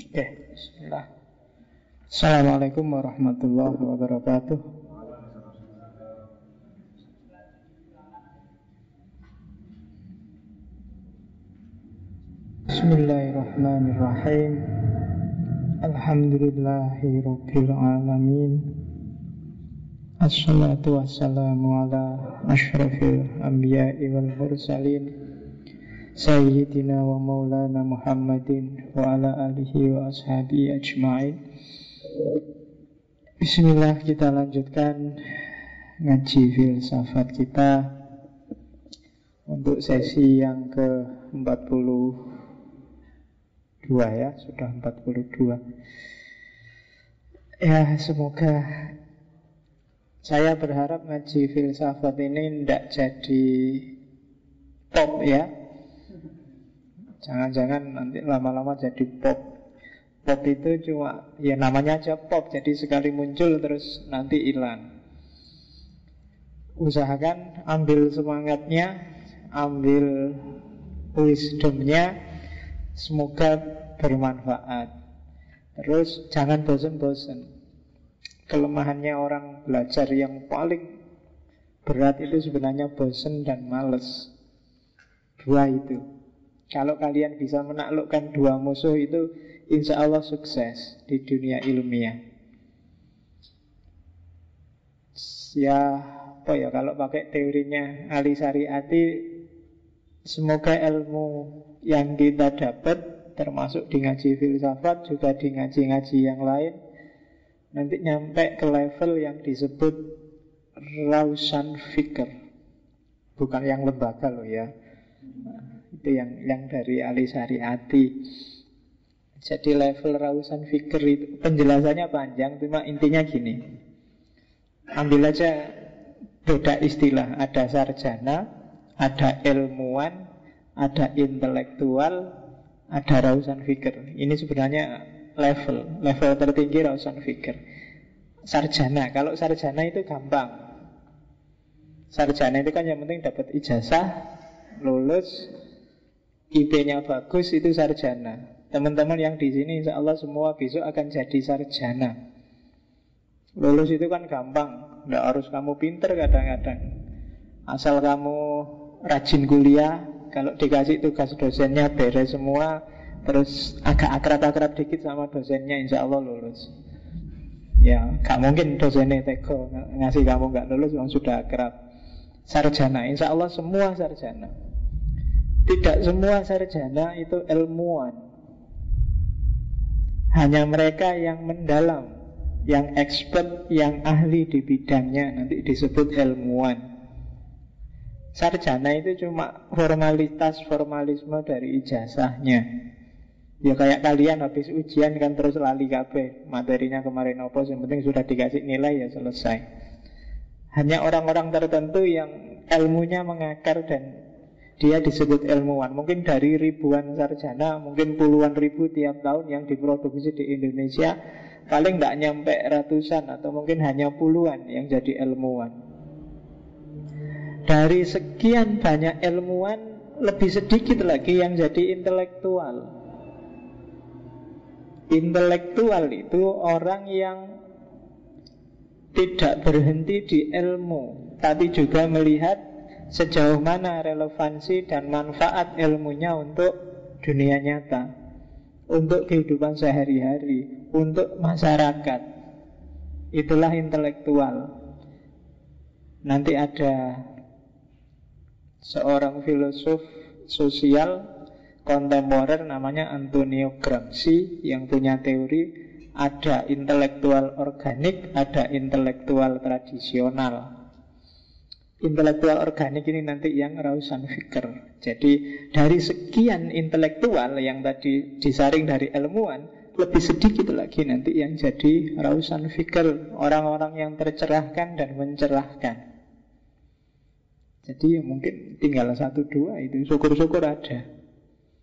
Oke, bismillah. Assalamualaikum warahmatullahi wabarakatuh. Bismillahirrahmanirrahim. Alhamdulillahi rabbil alamin. Assalatu wassalamu ala ashrafil anbiya'i wal mursalin Sayyidina wa maulana Muhammadin wa ala alihi wa ashabihi ajma'in. Bismillah, kita lanjutkan ngaji filsafat kita untuk sesi yang ke-42 ya, sudah 42. Ya, semoga, saya berharap ngaji filsafat ini tidak jadi pop ya. Jangan-jangan nanti lama-lama jadi pop. Pop itu cuma, ya namanya aja pop, jadi sekali muncul terus nanti hilang. Usahakan ambil semangatnya, ambil wisdomnya, semoga bermanfaat. Terus jangan bosan-bosan. Kelemahannya orang belajar yang paling berat itu sebenarnya bosan dan males. Dua itu. Kalau kalian bisa menaklukkan dua musuh itu, insya Allah sukses di dunia ilmiah. Ya, apa ya, kalau pakai teorinya Ali Syariati, semoga ilmu yang kita dapat, termasuk di ngaji filsafat, juga di ngaji-ngaji yang lain, nanti nyampe ke level yang disebut Rausan Fikr. Bukan yang lembaga loh ya. Itu yang dari Ali Syariati. Jadi level Rausan Fikr itu penjelasannya panjang, cuma intinya gini. Ambil aja beda istilah. Ada sarjana, ada ilmuwan, ada intelektual, ada Rausan Fikr. Ini sebenarnya level tertinggi Rausan Fikr. Sarjana, kalau sarjana itu gampang. Sarjana itu kan yang penting dapat ijazah, lulus, IP-nya bagus, itu sarjana. Teman-teman yang di sini insya Allah semua besok akan jadi sarjana. Lulus itu kan gampang, nggak harus kamu pinter kadang-kadang. Asal kamu rajin kuliah, kalau dikasih tugas dosennya beres semua, terus agak akrab-akrab dikit sama dosennya, insya Allah lulus. Ya, gak mungkin dosennya tega ngasih kamu nggak lulus, memang sudah akrab. Sarjana, insya Allah semua sarjana. Tidak semua sarjana itu ilmuwan. Hanya mereka yang mendalam, yang expert, yang ahli di bidangnya, nanti disebut ilmuwan. Sarjana itu cuma formalisme dari ijazahnya. Ya kayak kalian habis ujian kan terus lali kabeh, materinya kemarin apa, yang penting sudah dikasih nilai ya selesai. Hanya orang-orang tertentu yang ilmunya mengakar dan dia disebut ilmuwan. Mungkin dari ribuan sarjana, mungkin puluhan ribu tiap tahun yang diproduksi di Indonesia, paling tidak nyampe ratusan atau mungkin hanya puluhan yang jadi ilmuwan. Dari sekian banyak ilmuwan, lebih sedikit lagi yang jadi intelektual. Intelektual itu orang yang tidak berhenti di ilmu, tapi juga melihat sejauh mana relevansi dan manfaat ilmunya untuk dunia nyata, untuk kehidupan sehari-hari, untuk masyarakat. Itulah intelektual. Nanti ada seorang filosof sosial kontemporer namanya Antonio Gramsci yang punya teori ada intelektual organik, ada intelektual tradisional. Intelektual organik ini nanti yang Rausan Fikr. Jadi dari sekian intelektual yang tadi disaring dari ilmuwan, lebih sedikit lagi nanti yang jadi Rausan Fikr, orang-orang yang tercerahkan dan mencerahkan. Jadi mungkin tinggal 1-2 itu, syukur-syukur ada.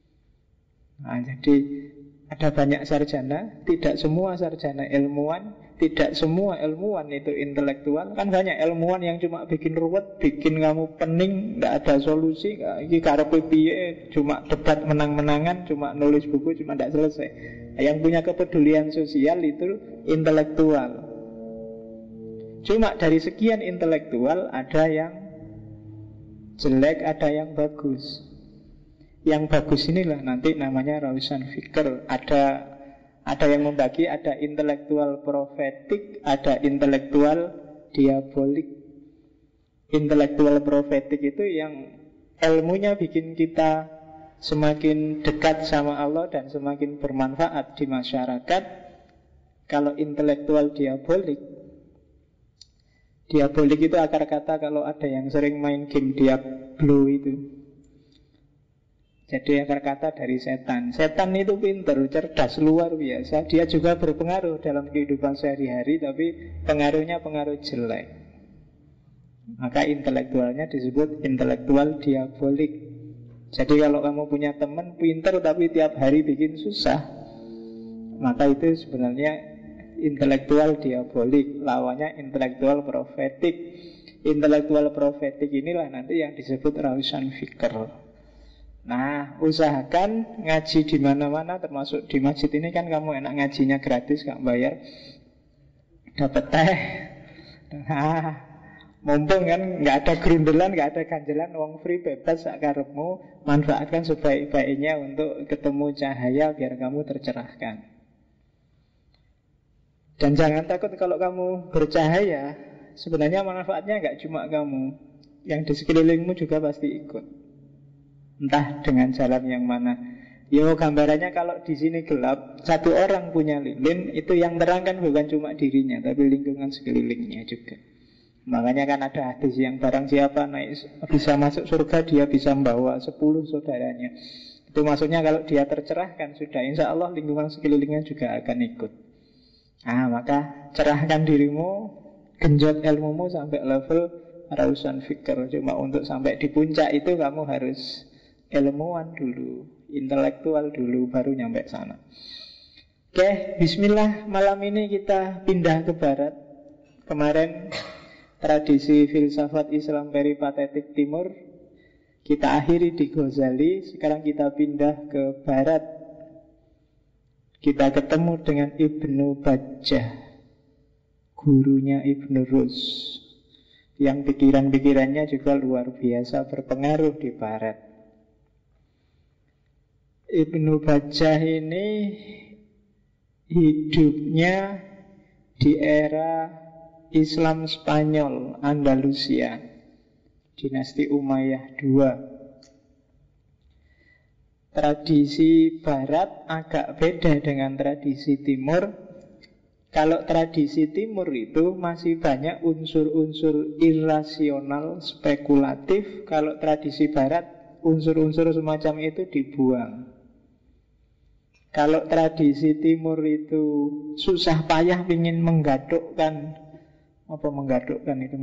Nah, jadi ada banyak sarjana, tidak semua sarjana ilmuwan, tidak semua ilmuwan itu intelektual. Kan banyak ilmuwan yang cuma bikin ruwet, bikin kamu pening, nggak ada solusi. Ini karepe piye, cuma debat menang-menangan, cuma nulis buku, cuma nggak selesai. Yang punya kepedulian sosial itu intelektual. Cuma dari sekian intelektual ada yang jelek, ada yang bagus. Yang bagus inilah nanti namanya Rausan Fikr. Ada yang membagi, ada intelektual profetik, ada intelektual diabolik. Intelektual profetik itu yang ilmunya bikin kita semakin dekat sama Allah dan semakin bermanfaat di masyarakat. Kalau intelektual diabolik, diabolik itu akar kata kalau ada yang sering main game Diablo itu. Jadi akar kata dari setan. Setan itu pinter, cerdas, luar biasa. Dia juga berpengaruh dalam kehidupan sehari-hari, tapi pengaruhnya pengaruh jelek. Maka intelektualnya disebut intelektual diabolik. Jadi kalau kamu punya teman pinter tapi tiap hari bikin susah, maka itu sebenarnya intelektual diabolik. Lawannya intelektual profetik. Intelektual profetik inilah nanti yang disebut Rausan Fikr. Nah, usahakan ngaji di mana-mana, termasuk di masjid ini kan kamu enak ngajinya gratis, gak bayar, dapat teh. Nah, mumpung kan nggak ada gerundelan, nggak ada ganjelan, wong free bebas sakarepmu, manfaatkan sebaik-baiknya untuk ketemu cahaya biar kamu tercerahkan. Dan jangan takut kalau kamu bercahaya, sebenarnya manfaatnya nggak cuma kamu, yang di sekelilingmu juga pasti ikut. Entah dengan jalan yang mana. Yo gambarannya kalau di sini gelap, satu orang punya lilin, itu yang terang kan bukan cuma dirinya, tapi lingkungan sekelilingnya juga. Makanya kan ada hadis yang barang siapa naik bisa masuk surga, dia bisa membawa 10 saudaranya. Itu maksudnya kalau dia tercerahkan sudah, insya Allah lingkungan sekelilingnya juga akan ikut. Nah, maka cerahkan dirimu, genjot ilmumu sampai level Rausan Fikr. Cuma untuk sampai di puncak itu kamu harus ilmuwan dulu, intelektual dulu, baru nyampe sana. Oke, bismillah. Malam ini kita pindah ke barat. Kemarin tradisi filsafat Islam peripatetik timur kita akhiri di Ghazali. Sekarang kita pindah ke barat. Kita ketemu dengan Ibnu Bajjah, gurunya Ibnu Rus, yang pikiran-pikirannya juga luar biasa berpengaruh di barat. Ibnu Bajjah ini hidupnya di era Islam Spanyol, Andalusia, dinasti Umayyah II. Tradisi barat agak beda dengan tradisi timur. Kalau tradisi timur itu masih banyak unsur-unsur irasional, spekulatif. Kalau tradisi barat unsur-unsur semacam itu dibuang. Kalau tradisi timur itu susah payah ingin menggadukkan, apa menggadukkan itu,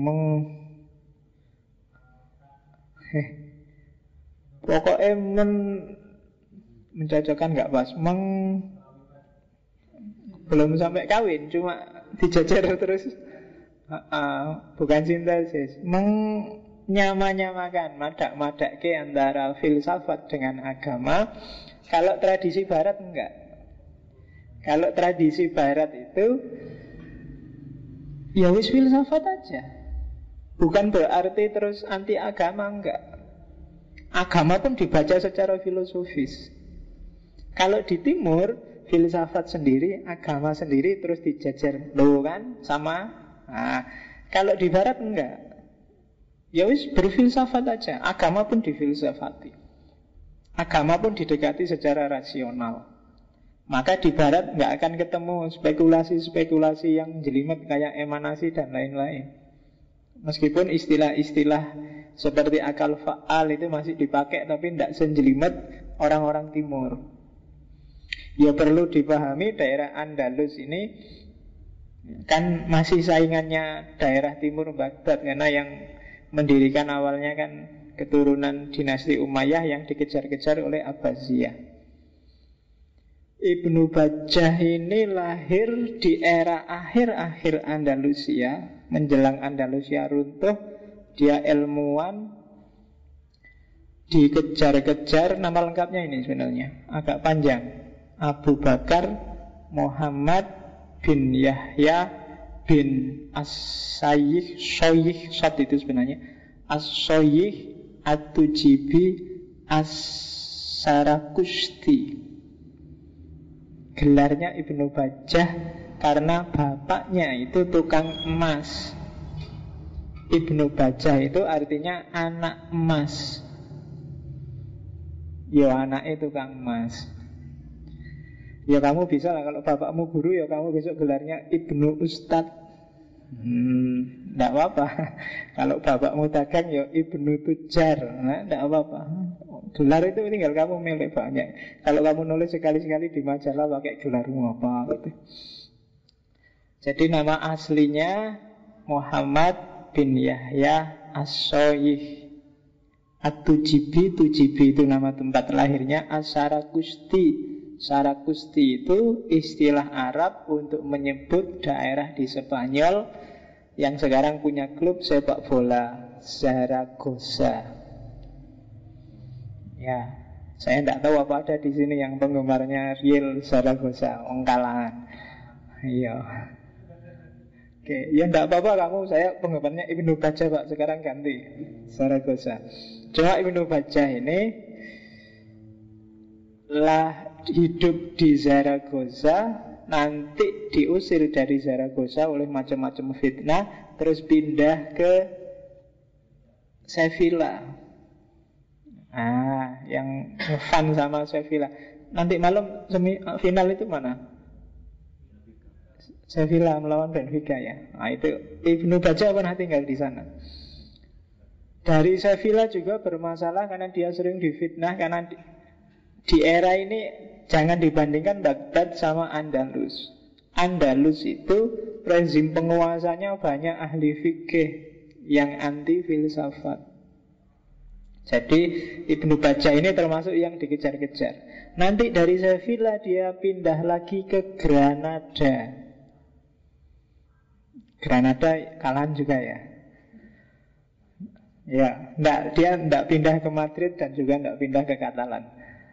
pokoknya mencocokkan nggak pas, belum sampai kawin, cuma dijajar terus, bukan sintesis, menyamakan, madak-madak antara filsafat dengan agama. Kalau tradisi barat enggak. Kalau tradisi barat itu ya wis filsafat aja. Bukan berarti terus anti agama, enggak. Agama pun dibaca secara filosofis. Kalau di timur filsafat sendiri, agama sendiri, terus dijajar loh kan sama. Nah, kalau di barat enggak. Ya wis berfilsafat aja. Agama pun difilsafati. Agama pun didekati secara rasional. Maka di barat nggak akan ketemu spekulasi-spekulasi yang jelimet kayak emanasi dan lain-lain. Meskipun istilah-istilah seperti akal fa'al itu masih dipakai, tapi tidak senjelimet orang-orang timur. Ya perlu dipahami daerah Andalus ini kan masih saingannya daerah timur Baghdad, karena yang mendirikan awalnya kan keturunan dinasti Umayyah yang dikejar-kejar oleh Abbasiyah. Ibnu Bajjah ini lahir di era akhir-akhir Andalusia, menjelang Andalusia runtuh. Dia ilmuwan, dikejar-kejar. Nama lengkapnya ini sebenarnya agak panjang. Abu Bakar Muhammad bin Yahya bin As-Sayyih, Soyih Sot itu sebenarnya, As-Soyih At-Tujibi As-Sarakusti. Gelarnya Ibnu Bajjah karena bapaknya itu tukang emas. Ibnu Bajjah itu artinya anak emas. Ya anaknya tukang emas. Ya kamu bisa lah, kalau bapakmu guru ya kamu besok gelarnya Ibnu Ustad. Tidak apa-apa. Kalau bapakmu dagang ya Ibnu Tujar. Nah, tidak apa-apa. Gelar itu tinggal kamu milih banyak. Kalau kamu nulis sekali-sekali di majalah pakai gelarmu apa gitu. Jadi nama aslinya Muhammad bin Yahya As-Soyih At-Tujibi. Tujibi itu nama tempat lahirnya. As-Sarakusti. Sarakusti itu istilah Arab untuk menyebut daerah di Spanyol yang sekarang punya klub sepak bola, Zaragoza. Ya, saya tidak tahu apa ada di sini yang penggemarnya Real Zaragoza, Ongkalaan. Iya. Oke, ya tidak apa-apa kamu, saya penggemarnya Ibnu Bajjah Pak, sekarang ganti Zaragoza. Cuma Ibnu Bajjah ini hidup di Zaragoza, nanti diusir dari Zaragoza oleh macam-macam fitnah, terus pindah ke Sevilla. Yang fun sama Sevilla. Nanti malam final itu mana? Sevilla melawan Benfica ya. Itu Ibnu Bajjah pernah tinggal di sana. Dari Sevilla juga bermasalah karena dia sering difitnah, karena di era ini jangan dibandingkan Baghdad sama Andalus. Andalus itu rezim penguasanya banyak ahli fikih yang anti filsafat. Jadi Ibnu Bajjah ini termasuk yang dikejar-kejar. Nanti dari Sevilla dia pindah lagi ke Granada. Granada kalah juga ya. Ya, dia enggak pindah ke Madrid dan juga enggak pindah ke Katalan.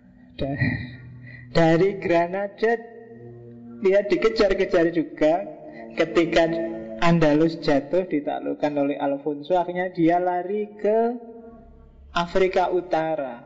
Dari Granada dia dikejar-kejar juga. Ketika Andalus jatuh ditaklukkan oleh Alfonso, akhirnya dia lari ke Afrika Utara.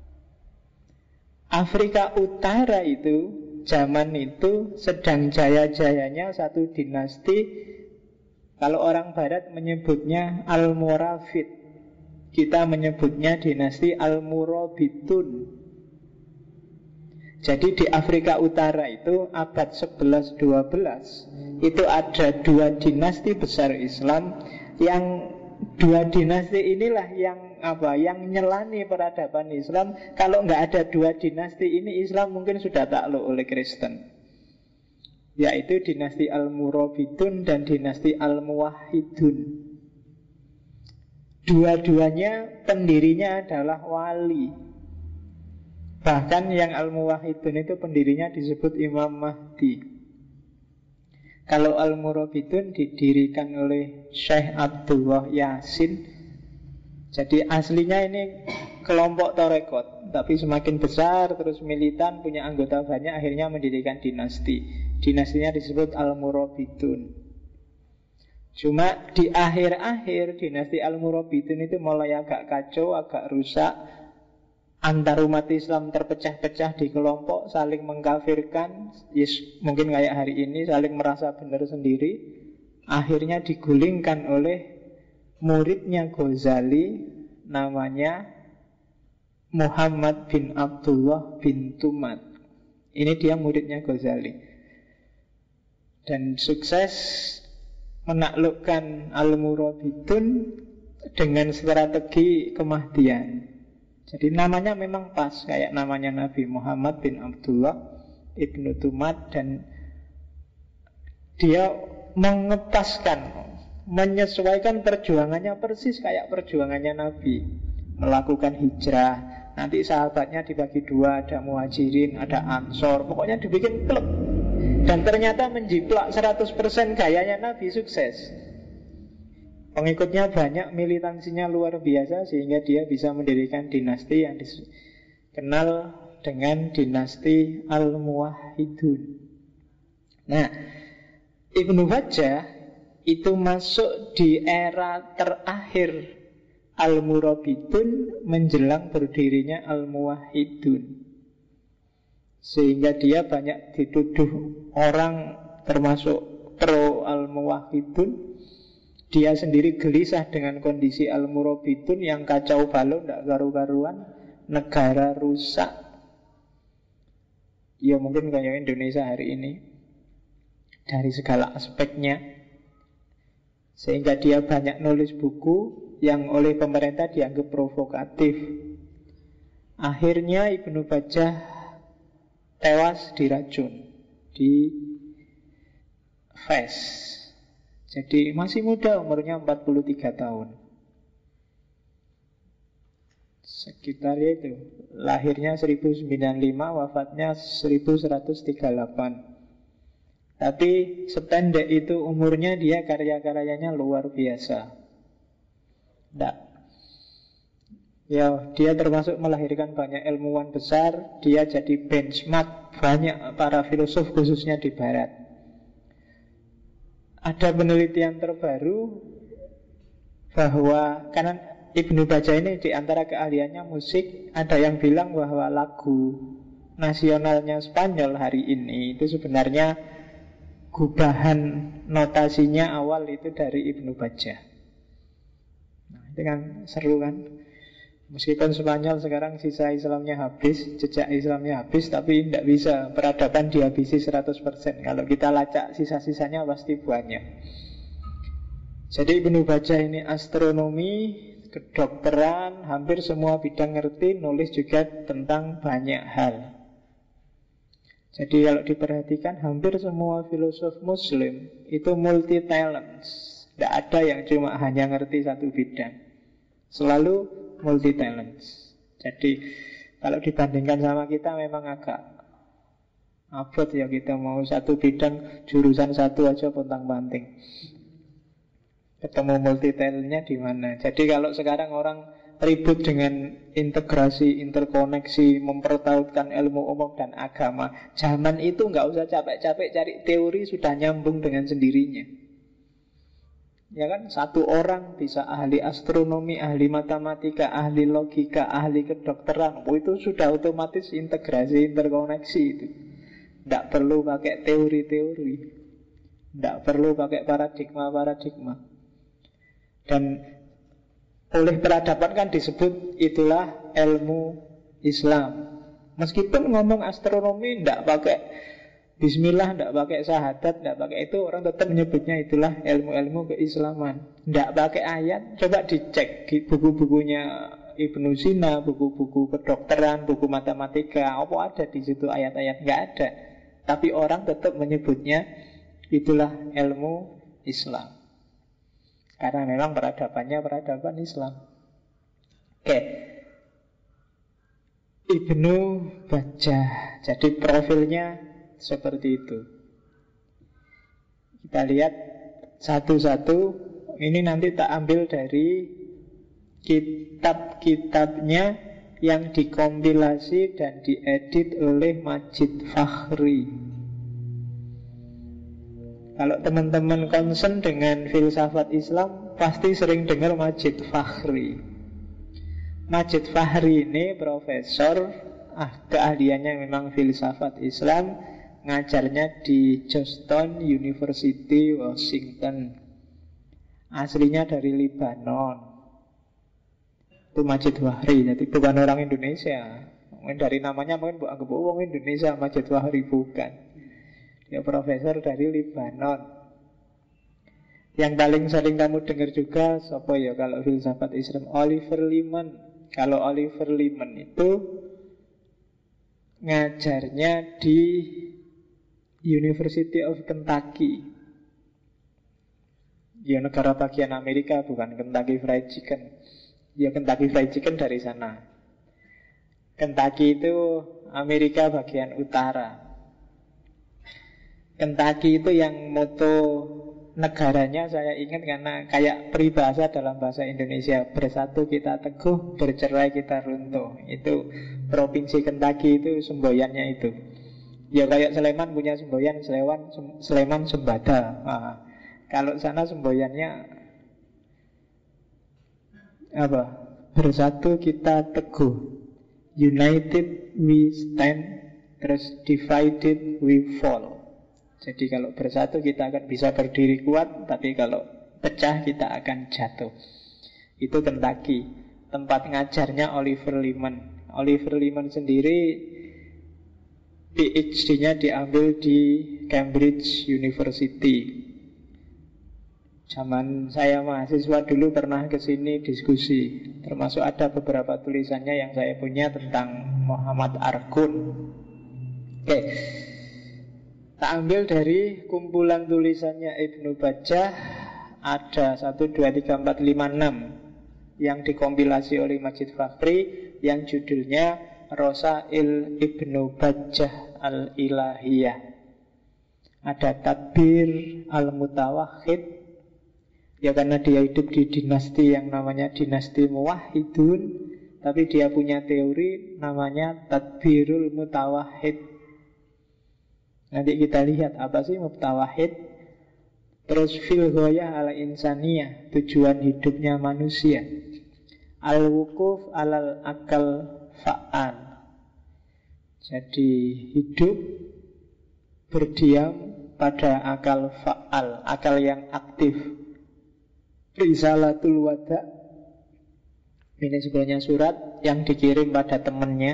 Afrika Utara itu zaman itu sedang jaya-jayanya satu dinasti. Kalau orang barat menyebutnya Almoravid, kita menyebutnya dinasti Almurabitun. Jadi di Afrika Utara itu abad 11-12 itu ada dua dinasti besar Islam. Yang dua dinasti inilah yang nyelani peradaban Islam. Kalau nggak ada dua dinasti ini, Islam mungkin sudah takluk oleh Kristen, yaitu dinasti Al-Murabitun dan dinasti Al-Muwahhidun. Dua-duanya pendirinya adalah wali. Bahkan yang Al-Muwahhidun itu pendirinya disebut Imam Mahdi. Kalau Al-Murabitun didirikan oleh Syekh Abdullah Yasin. Jadi aslinya ini kelompok torekot, tapi semakin besar, terus militan, punya anggota banyak, akhirnya mendirikan dinasti. Dinastinya disebut Al-Murabitun. Cuma di akhir-akhir dinasti Al-Murabitun itu mulai agak kacau, agak rusak. Antar umat Islam terpecah-pecah di kelompok, saling mengkafirkan. Mungkin kayak hari ini, saling merasa benar sendiri. Akhirnya digulingkan oleh muridnya Ghazali, namanya Muhammad bin Abdullah bin Tumad. Ini dia muridnya Ghazali. Dan sukses menaklukkan Al-Murabitun dengan strategi kemahdian. Jadi namanya memang pas, kayak namanya Nabi Muhammad bin Abdullah ibnu Tumad. Dan dia mengepaskan, menyesuaikan perjuangannya persis kayak perjuangannya Nabi. Melakukan hijrah, Nanti sahabatnya dibagi dua, ada Muhajirin, ada Ansor. Pokoknya dibikin klub. Dan ternyata menjiplak 100% gayanya Nabi, sukses. Pengikutnya banyak, militansinya luar biasa, sehingga dia bisa mendirikan dinasti yang dikenal dengan dinasti Al-Muwahhidun. Nah, Ibnu Bajjah itu masuk di era terakhir Al-Murabitun menjelang berdirinya Al-Muwahhidun, sehingga dia banyak dituduh orang termasuk pro Al-Muwahhidun. Dia sendiri gelisah dengan kondisi Al-Murabitun yang kacau balau, tidak karu-karuan, negara rusak. Ya mungkin kayak Indonesia hari ini dari segala aspeknya. Sehingga dia banyak nulis buku yang oleh pemerintah dianggap provokatif. Akhirnya Ibnu Bajjah tewas diracun di Fes. Jadi masih muda, umurnya 43 tahun. Sekitar itu. Lahirnya 1095, wafatnya 1138. Tapi sependek itu umurnya, dia karya-karyanya luar biasa. Nggak. Ya, dia termasuk melahirkan banyak ilmuwan besar. Dia jadi benchmark banyak para filosof, khususnya di barat. Ada penelitian terbaru bahwa karena Ibnu Bajjah ini di antara keahliannya musik, ada yang bilang bahwa lagu nasionalnya Spanyol hari ini itu sebenarnya gubahan notasinya awal itu dari Ibnu Bajjah. Nah, itu kan seru kan? Meskipun Spanyol sekarang sisa Islamnya habis, jejak Islamnya habis, tapi tidak bisa peradaban dihabisi 100%. Kalau kita lacak sisa-sisanya pasti banyak. Jadi Ibnu Bajjah ini astronomi, kedokteran, hampir semua bidang ngerti, nulis juga tentang banyak hal. Jadi kalau diperhatikan hampir semua filosof Muslim itu multi talents. Tidak ada yang cuma hanya ngerti satu bidang. Selalu multi talents. Jadi kalau dibandingkan sama kita memang agak abot ya, kita mau satu bidang jurusan satu aja pontang-panting. Ketemu multi talentnya di mana? Jadi kalau sekarang orang ribut dengan integrasi, interkoneksi, mempertautkan ilmu umum dan agama, zaman itu nggak usah capek-capek cari teori, sudah nyambung dengan sendirinya. Ya kan, satu orang bisa ahli astronomi, ahli matematika, ahli logika, ahli kedokteran. Itu sudah otomatis integrasi, interkoneksi itu. Tidak perlu pakai teori-teori, tidak perlu pakai paradigma-paradigma. Dan oleh peradaban kan disebut itulah ilmu Islam. Meskipun ngomong astronomi tidak pakai Bismillah, tidak pakai syahadat, tidak pakai itu, orang tetap menyebutnya itulah ilmu-ilmu keislaman. Tidak pakai ayat, coba dicek di buku-bukunya Ibnu Sina, buku-buku kedokteran, buku matematika, apa ada di situ ayat-ayat? Nggak ada. Tapi orang tetap menyebutnya itulah ilmu Islam. Karena memang peradabannya peradaban Islam. Oke. Ibnu Bajjah. Jadi profilnya seperti itu. Kita lihat satu-satu. Ini nanti tak ambil dari kitab-kitabnya yang dikompilasi dan diedit oleh Majid Fakhri. Kalau teman-teman concern dengan filsafat Islam, pasti sering dengar Majid Fakhri. Majid Fakhri ini profesor, keahliannya memang filsafat Islam, ngajarnya di Georgetown University, Washington. Aslinya dari Libanon. Itu Majid Fakhri, jadi bukan orang Indonesia. Mungkin dari namanya mungkin anggap orang Indonesia, Majid Fakhri bukan. Dia profesor dari Libanon. Yang paling sering kamu dengar juga siapa ya kalau filsafat Islam? Oliver Leaman. Kalau Oliver Leaman itu ngajarnya di University of Kentucky. Ya negara bagian Amerika, bukan Kentucky Fried Chicken. Ya Kentucky Fried Chicken dari sana. Kentucky itu Amerika bagian utara. Kentucky itu yang moto negaranya saya ingat karena kayak peribahasa dalam bahasa Indonesia, bersatu kita teguh, bercerai kita runtuh. Itu provinsi Kentucky itu semboyannya itu. Ya kayak Sleman punya semboyan Sleman Sembada. Nah, kalau sana semboyannya apa? Bersatu kita teguh, united we stand, terus divided we fall. Jadi kalau bersatu kita akan bisa berdiri kuat, tapi kalau pecah kita akan jatuh. Itu Kentucky. Tempat ngajarnya Oliver Leaman. Oliver Leaman sendiri PhD-nya diambil di Cambridge University. Zaman saya mahasiswa dulu pernah ke sini diskusi. Termasuk ada beberapa tulisannya yang saya punya tentang Muhammad Argun. Oke. Tak ambil dari kumpulan tulisannya Ibnu Bajjah. Ada 1, 2, 3, 4, 5, 6 yang dikompilasi oleh Majid Fakhri, yang judulnya Rosail Ibnu Bajjah Al-Ilahiyah. Ada Tadbir Al-Mutawahhid, ya karena dia hidup di dinasti yang namanya dinasti Muwahhidun, tapi dia punya teori namanya Tadbirul Mutawahhid. Nanti kita lihat apa sih Mutawahhid. Terus fil ghayah ala insaniyah, tujuan hidupnya manusia. Al-wukuf alal akal fa'al, jadi hidup berdiam pada akal fa'al, akal yang aktif. Risalatul Wada, ini sebenarnya surat yang dikirim pada temannya,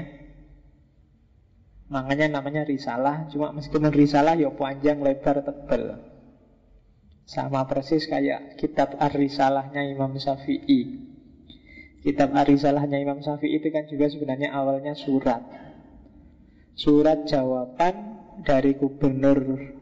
makanya namanya risalah. Cuma meskipun risalah ya panjang, lebar, tebal, sama persis kayak kitab Ar-Risalahnya Imam Syafi'i. Kitab Ar-Risalahnya Imam Syafi'i itu kan juga sebenarnya awalnya surat. Surat jawaban dari gubernur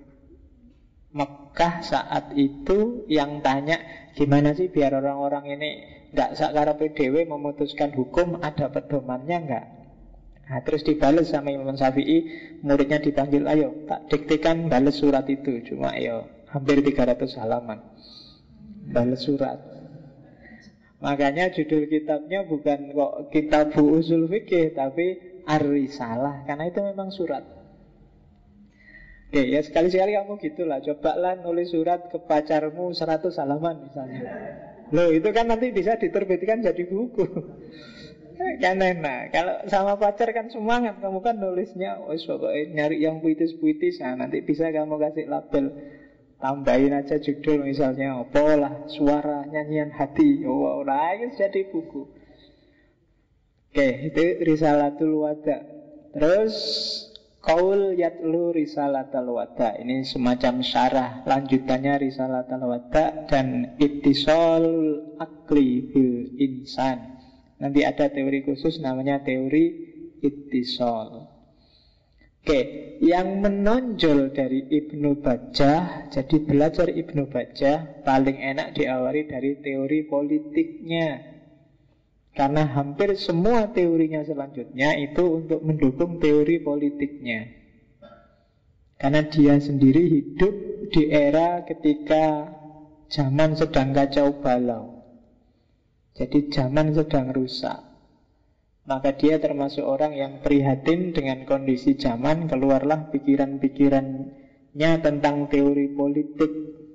Mekah saat itu yang tanya, gimana sih biar orang-orang ini nggak sakarepe dhewe memutuskan hukum, ada pedomannya nggak? Nah, terus dibales sama Imam Syafi'i, muridnya dipanggil, ayo tak diktikan bales surat itu. Cuma ya hampir 300 halaman bales surat. Makanya judul kitabnya bukan kok Kitab Usul Fikih, tapi Ar-Risalah, karena itu memang surat. Oke, ya sekali-sekali kamu gitulah, cobalah nulis surat ke pacarmu 100 halaman misalnya. Loh, itu kan nanti bisa diterbitkan jadi buku. Kan enak. Kalau sama pacar kan semangat, kamu kan nulisnya nyari yang puitis-puitis. Nah, nanti bisa kamu kasih label, tambahin aja judul misalnya apalah, suara nyanyian hati. Oh, nah itu jadi buku. Oke, itu Risalatul Wada. Terus Qaul Yatlu Risalatul Wada, ini semacam syarah lanjutannya Risalatul Wada. Dan Ittisal Akli Bil Insan, nanti ada teori khusus namanya teori Ittisal. Oke, yang menonjol dari Ibnu Bajjah, jadi belajar Ibnu Bajjah paling enak diawali dari teori politiknya. Karena hampir semua teorinya selanjutnya itu untuk mendukung teori politiknya. Karena dia sendiri hidup di era ketika zaman sedang kacau balau. Jadi zaman sedang rusak. Maka dia termasuk orang yang prihatin dengan kondisi zaman. Keluarlah pikiran-pikirannya tentang teori politik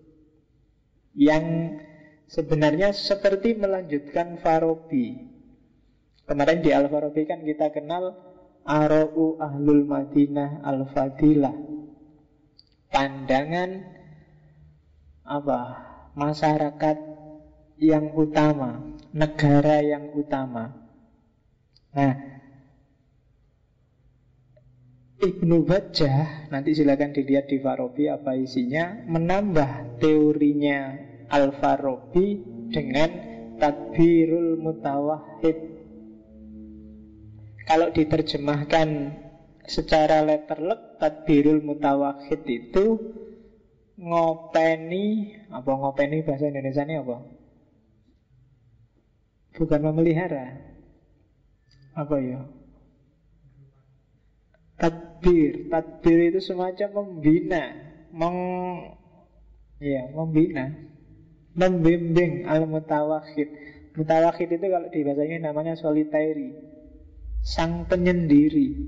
yang sebenarnya seperti melanjutkan Farabi. Kemarin di Al-Farabi kan kita kenal Ara'u Ahlul Madinah Al-Fadilah, pandangan apa? Masyarakat yang utama, negara yang utama. Nah, Ibnu Bajjah, nanti silakan dilihat di Farabi apa isinya, menambah teorinya Al-Farabi dengan Tadbirul Mutawahhid. Kalau diterjemahkan secara letterlek, Tadbirul Mutawahhid itu ngopeni, apa ngopeni bahasa Indonesia ini apa? Bukan memelihara. Apa ya? Tadbir itu semacam membina, membina, membimbing al-mutawakhid. Mutawakhid itu kalau di bahasa Inggris namanya solitary, sang penyendiri,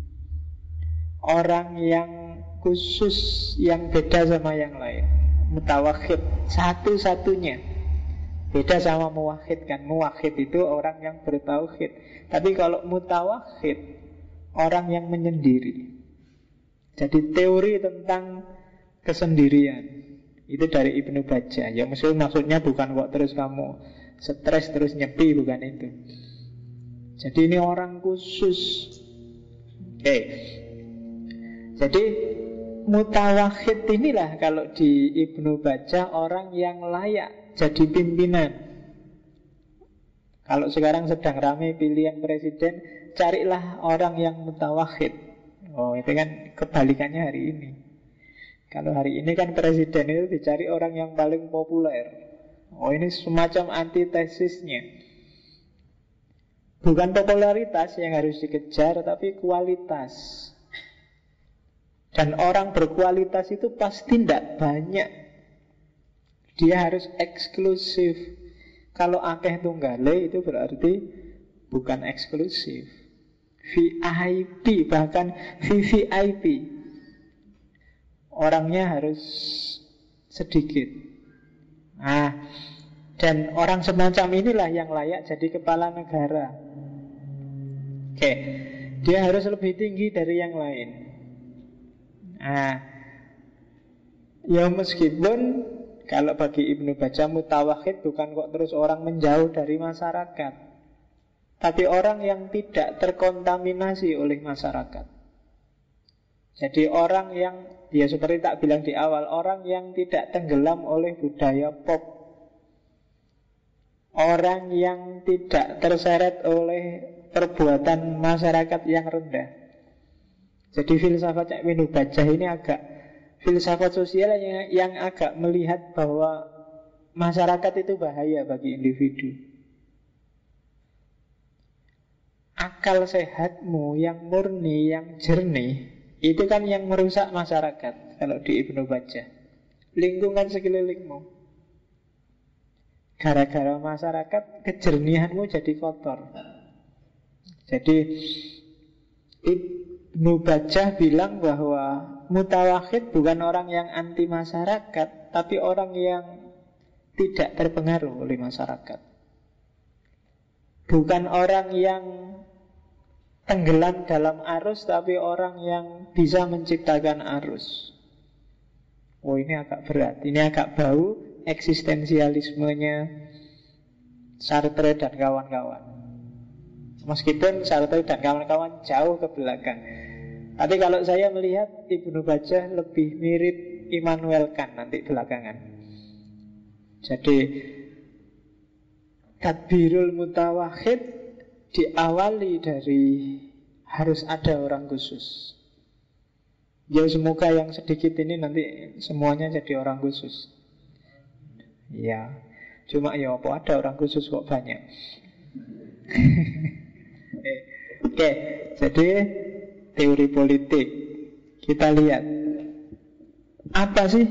orang yang khusus, yang beda sama yang lain. Mutawakhid, satu-satunya. Beda sama muwahhid kan. Muwahhid itu orang yang bertauhid. Tapi kalau mutawakhid, orang yang menyendiri. Jadi teori tentang kesendirian itu dari Ibnu Bajjah. Ya maksudnya bukan kok terus kamu stres terus nyepi, bukan itu. Jadi ini orang khusus. Oke. Jadi mutawakhid inilah kalau di Ibnu Bajjah orang yang layak jadi pimpinan. Kalau sekarang sedang ramai pilihan presiden, carilah orang yang mutawakhid. Oh, itu kan kebalikannya hari ini. Kalau hari ini kan presiden itu dicari orang yang paling populer. Oh, ini semacam antitesisnya. Bukan popularitas yang harus dikejar, tapi kualitas. Dan orang berkualitas itu pasti tidak banyak. Dia harus eksklusif. Kalau akeh tunggale itu berarti bukan eksklusif. VIP, bahkan VVIP. Orangnya harus sedikit. Dan orang semacam inilah yang layak jadi kepala negara. Oke, dia harus lebih tinggi dari yang lain. Ya meskipun kalau bagi Ibnu Bajjah mutawakhid bukan kok terus orang menjauh dari masyarakat, tapi orang yang tidak terkontaminasi oleh masyarakat. Jadi orang yang, ya seperti tak bilang di awal, orang yang tidak tenggelam oleh budaya pop, orang yang tidak terseret oleh perbuatan masyarakat yang rendah. Jadi filsafat Ibnu Bajjah ini agak filsafat sosial yang agak melihat bahwa masyarakat itu bahaya bagi individu. Akal sehatmu yang murni, yang jernih, itu kan yang merusak masyarakat. Kalau di Ibnu Bajjah, lingkungan sekelilingmu, gara-gara masyarakat, kejernihanmu jadi kotor. Jadi Ibnu Bajjah bilang bahwa mutawakhid bukan orang yang anti masyarakat, tapi orang yang tidak terpengaruh oleh masyarakat. Bukan orang yang tenggelam dalam arus, tapi orang yang bisa menciptakan arus. Oh, ini agak berat, ini agak bau eksistensialismenya Sartre dan kawan-kawan. Meskipun Sartre dan kawan-kawan jauh ke belakang, tapi kalau saya melihat Ibnu Bajjah lebih mirip Immanuel Kant nanti belakangan. Jadi tadbirul mutawakhid diawali dari harus ada orang khusus. Ya semoga yang sedikit ini nanti semuanya jadi orang khusus. Ya, cuma ya apa ada orang khusus kok banyak. Oke, jadi teori politik. Kita lihat apa sih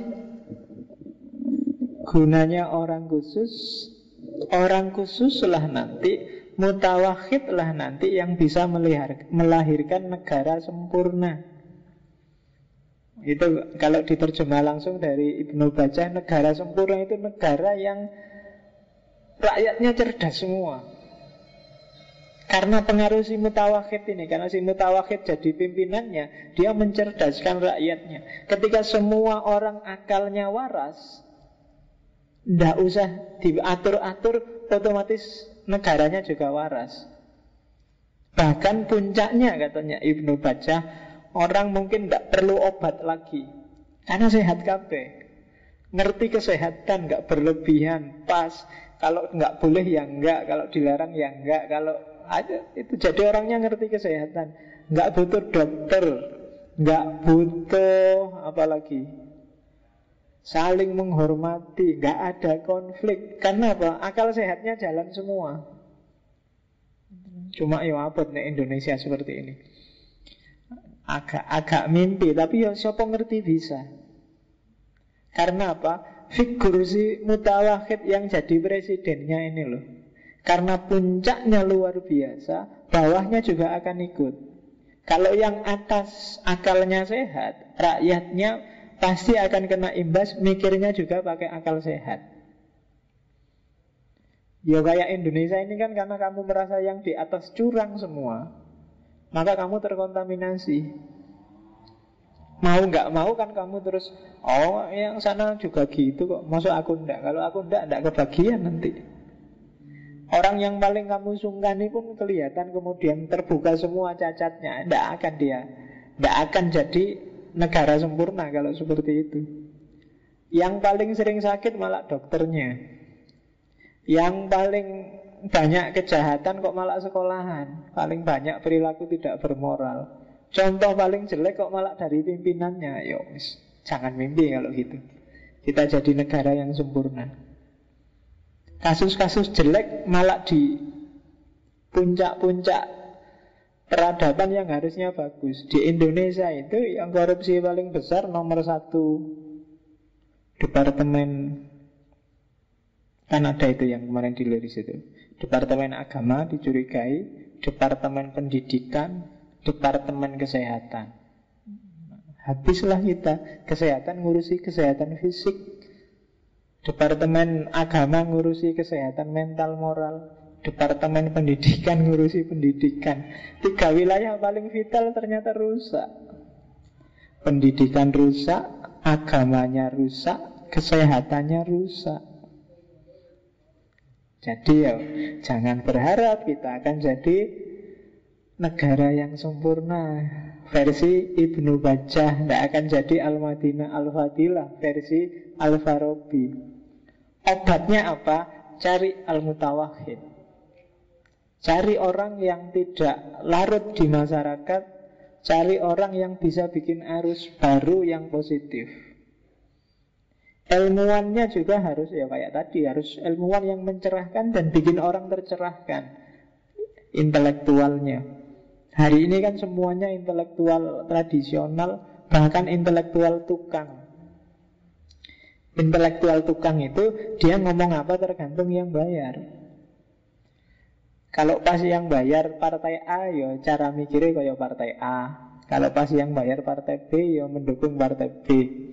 gunanya orang khusus. Orang khususlah nanti, mutawakhidlah nanti yang bisa melahirkan negara sempurna. Itu kalau diterjemah langsung dari Ibnu Bajjah, negara sempurna itu negara yang rakyatnya cerdas semua. Karena pengaruh si mutawakhid ini, karena si mutawakhid jadi pimpinannya, dia mencerdaskan rakyatnya. Ketika semua orang akalnya waras, ndak usah diatur-atur, otomatis negaranya juga waras. Bahkan puncaknya katanya Ibnu Bajjah, orang mungkin ndak perlu obat lagi, karena sehat kabeh. Ngerti kesehatan, nggak berlebihan, pas. Kalau nggak boleh ya enggak, kalau dilarang ya enggak, kalau ada itu jadi orangnya ngerti kesehatan, nggak butuh dokter, nggak butuh apalagi, saling menghormati, nggak ada konflik. Karena apa? Akal sehatnya jalan semua. Cuma ya abot nih Indonesia seperti ini. Agak mimpi, tapi ya siapa ngerti bisa. Karena apa? Figur si Mutawahhid yang jadi presidennya ini loh, karena puncaknya luar biasa, bawahnya juga akan ikut. Kalau yang atas akalnya sehat, rakyatnya pasti akan kena imbas, mikirnya juga pakai akal sehat. Ya kayak Indonesia ini kan, karena kamu merasa yang di atas curang semua, maka kamu terkontaminasi. Mau nggak mau kan kamu terus, oh yang sana juga gitu kok, masuk aku ndak. Kalau aku ndak kebagian nanti. Orang yang paling kamu sungkani pun kelihatan kemudian terbuka semua cacatnya. Ndak akan jadi negara sempurna kalau seperti itu. Yang paling sering sakit malah dokternya. Yang paling banyak kejahatan kok malah sekolahan. Paling banyak perilaku tidak bermoral. Contoh paling jelek kok malah dari pimpinannya. Yo, jangan mimpi kalau gitu. Kita jadi negara yang sempurna. Kasus-kasus jelek malah di puncak-puncak peradaban yang harusnya bagus. Di Indonesia itu yang korupsi paling besar nomor 1 departemen, kan ada itu yang kemarin diliris itu. Departemen Agama dicurigai, Departemen Pendidikan, Departemen Kesehatan. Habislah kita. Kesehatan ngurusi kesehatan fisik, Departemen Agama ngurusi kesehatan mental moral, Departemen Pendidikan ngurusi pendidikan. 3 wilayah paling vital ternyata rusak. Pendidikan rusak, agamanya rusak, kesehatannya rusak. Jadi ya jangan berharap kita akan jadi negara yang sempurna. Versi Ibnu Bajjah, tidak akan jadi Al-Madinah Al-Fadilah versi Al-Farabi. Obatnya apa? Cari Al-Mutawahhid. Cari orang yang tidak larut di masyarakat. Cari orang yang bisa bikin arus baru yang positif. Ilmuwannya juga harus ya kayak tadi, harus ilmuwan yang mencerahkan dan bikin orang tercerahkan. Intelektualnya. Hari ini kan semuanya intelektual tradisional, bahkan intelektual tukang. Intelektual tukang itu dia ngomong apa tergantung yang bayar. Kalau pas yang bayar partai A, ya cara mikirnya kayak partai A. Kalau pas yang bayar partai B, ya mendukung partai B.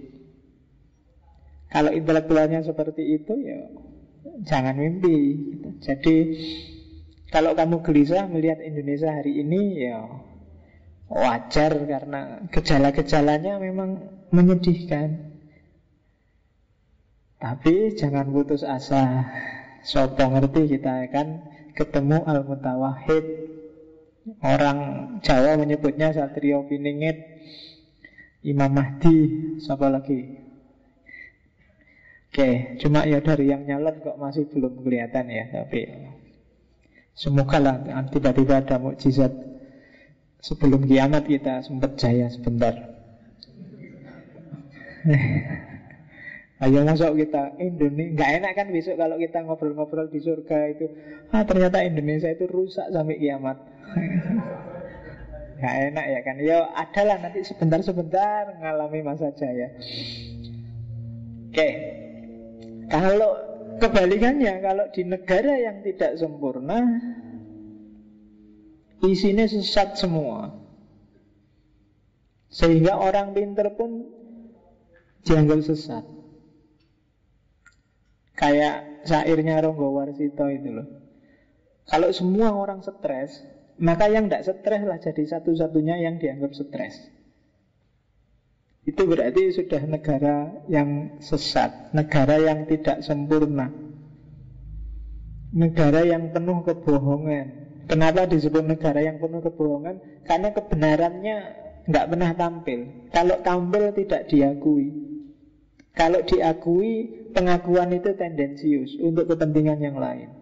Kalau intelektualnya seperti itu, ya jangan mimpi. Jadi kalau kamu gelisah melihat Indonesia hari ini, ya wajar karena gejala-gejalanya memang menyedihkan. Tapi jangan putus asa. Sopo ngerti kita akan ketemu Al-Mutawahhid. Orang Jawa menyebutnya Satrio Piningit, Imam Mahdi, siapa lagi? Oke, cuma ya dari yang nyalon kok masih belum kelihatan ya. Tapi semoga lah tiba-tiba ada mukjizat sebelum kiamat kita sempat jaya sebentar. Ayo masuk kita Indonesia. Nggak enak kan besok kalau kita ngobrol-ngobrol di surga itu, ternyata Indonesia itu rusak sampai kiamat. Nggak enak ya kan. Ya adalah nanti sebentar-sebentar ngalami masa jaya. Oke. Kalau kebalikannya, kalau di negara yang tidak sempurna, isinya sesat semua. Sehingga orang pinter pun dianggap sesat. Kayak syairnya Ronggo Warsito itu loh. Kalau semua orang stres, maka yang tidak stres lah jadi satu-satunya yang dianggap stres. Itu berarti sudah negara yang sesat, negara yang tidak sempurna, negara yang penuh kebohongan. Kenapa disebut negara yang penuh kebohongan? Karena kebenarannya nggak pernah tampil. Kalau tampil tidak diakui. Kalau diakui, pengakuan itu tendensius untuk kepentingan yang lain.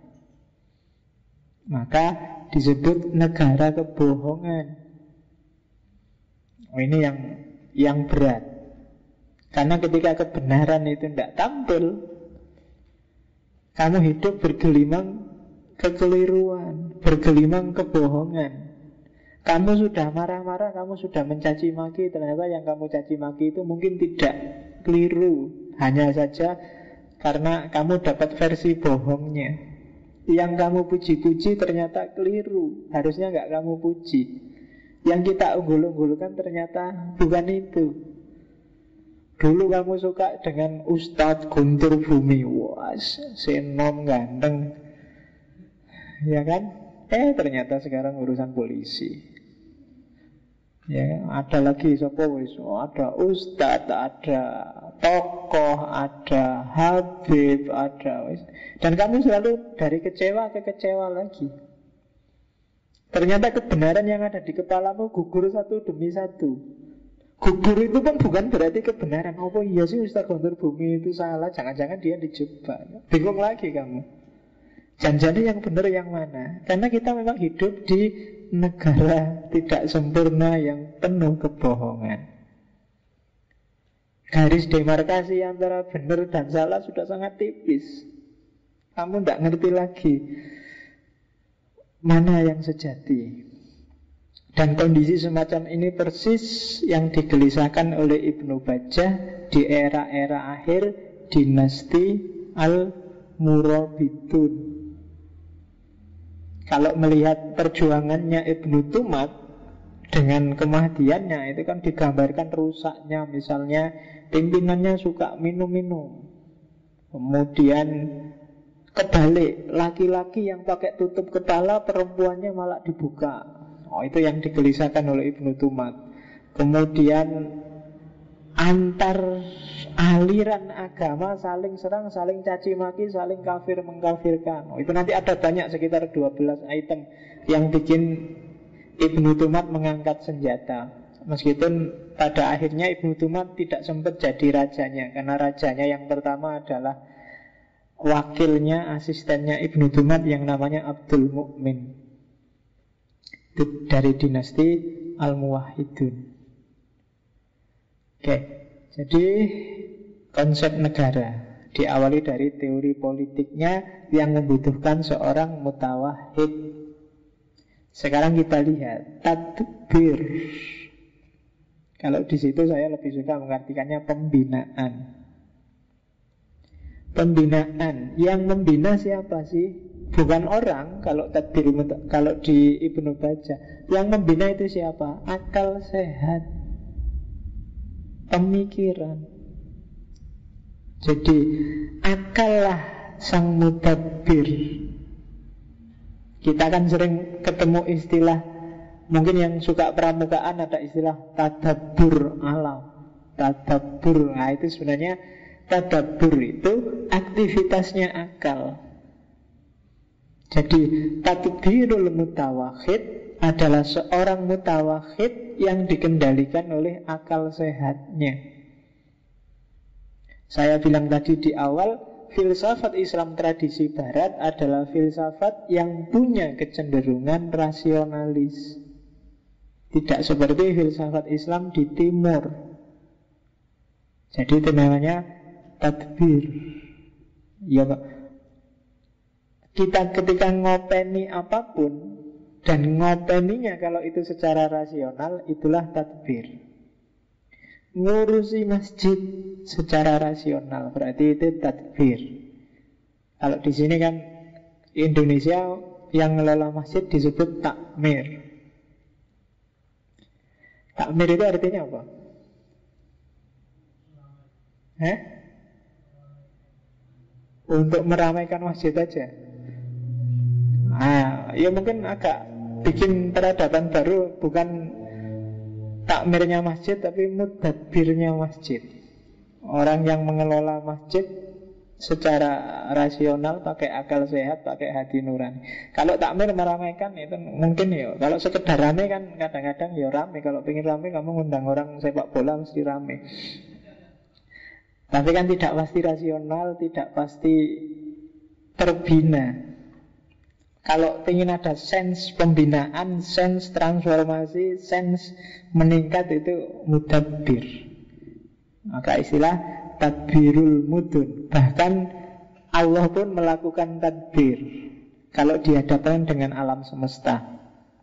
Maka disebut negara kebohongan. Ini yang berat. Karena ketika kebenaran itu tidak tampil, kamu hidup bergelimang kekeliruan, bergelimang kebohongan. Kamu sudah marah-marah, kamu sudah mencaci maki, ternyata yang kamu caci maki itu mungkin tidak keliru, hanya saja karena kamu dapat versi bohongnya. Yang kamu puji-puji ternyata keliru, harusnya nggak kamu puji. Yang kita unggul-unggulkan ternyata bukan itu. Dulu kamu suka dengan Ustadz Guntur Bumi, wah, senom ganteng, ya kan? Ternyata sekarang urusan polisi. Ya, ada lagi siapa wis? Ada Ustadz, ada tokoh, ada Habib, ada wis. Dan kamu selalu dari kecewa ke kecewa lagi. Ternyata kebenaran yang ada di kepalamu gugur satu demi satu. Gugur itu pun bukan berarti kebenaran. Oh iya sih Ustaz Guntur Bumi itu salah, jangan-jangan dia dijebak. Bingung lagi kamu. Jangan-jangan yang benar yang mana? Karena kita memang hidup di negara tidak sempurna yang penuh kebohongan. Garis demarkasi antara benar dan salah sudah sangat tipis. Kamu tidak ngerti lagi mana yang sejati. Dan kondisi semacam ini persis yang digelisahkan oleh Ibnu Bajjah di era-era akhir dinasti Al-Murabitun. Kalau melihat perjuangannya Ibnu Tumat dengan kemahdiannya, itu kan digambarkan rusaknya. Misalnya pimpinannya suka minum-minum, kemudian kebalik, laki-laki yang pakai tutup kepala, perempuannya malah dibuka. Itu yang digelisahkan oleh Ibnu Tumat. Kemudian antar aliran agama saling serang, saling caci maki, saling kafir mengkafirkan. Itu nanti ada banyak, sekitar 12 item yang bikin Ibnu Tumat mengangkat senjata. Meskipun pada akhirnya Ibnu Tumat tidak sempat jadi rajanya, karena rajanya yang pertama adalah wakilnya, asistennya Ibnu Tumat yang namanya Abdul Mukmin, dari dinasti Al-Muwahhidun. Oke, jadi konsep negara diawali dari teori politiknya yang membutuhkan seorang mutawahhid. Sekarang kita lihat tadbir. Kalau di situ saya lebih suka mengartikannya pembinaan. Pembinaan, yang membina siapa sih? Bukan orang. Kalau tadbir, kalau di Ibnu Bajjah, yang membina itu siapa? Akal sehat, pemikiran. Jadi akallah sang mudabbir. Kita kan sering ketemu istilah, mungkin yang suka pramukaan ada istilah tadabbur alam. Tadabbur, nah itu sebenarnya tadabbur itu aktivitasnya akal. Jadi tadbirul mutawahhid adalah seorang mutawahhid yang dikendalikan oleh akal sehatnya. Saya bilang tadi di awal, filsafat Islam tradisi barat adalah filsafat yang punya kecenderungan rasionalis. Tidak seperti filsafat Islam di timur. Jadi itu namanya tadbir. Ya Pak. Kita ketika ngopeni apapun, dan ngopeninya kalau itu secara rasional, itulah tadbir. Ngurusi masjid secara rasional, berarti itu tadbir. Kalau di sini kan Indonesia yang ngelola masjid disebut takmir. Takmir itu artinya apa? Untuk meramaikan masjid aja. Ya mungkin agak bikin peradaban baru, bukan takmirnya masjid tapi mudabbirnya masjid. Orang yang mengelola masjid secara rasional, pakai akal sehat, pakai hati nurani. Kalau takmir meramaikan itu mungkin ya. Kalau sekedar rame kan kadang-kadang ya rame. Kalau pengen rame kamu ngundang orang sepak bola mesti rame. Tapi kan tidak pasti rasional, tidak pasti terbina. Kalau ingin ada sense pembinaan, sense transformasi, sense meningkat, itu mudabbir. Maka istilah tadbirul mudun. Bahkan Allah pun melakukan tadbir kalau dihadapkan dengan alam semesta.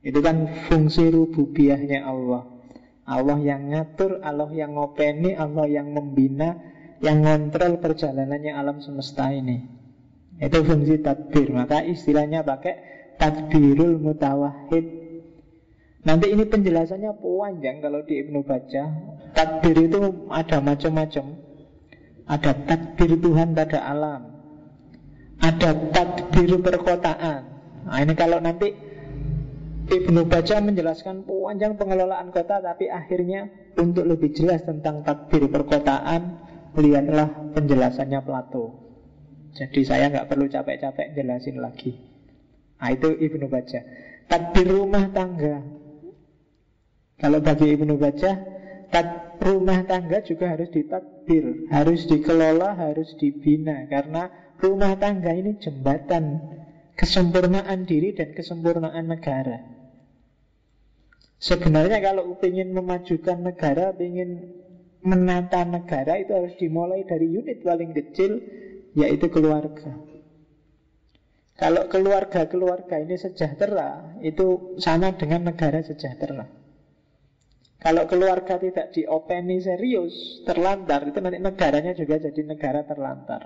Itu kan fungsi rububiyahnya Allah. Allah yang ngatur, Allah yang ngopeni, Allah yang membina, yang ngontrol perjalanannya alam semesta ini. Itu fungsi tadbir. Maka istilahnya pakai tadbirul mutawahhid. Nanti ini penjelasannya panjang kalau di Ibnu Bajjah. Tadbir itu ada macam-macam. Ada tadbir Tuhan pada alam, ada tadbir perkotaan. Nah ini kalau nanti Ibnu Bajjah menjelaskan panjang pengelolaan kota, tapi akhirnya untuk lebih jelas tentang tadbir perkotaan, lihatlah penjelasannya Plato. Jadi saya nggak perlu capek-capek jelasin lagi. Nah itu Ibnu Bajjah. Tadbir rumah tangga, kalau bagi Ibnu Bajjah, rumah tangga juga harus ditadbir, harus dikelola, harus dibina. Karena rumah tangga ini jembatan kesempurnaan diri dan kesempurnaan negara. Sebenarnya kalau ingin memajukan negara, ingin menata negara, itu harus dimulai dari unit paling kecil, yaitu keluarga. Kalau keluarga-keluarga ini sejahtera, itu sama dengan negara sejahtera. Kalau keluarga tidak diopeni serius, terlantar, itu nanti negaranya juga jadi negara terlantar.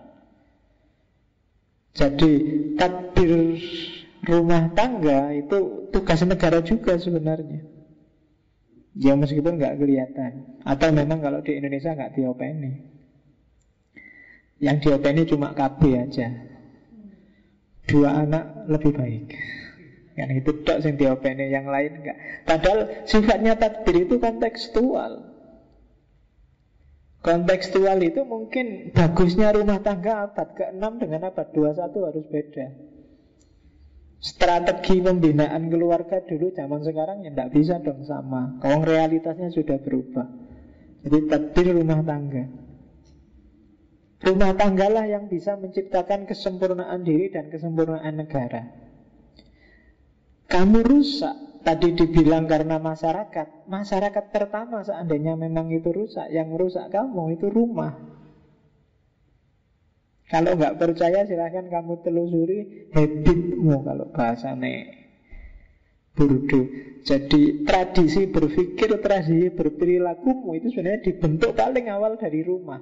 Jadi tadbir rumah tangga itu tugas negara juga sebenarnya. Ya meskipun nggak kelihatan. Atau memang kalau di Indonesia nggak diopeni. Yang diopeni cuma KB aja. 2 anak lebih baik. Kan itu tok sing diopeni, yang lain enggak. Padahal sifatnya tadbir itu kontekstual. Kontekstual itu mungkin bagusnya rumah tangga abad ke-6 dengan abad 21 harus beda. Strategi pembinaan keluarga dulu zaman sekarang ya tidak bisa dong sama. Kalau realitasnya sudah berubah. Jadi tadbir rumah tangga. Rumah tanggalah yang bisa menciptakan kesempurnaan diri dan kesempurnaan negara. Kamu rusak, tadi dibilang karena masyarakat. Masyarakat pertama seandainya memang itu rusak, yang merusak kamu itu rumah. Kalau nggak percaya silahkan kamu telusuri habitmu, kalau bahasanya Burdo. Jadi tradisi berpikir, tradisi berperilakumu itu sebenarnya dibentuk paling awal dari rumah.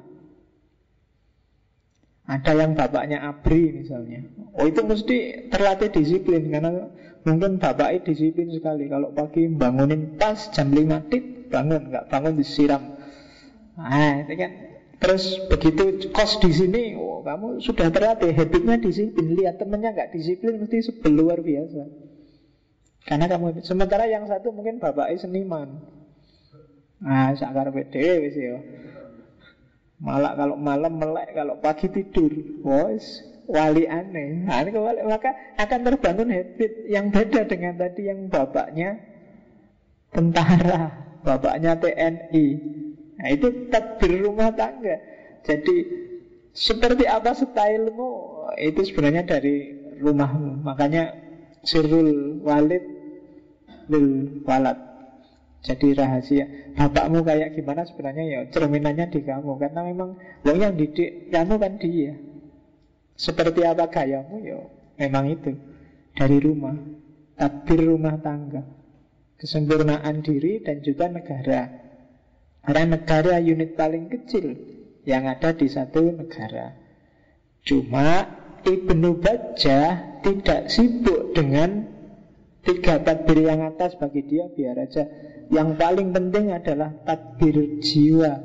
Ada yang bapaknya ABRI misalnya, oh itu mesti terlatih disiplin. Karena mungkin bapaknya disiplin sekali. Kalau pagi bangunin pas jam 5 tik, bangun, nggak bangun disiram. Nah itu kan. Terus begitu kos di sini, oh, kamu sudah terlatih, habitnya disiplin. Lihat temennya nggak disiplin, mesti sebel luar biasa. Karena kamu, sementara yang satu mungkin bapaknya seniman. Nah, sakar pede wis ya. Malah kalau malam melek, kalau pagi tidur. Wes, wali aneh. Nah, ini kebalik, maka akan terbangun habit yang beda dengan tadi yang bapaknya tentara, bapaknya TNI. Nah, itu tadbir rumah tangga. Jadi seperti apa stylemu, itu sebenarnya dari rumahmu. Makanya sirrul walid lil walad. Jadi rahasia bapakmu kayak gimana sebenarnya ya cerminannya di kamu. Karena memang yang didik kamu kan dia. Seperti apa gayamu ya memang itu dari rumah. Tadbir rumah tangga, kesempurnaan diri dan juga negara. Karena negara unit paling kecil yang ada di satu negara. Cuma Ibnu Bajjah tidak sibuk dengan 3 tadbir yang atas. Bagi dia biar aja. Yang paling penting adalah tadbir jiwa.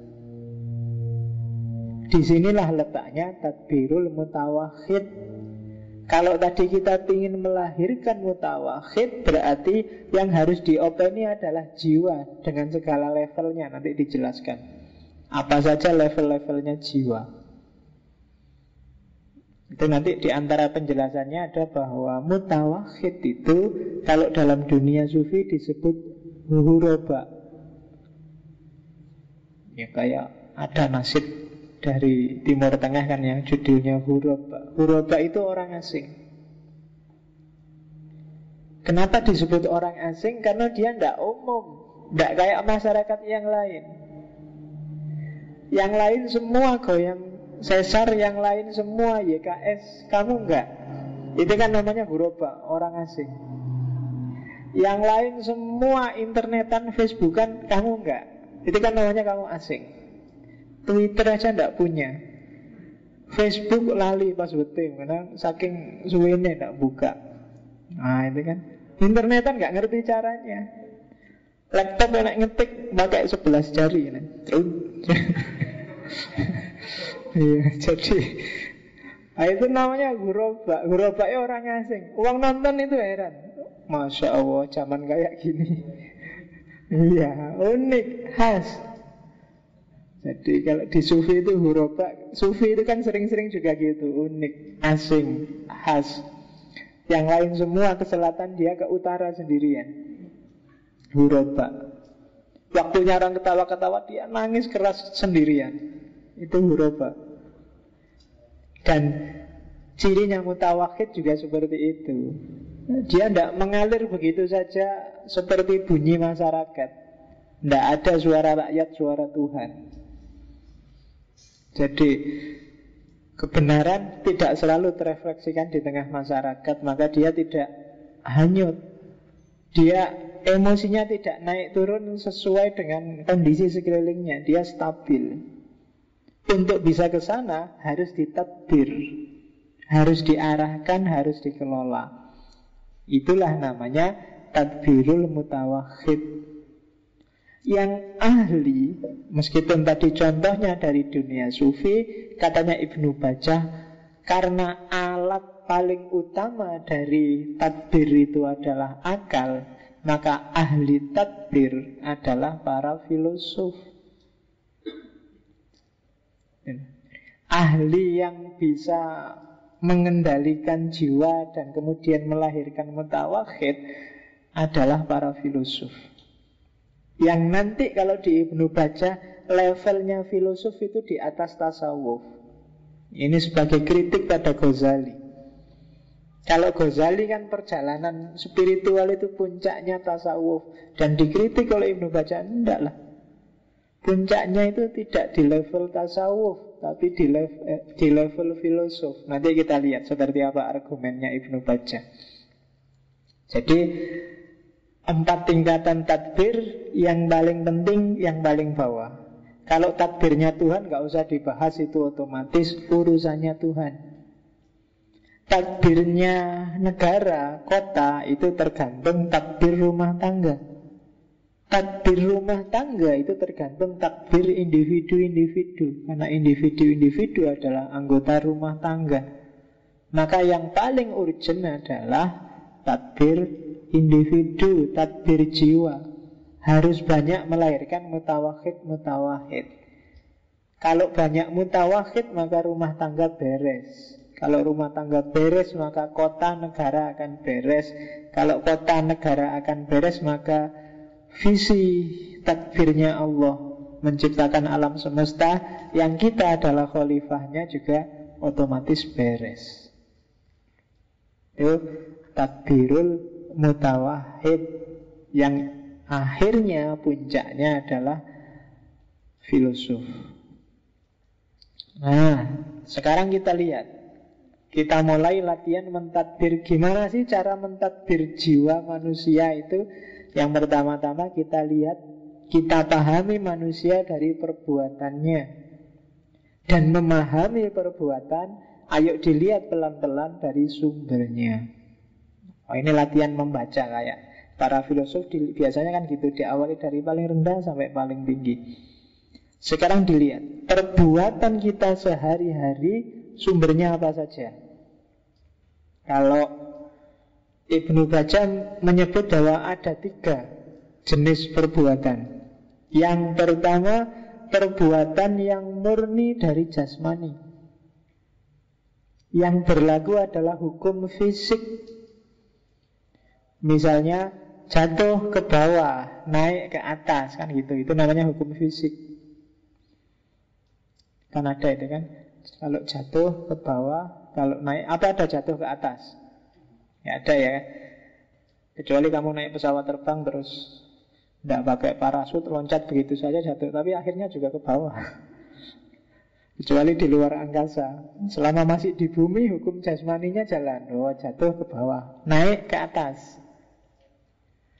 Disinilah letaknya tadbirul mutawahhid. Kalau tadi kita ingin melahirkan mutawahhid, berarti yang harus diopeni adalah jiwa dengan segala levelnya. Nanti dijelaskan apa saja level-levelnya jiwa. Itu nanti di antara penjelasannya ada bahwa mutawahhid itu kalau dalam dunia sufi disebut huroba. Ya kayak ada nasib dari Timur Tengah kan yang judulnya huroba. Huroba itu orang asing. Kenapa disebut orang asing? Karena dia tidak umum, tidak kayak masyarakat yang lain. Yang lain semua goyang sesar, yang lain semua YKS. Kamu enggak. Itu kan namanya huroba, orang asing. Yang lain semua internetan, Facebookan, kamu enggak. Itu kan namanya kamu asing. Twitter aja enggak punya. Facebook lali passwordnya karena saking suwene enggak buka. Nah itu kan internetan enggak ngerti caranya. Laptop enak ngetik pakai 11 jari kan. Terus iya, jadi itu namanya gurobak. Gurobaknya orang asing. Uang nonton itu heran. Masya Allah, zaman kayak gini. Iya, unik, khas. Jadi kalau di sufi itu gurobak. Sufi itu kan sering-sering juga gitu. Unik, asing, khas. Yang lain semua ke selatan, dia ke utara sendirian. Gurobak. Waktunya orang ketawa-ketawa, dia nangis keras sendirian. Itu gurobak. Dan cirinya mutawakid juga seperti itu. Dia tidak mengalir begitu saja seperti bunyi masyarakat. Tidak ada suara rakyat, suara Tuhan. Jadi kebenaran tidak selalu terefleksikan di tengah masyarakat. Maka dia tidak hanyut. Dia emosinya tidak naik turun sesuai dengan kondisi sekelilingnya. Dia stabil. Untuk bisa ke sana harus ditadbir, harus diarahkan, harus dikelola. Itulah namanya tadbirul mutawakhid. Yang ahli, meskipun tadi contohnya dari dunia sufi, katanya Ibnu Bajjah, karena alat paling utama dari tadbir itu adalah akal, maka ahli tadbir adalah para filosof. Ahli yang bisa mengendalikan jiwa dan kemudian melahirkan mutawakhid adalah para filosof. Yang nanti kalau di Ibnu Bajjah levelnya filosof itu di atas tasawuf. Ini sebagai kritik pada Ghazali. Kalau Ghazali kan perjalanan spiritual itu puncaknya tasawuf, dan dikritik oleh Ibnu Bajjah, enggak lah. Puncaknya itu tidak di level tasawuf, tapi di level filosof. Nanti kita lihat seperti apa argumennya Ibnu Bajjah. Jadi 4 tingkatan tadbir, yang paling penting, yang paling bawah. Kalau tadbirnya Tuhan gak usah dibahas, itu otomatis urusannya Tuhan. Tadbirnya negara, kota, itu tergantung tadbir rumah tangga. Tadbir rumah tangga itu tergantung takbir individu-individu. Karena individu-individu adalah anggota rumah tangga. Maka yang paling urgent adalah tadbir individu, tadbir jiwa. Harus banyak melahirkan mutawakhid. Kalau banyak mutawakhid, maka rumah tangga beres. Kalau rumah tangga beres, maka kota negara akan beres. Kalau kota negara akan beres, maka visi takbirnya Allah menciptakan alam semesta, yang kita adalah khalifahnya, juga otomatis beres. Itu takbirul mutawahhid, yang akhirnya puncaknya adalah filosof. Nah, sekarang kita lihat, kita mulai latihan mentadbir. Gimana sih cara mentadbir jiwa manusia itu? Yang pertama-tama kita lihat, kita pahami manusia dari perbuatannya. Dan memahami perbuatan, ayo dilihat pelan-pelan dari sumbernya. Oh, ini latihan membaca kayak para filosof biasanya kan gitu, diawali dari paling rendah sampai paling tinggi. Sekarang dilihat, perbuatan kita sehari-hari sumbernya apa saja. Kalau Ibnu Bajjah menyebut bahwa ada 3 jenis perbuatan. Yang pertama, perbuatan yang murni dari jasmani. Yang berlaku adalah hukum fisik. Misalnya jatuh ke bawah, naik ke atas, kan gitu. Itu namanya hukum fisik. Kan ada itu kan. Kalau jatuh ke bawah, kalau naik, apa ada jatuh ke atas? Ya ada ya. Kecuali kamu naik pesawat terbang terus tidak pakai parasut, loncat begitu saja jatuh, tapi akhirnya juga ke bawah. Kecuali di luar angkasa. Selama masih di bumi, hukum jasmaninya jalan. Oh, jatuh ke bawah, naik ke atas.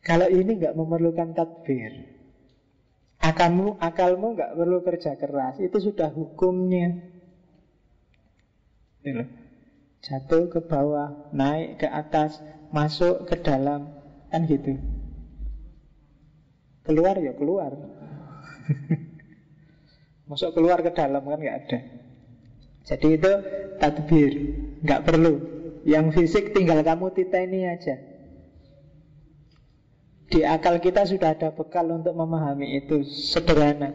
Kalau ini nggak memerlukan tadbir. Akalmu nggak perlu kerja keras. Itu sudah hukumnya. Ini loh. Jatuh ke bawah, naik ke atas, masuk ke dalam, kan gitu. Keluar ya keluar. Masuk keluar ke dalam kan nggak ada. Jadi itu tadbir, nggak perlu. Yang fisik tinggal kamu titeni aja. Di akal kita sudah ada bekal untuk memahami itu. Sederhana.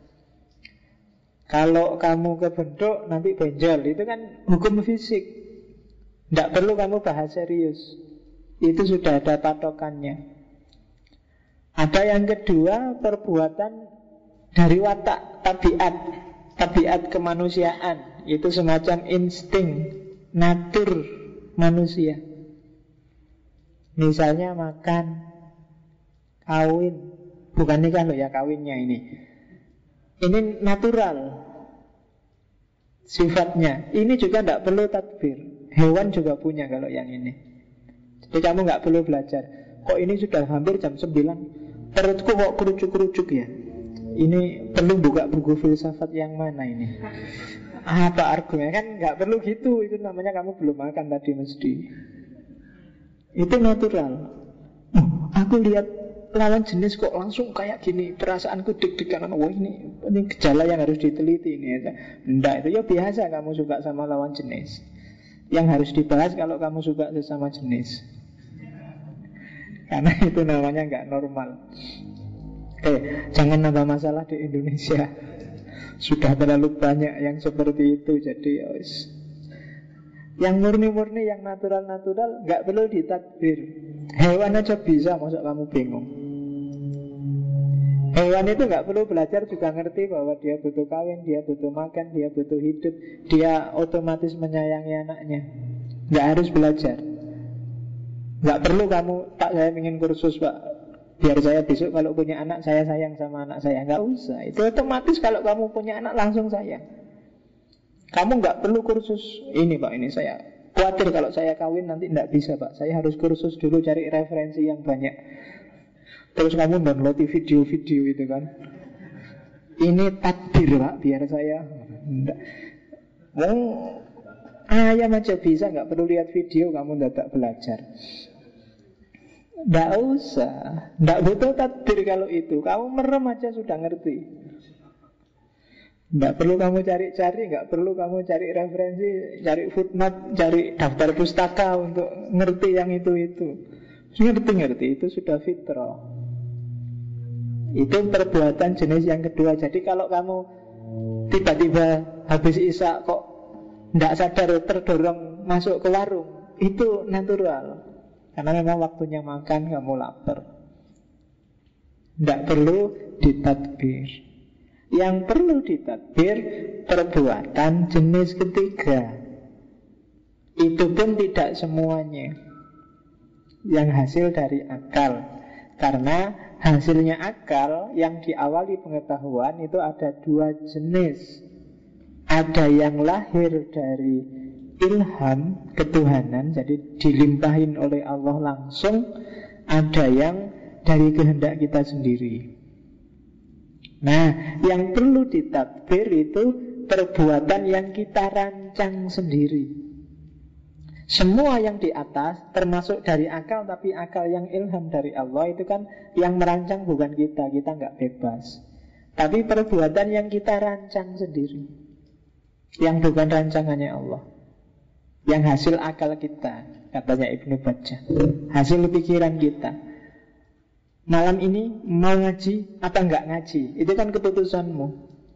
Kalau kamu kebentuk nanti benjol, itu kan hukum fisik. Tidak perlu kamu bahas serius. Itu sudah ada patokannya. Ada yang kedua, perbuatan dari watak, tabiat kemanusiaan. Itu semacam insting, natur manusia. Misalnya makan, kawin. Bukan nikah loh ya, kawinnya ini. Ini natural sifatnya. Ini juga tidak perlu tadbir. Hewan juga punya kalau yang ini. Jadi kamu nggak perlu belajar. Kok ini sudah hampir jam 9, perutku kok kerucuk-kerucuk ya. Ini perlu buka buku filsafat yang mana ini? Apa argumennya? Kan nggak perlu gitu. Itu namanya kamu belum makan tadi mesti. Itu natural. Aku lihat lawan jenis kok langsung kayak gini, perasaanku deg-degan. Wah ini gejala yang harus diteliti ini. Enggak, itu ya biasa kamu suka sama lawan jenis. Yang harus dibahas kalau kamu suka sesama jenis. Karena itu namanya nggak normal. Jangan nambah masalah di Indonesia. Sudah terlalu banyak yang seperti itu. Jadi yang murni-murni, yang natural-natural nggak perlu ditadbir. Hewan aja bisa, masa kamu bingung? Hewan itu nggak perlu belajar juga ngerti bahwa dia butuh kawin, dia butuh makan, dia butuh hidup. Dia otomatis menyayangi anaknya. Nggak harus belajar. Nggak perlu kamu, Pak saya ingin kursus Pak, biar saya besok kalau punya anak saya sayang sama anak saya. Nggak usah. Itu otomatis kalau kamu punya anak langsung sayang. Kamu nggak perlu kursus ini Pak, ini saya khawatir kalau saya kawin nanti nggak bisa Pak. Saya harus kursus dulu cari referensi yang banyak. Terus kamu download video-video itu kan. Ini takdir Pak, biar saya enggak. Ayam aja bisa, nggak perlu lihat video, kamu tidak belajar. Nggak usah, nggak butuh takdir kalau itu. Kamu merem aja sudah ngerti. Nggak perlu kamu cari-cari, nggak perlu kamu cari referensi, cari footnote, cari daftar pustaka untuk ngerti yang itu. Ngerti, itu sudah fitrah. Itu perbuatan jenis yang kedua. Jadi kalau kamu tiba-tiba habis isya kok tidak sadar terdorong masuk ke warung, itu natural. Karena memang waktunya makan, kamu lapar. Tidak perlu ditadbir. Yang perlu ditadbir perbuatan jenis ketiga. Itu pun tidak semuanya yang hasil dari akal. Karena hasilnya akal yang diawali pengetahuan itu ada dua jenis. Ada yang lahir dari ilham ketuhanan, jadi dilimpahin oleh Allah langsung. Ada yang dari kehendak kita sendiri. Nah, yang perlu ditadbir itu perbuatan yang kita rancang sendiri. Semua yang di atas termasuk dari akal, tapi akal yang ilham dari Allah itu kan yang merancang bukan kita nggak bebas. Tapi perbuatan yang kita rancang sendiri, yang bukan rancangannya Allah, yang hasil akal kita, katanya Ibnu Bajjah, hasil pikiran kita. Malam ini mau ngaji apa nggak ngaji, itu kan keputusanmu.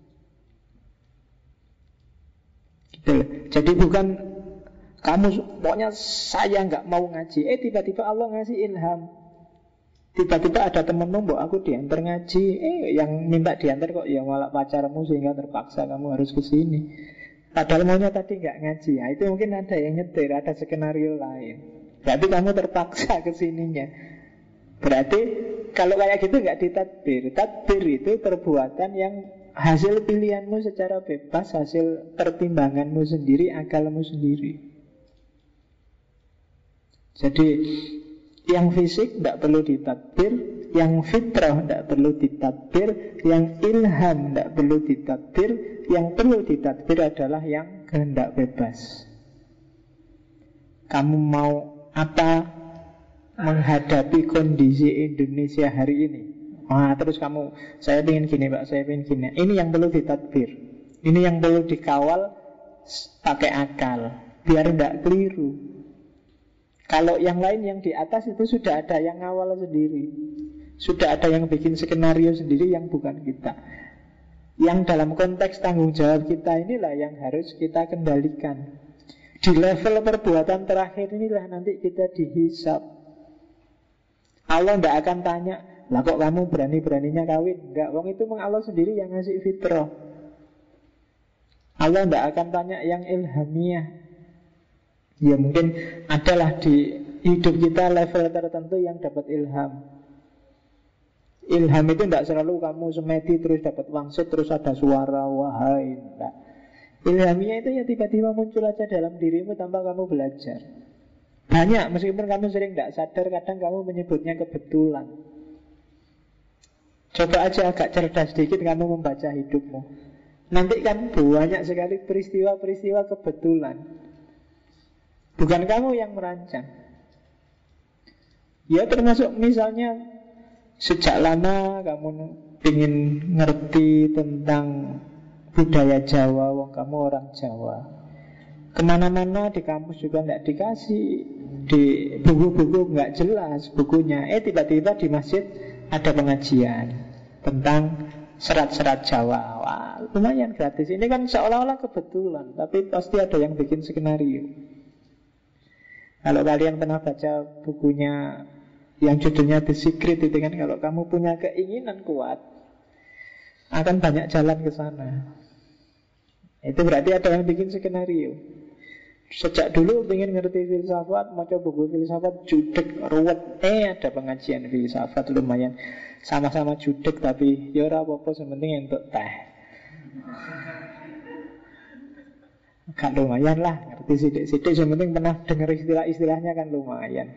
Gitu. Jadi bukan kamu pokoknya saya nggak mau ngaji. Tiba-tiba Allah ngasih ilham. Tiba-tiba ada temenmu, mbok aku diantar ngaji. Yang minta diantar kok ya malah pacarmu, sehingga terpaksa kamu harus ke sini. Padahal maunya tadi nggak ngaji. Nah, itu mungkin ada yang nyetir, ada skenario lain. Berarti kamu terpaksa ke sininya. Berarti kalau kayak gitu nggak ditadbir. Tadbir itu perbuatan yang hasil pilihanmu secara bebas, hasil pertimbanganmu sendiri, akalmu sendiri. Jadi Yang fisik tidak perlu ditadbir, yang fitrah tidak perlu ditadbir, yang ilham tidak perlu ditadbir. Yang perlu ditadbir adalah yang kehendak bebas. Kamu mau apa menghadapi kondisi Indonesia hari ini? Terus kamu, saya ingin gini Pak, saya ingin gini. Ini yang perlu ditadbir. Ini yang perlu dikawal pakai akal, biar tidak keliru. Kalau yang lain yang di atas itu sudah ada yang ngawal sendiri, sudah ada yang bikin skenario sendiri yang bukan kita. Yang dalam konteks tanggung jawab kita inilah yang harus kita kendalikan. Di level perbuatan terakhir inilah nanti kita dihisap. Allah tidak akan tanya, lah kok kamu berani-beraninya kawin? Enggak, wong itu Allah sendiri yang ngasih fitrah. Allah tidak akan tanya yang ilhamiah. Ya mungkin adalah di hidup kita level tertentu yang dapat ilham. Ilham itu tidak selalu kamu semedi terus dapat wangsit terus ada suara wahai. Enggak. Ilhamnya itu ya tiba-tiba muncul aja dalam dirimu tanpa kamu belajar. Banyak, meskipun kamu sering tidak sadar, kadang kamu menyebutnya kebetulan. Coba aja agak cerdas sedikit kamu membaca hidupmu. Nanti kan banyak sekali peristiwa-peristiwa kebetulan. Bukan kamu yang merancang. Ya termasuk misalnya sejak lama kamu ingin ngerti tentang budaya Jawa, wong kamu orang Jawa. Kemana-mana di kampus juga tidak dikasih, di buku-buku nggak jelas bukunya. Tiba-tiba di masjid ada pengajian tentang serat-serat Jawa. Wah, lumayan gratis. Ini kan seolah-olah kebetulan, tapi pasti ada yang bikin skenario. Kalau kalian pernah baca bukunya yang judulnya The Secret itu kan, kalau kamu punya keinginan kuat, akan banyak jalan ke sana. Itu berarti ada yang bikin skenario. Sejak dulu ingin ngerti filsafat, mau coba buku filsafat, judek, ruwet. Ada pengajian filsafat lumayan. Sama-sama judek tapi ya ora apa-apa, sementing untuk teh. Kan lumayan lah, ngerti sidik-sidik. Yang penting pernah dengar istilah-istilahnya kan lumayan.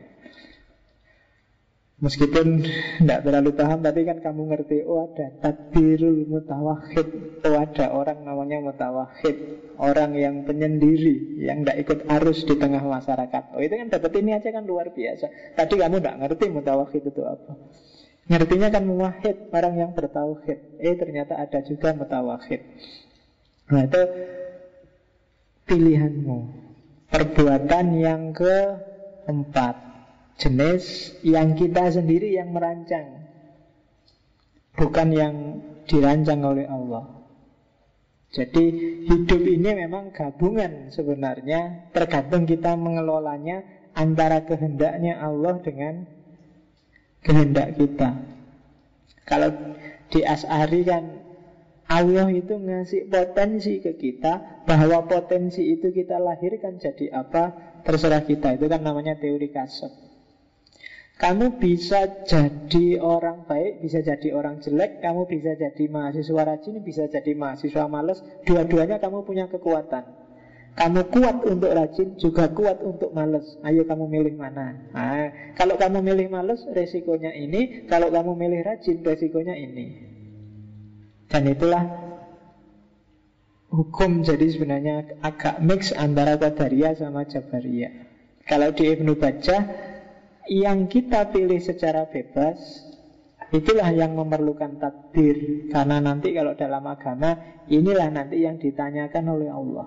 Meskipun tidak terlalu paham, tapi kan kamu ngerti. Oh ada tadbirul mutawahhid. Oh ada orang namanya mutawahhid, orang yang penyendiri, yang tidak ikut arus di tengah masyarakat. Oh itu kan dapat ini aja kan luar biasa. Tadi kamu tidak ngerti mutawahhid itu apa. Ngertinya kan muwahhid, orang yang bertauhid. Ternyata ada juga mutawahhid. Nah itu pilihanmu. Perbuatan yang keempat, jenis yang kita sendiri yang merancang, bukan yang dirancang oleh Allah. Jadi hidup ini memang gabungan sebenarnya, tergantung kita mengelolanya antara kehendaknya Allah dengan kehendak kita. Kalau di Asy'ari kan Allah itu ngasih potensi ke kita, bahwa potensi itu kita lahirkan jadi apa, terserah kita. Itu kan namanya teori kasab. Kamu bisa jadi orang baik, bisa jadi orang jelek. Kamu bisa jadi mahasiswa rajin, bisa jadi mahasiswa malas. Dua-duanya kamu punya kekuatan. Kamu kuat untuk rajin, juga kuat untuk malas. Ayo kamu milih mana? Kalau kamu milih malas, resikonya ini. Kalau kamu milih rajin, resikonya ini. Dan itulah hukum. Jadi sebenarnya agak mix antara Qadariyah sama Jabariyah. Kalau di Ibnu Bajjah, yang kita pilih secara bebas, itulah yang memerlukan tadbir. Karena nanti kalau dalam agama, inilah nanti yang ditanyakan oleh Allah.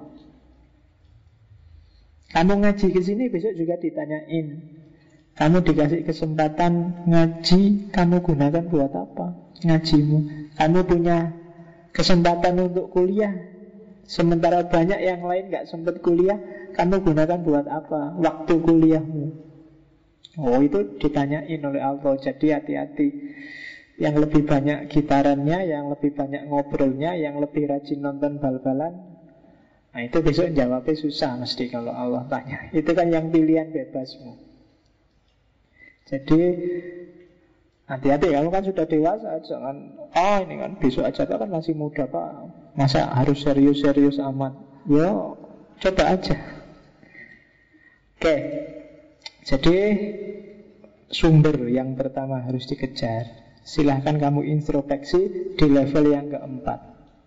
Kamu ngaji ke sini, besok juga ditanyain. Kamu dikasih kesempatan ngaji, kamu gunakan buat apa ngajimu? Kamu punya kesempatan untuk kuliah, sementara banyak yang lain gak sempat kuliah. Kamu gunakan buat apa waktu kuliahmu? Oh itu ditanyain oleh Allah. Jadi hati-hati. Yang lebih banyak gitarannya, yang lebih banyak ngobrolnya, yang lebih rajin nonton bal-balan, nah itu besok jawabnya susah mesti kalau Allah tanya. Itu kan yang pilihan bebasmu. Jadi hati-hati, kamu kan sudah dewasa. Jangan, ini kan besok aja kan masih muda Pak, masa harus serius-serius amat. Ya coba aja. Oke. Jadi sumber yang pertama harus dikejar. Silahkan kamu introspeksi di level yang keempat,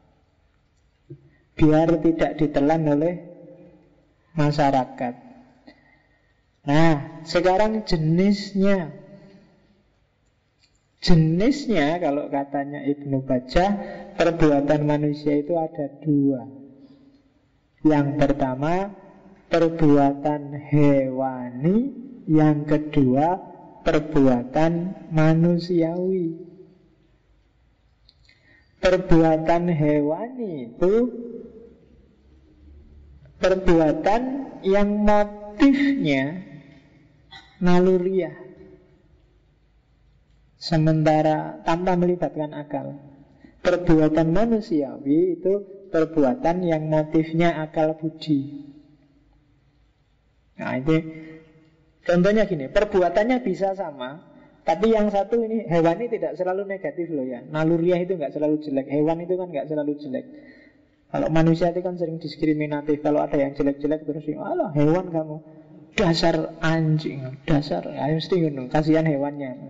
biar tidak ditelan oleh masyarakat. Nah, sekarang jenisnya. Jenisnya kalau katanya Ibnu Bajjah, perbuatan manusia itu ada dua. Yang pertama, perbuatan hewani. Yang kedua, perbuatan manusiawi. Perbuatan hewani itu perbuatan yang motifnya naluriah, sementara tanpa melibatkan akal. Perbuatan manusiawi itu perbuatan yang motifnya akal budi. Nah, itu contohnya gini, perbuatannya bisa sama, tapi yang satu ini hewani tidak selalu negatif loh ya. Naluriah itu nggak selalu jelek, hewan itu kan nggak selalu jelek. Kalau manusia itu kan sering diskriminatif. Kalau ada yang jelek-jelek terus, alah hewan kamu, dasar anjing, dasar, ayo mesti ngono, kasihan hewannya.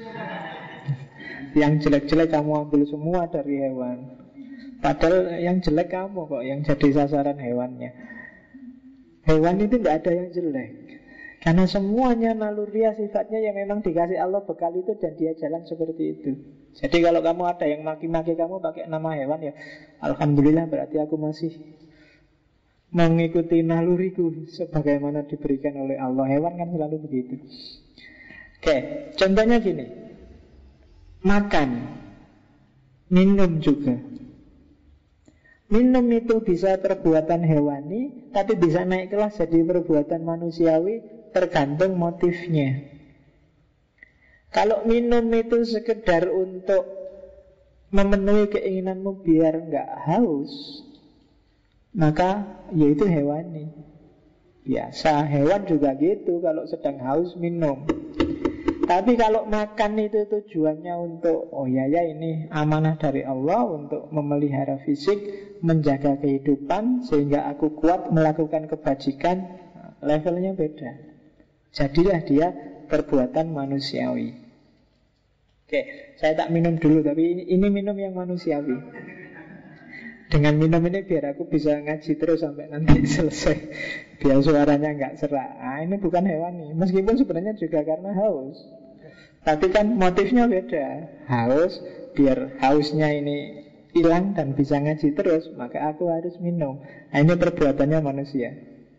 Yang jelek-jelek kamu ambil semua dari hewan, padahal yang jelek kamu kok yang jadi sasaran hewannya. Hewan itu tidak ada yang jelek, karena semuanya naluriah sifatnya yang memang dikasih Allah bekal itu, dan dia jalan seperti itu. Jadi kalau kamu ada yang maki-maki kamu pakai nama hewan, ya alhamdulillah, berarti aku masih mengikuti naluriku sebagaimana diberikan oleh Allah. Hewan kan selalu begitu. Oke, contohnya gini, makan, minum juga. Minum itu bisa perbuatan hewani, tapi bisa naik kelas jadi perbuatan manusiawi, tergantung motifnya. Kalau minum itu sekedar untuk memenuhi keinginanmu biar nggak haus, maka yaitu hewani. Biasa, hewan juga gitu, kalau sedang haus minum. Tapi kalau makan itu tujuannya untuk, oh ya ini amanah dari Allah untuk memelihara fisik, menjaga kehidupan, sehingga aku kuat melakukan kebajikan, levelnya beda. Jadilah dia perbuatan manusiawi. Oke, saya tak minum dulu, tapi ini minum yang manusiawi. Dengan minum ini biar aku bisa ngaji terus sampai nanti selesai, biar suaranya nggak serak. Ini bukan hewani, meskipun sebenarnya juga karena haus, tapi kan motifnya beda. Haus, biar hausnya ini hilang dan bisa ngaji terus, maka aku harus minum. Ini perbuatannya manusia.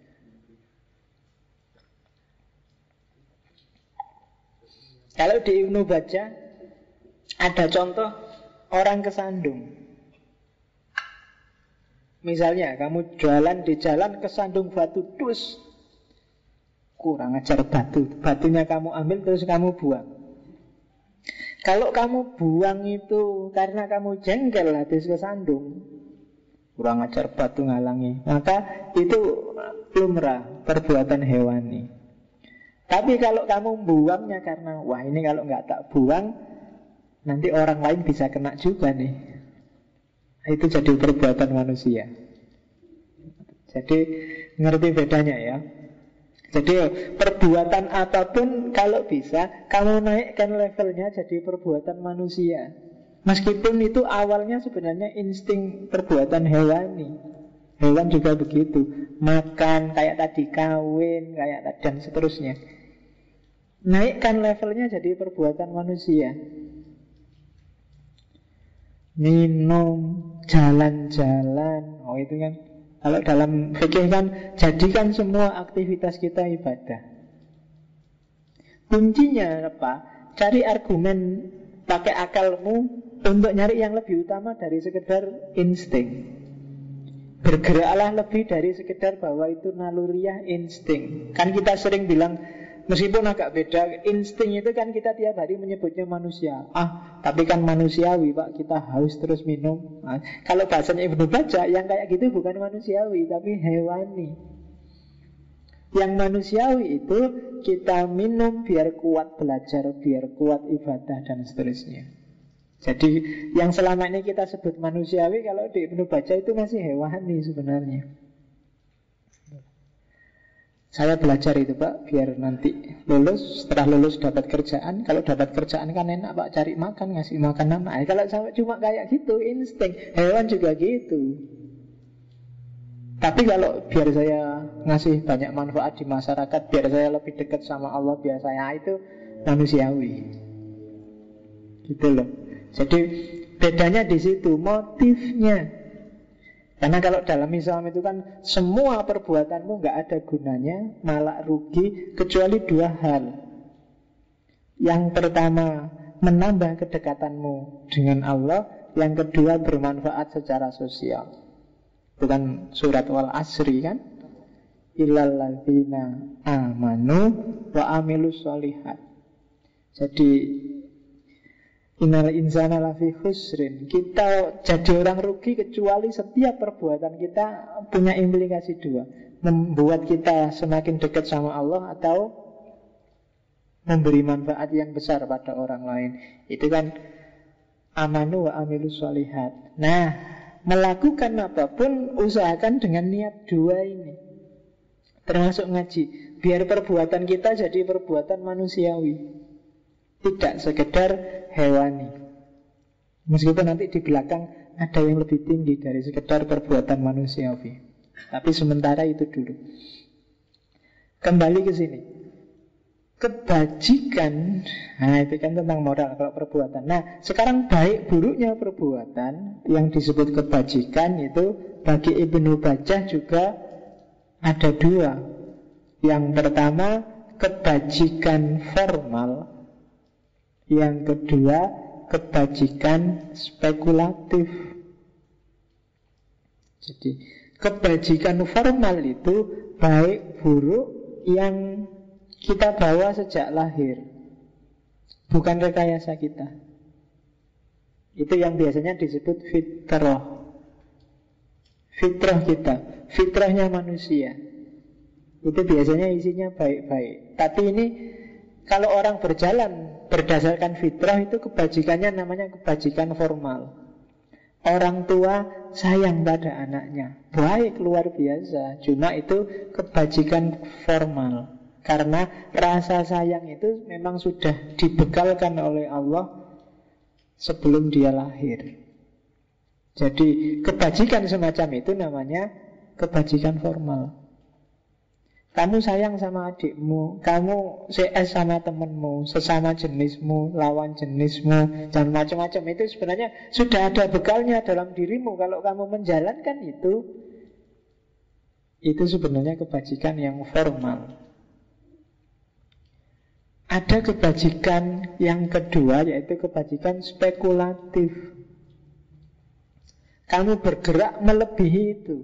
Kalau di Ibnu Bajjah ada contoh orang kesandung. Misalnya kamu jalan di jalan kesandung batu, dus, kurang ajar batu, batunya kamu ambil terus kamu buang. Kalau kamu buang itu karena kamu jengkel habis kesandung, kurang ajar batu ngalangi, maka itu lumrah, perbuatan hewani. Tapi kalau kamu buangnya karena, wah ini kalau nggak tak buang nanti orang lain bisa kena juga nih, itu jadi perbuatan manusia. Jadi ngerti bedanya ya. Jadi perbuatan apapun kalau bisa kamu naikkan levelnya jadi perbuatan manusia, meskipun itu awalnya sebenarnya insting perbuatan hewani. Hewan juga begitu, makan kayak tadi, kawin kayak tadi, dan seterusnya. Naikkan levelnya jadi perbuatan manusia. Minum, jalan-jalan, oh itu kan, kalau dalam fikih kan, jadikan semua aktivitas kita ibadah. Kuncinya apa? Cari argumen, pakai akalmu untuk nyari yang lebih utama dari sekedar insting. Bergeraklah lebih dari sekedar bahwa itu naluriah, insting. Kan kita sering bilang, meskipun agak beda, insting itu kan kita tiap hari menyebutnya manusia. Tapi kan manusiawi Pak, kita haus terus minum. Kalau bahasanya Ibnu Bajjah, yang kayak gitu bukan manusiawi, tapi hewani. Yang manusiawi itu kita minum biar kuat belajar, biar kuat ibadah, dan seterusnya. Jadi yang selama ini kita sebut manusiawi, kalau di Ibnu Bajjah itu masih hewani sebenarnya. Saya belajar itu Pak, biar nanti lulus, setelah lulus dapat kerjaan. Kalau dapat kerjaan kan enak Pak, cari makan, ngasih makan anak. Kalau sampai cuma kayak gitu, insting. Hewan juga gitu. Tapi kalau biar saya ngasih banyak manfaat di masyarakat, biar saya lebih dekat sama Allah, biar saya itu manusiawi. Gitu loh. Jadi bedanya di situ, motifnya. Karena kalau dalam Islam itu kan semua perbuatanmu nggak ada gunanya, malah rugi, kecuali dua hal. Yang pertama, menambah kedekatanmu dengan Allah. Yang kedua, bermanfaat secara sosial. Bukan surat wal asri kan? Illal ladzina amanu wa amilus sholihat. Jadi innal insana lafi khusrin. Kita jadi orang rugi kecuali setiap perbuatan kita punya implikasi dua. Membuat kita semakin dekat sama Allah atau memberi manfaat yang besar pada orang lain. Itu kan amanu wa amilus sholihat. Nah, melakukan apapun usahakan dengan niat dua ini. Termasuk ngaji, biar perbuatan kita jadi perbuatan manusiawi, tidak sekedar hewani. Meskipun nanti di belakang ada yang lebih tinggi dari sekedar perbuatan manusiawi. Tapi sementara itu dulu. Kembali ke sini. Kebajikan, nah itu kan tentang moral kalau perbuatan. Nah sekarang baik buruknya perbuatan yang disebut kebajikan itu bagi Ibnu Bajjah juga ada dua. Yang pertama kebajikan formal. Yang kedua kebajikan spekulatif. Jadi kebajikan formal itu baik buruk yang kita bawa sejak lahir, bukan rekayasa kita. Itu yang biasanya disebut fitrah. Fitrah kita, fitrahnya manusia. Itu biasanya isinya baik-baik. Tapi ini kalau orang berjalan berdasarkan fitrah, itu kebajikannya namanya kebajikan formal. Orang tua sayang pada anaknya, baik luar biasa. Cuma itu kebajikan formal. Karena rasa sayang itu memang sudah dibekalkan oleh Allah sebelum dia lahir. Jadi kebajikan semacam itu namanya kebajikan formal. Kamu sayang sama adikmu, kamu CS sama temenmu, sesama jenismu, lawan jenismu, dan macam-macam. Itu sebenarnya sudah ada bekalnya dalam dirimu. Kalau kamu menjalankan itu sebenarnya kebajikan yang formal. Ada kebajikan yang kedua, yaitu kebajikan spekulatif. Kamu bergerak melebihi itu.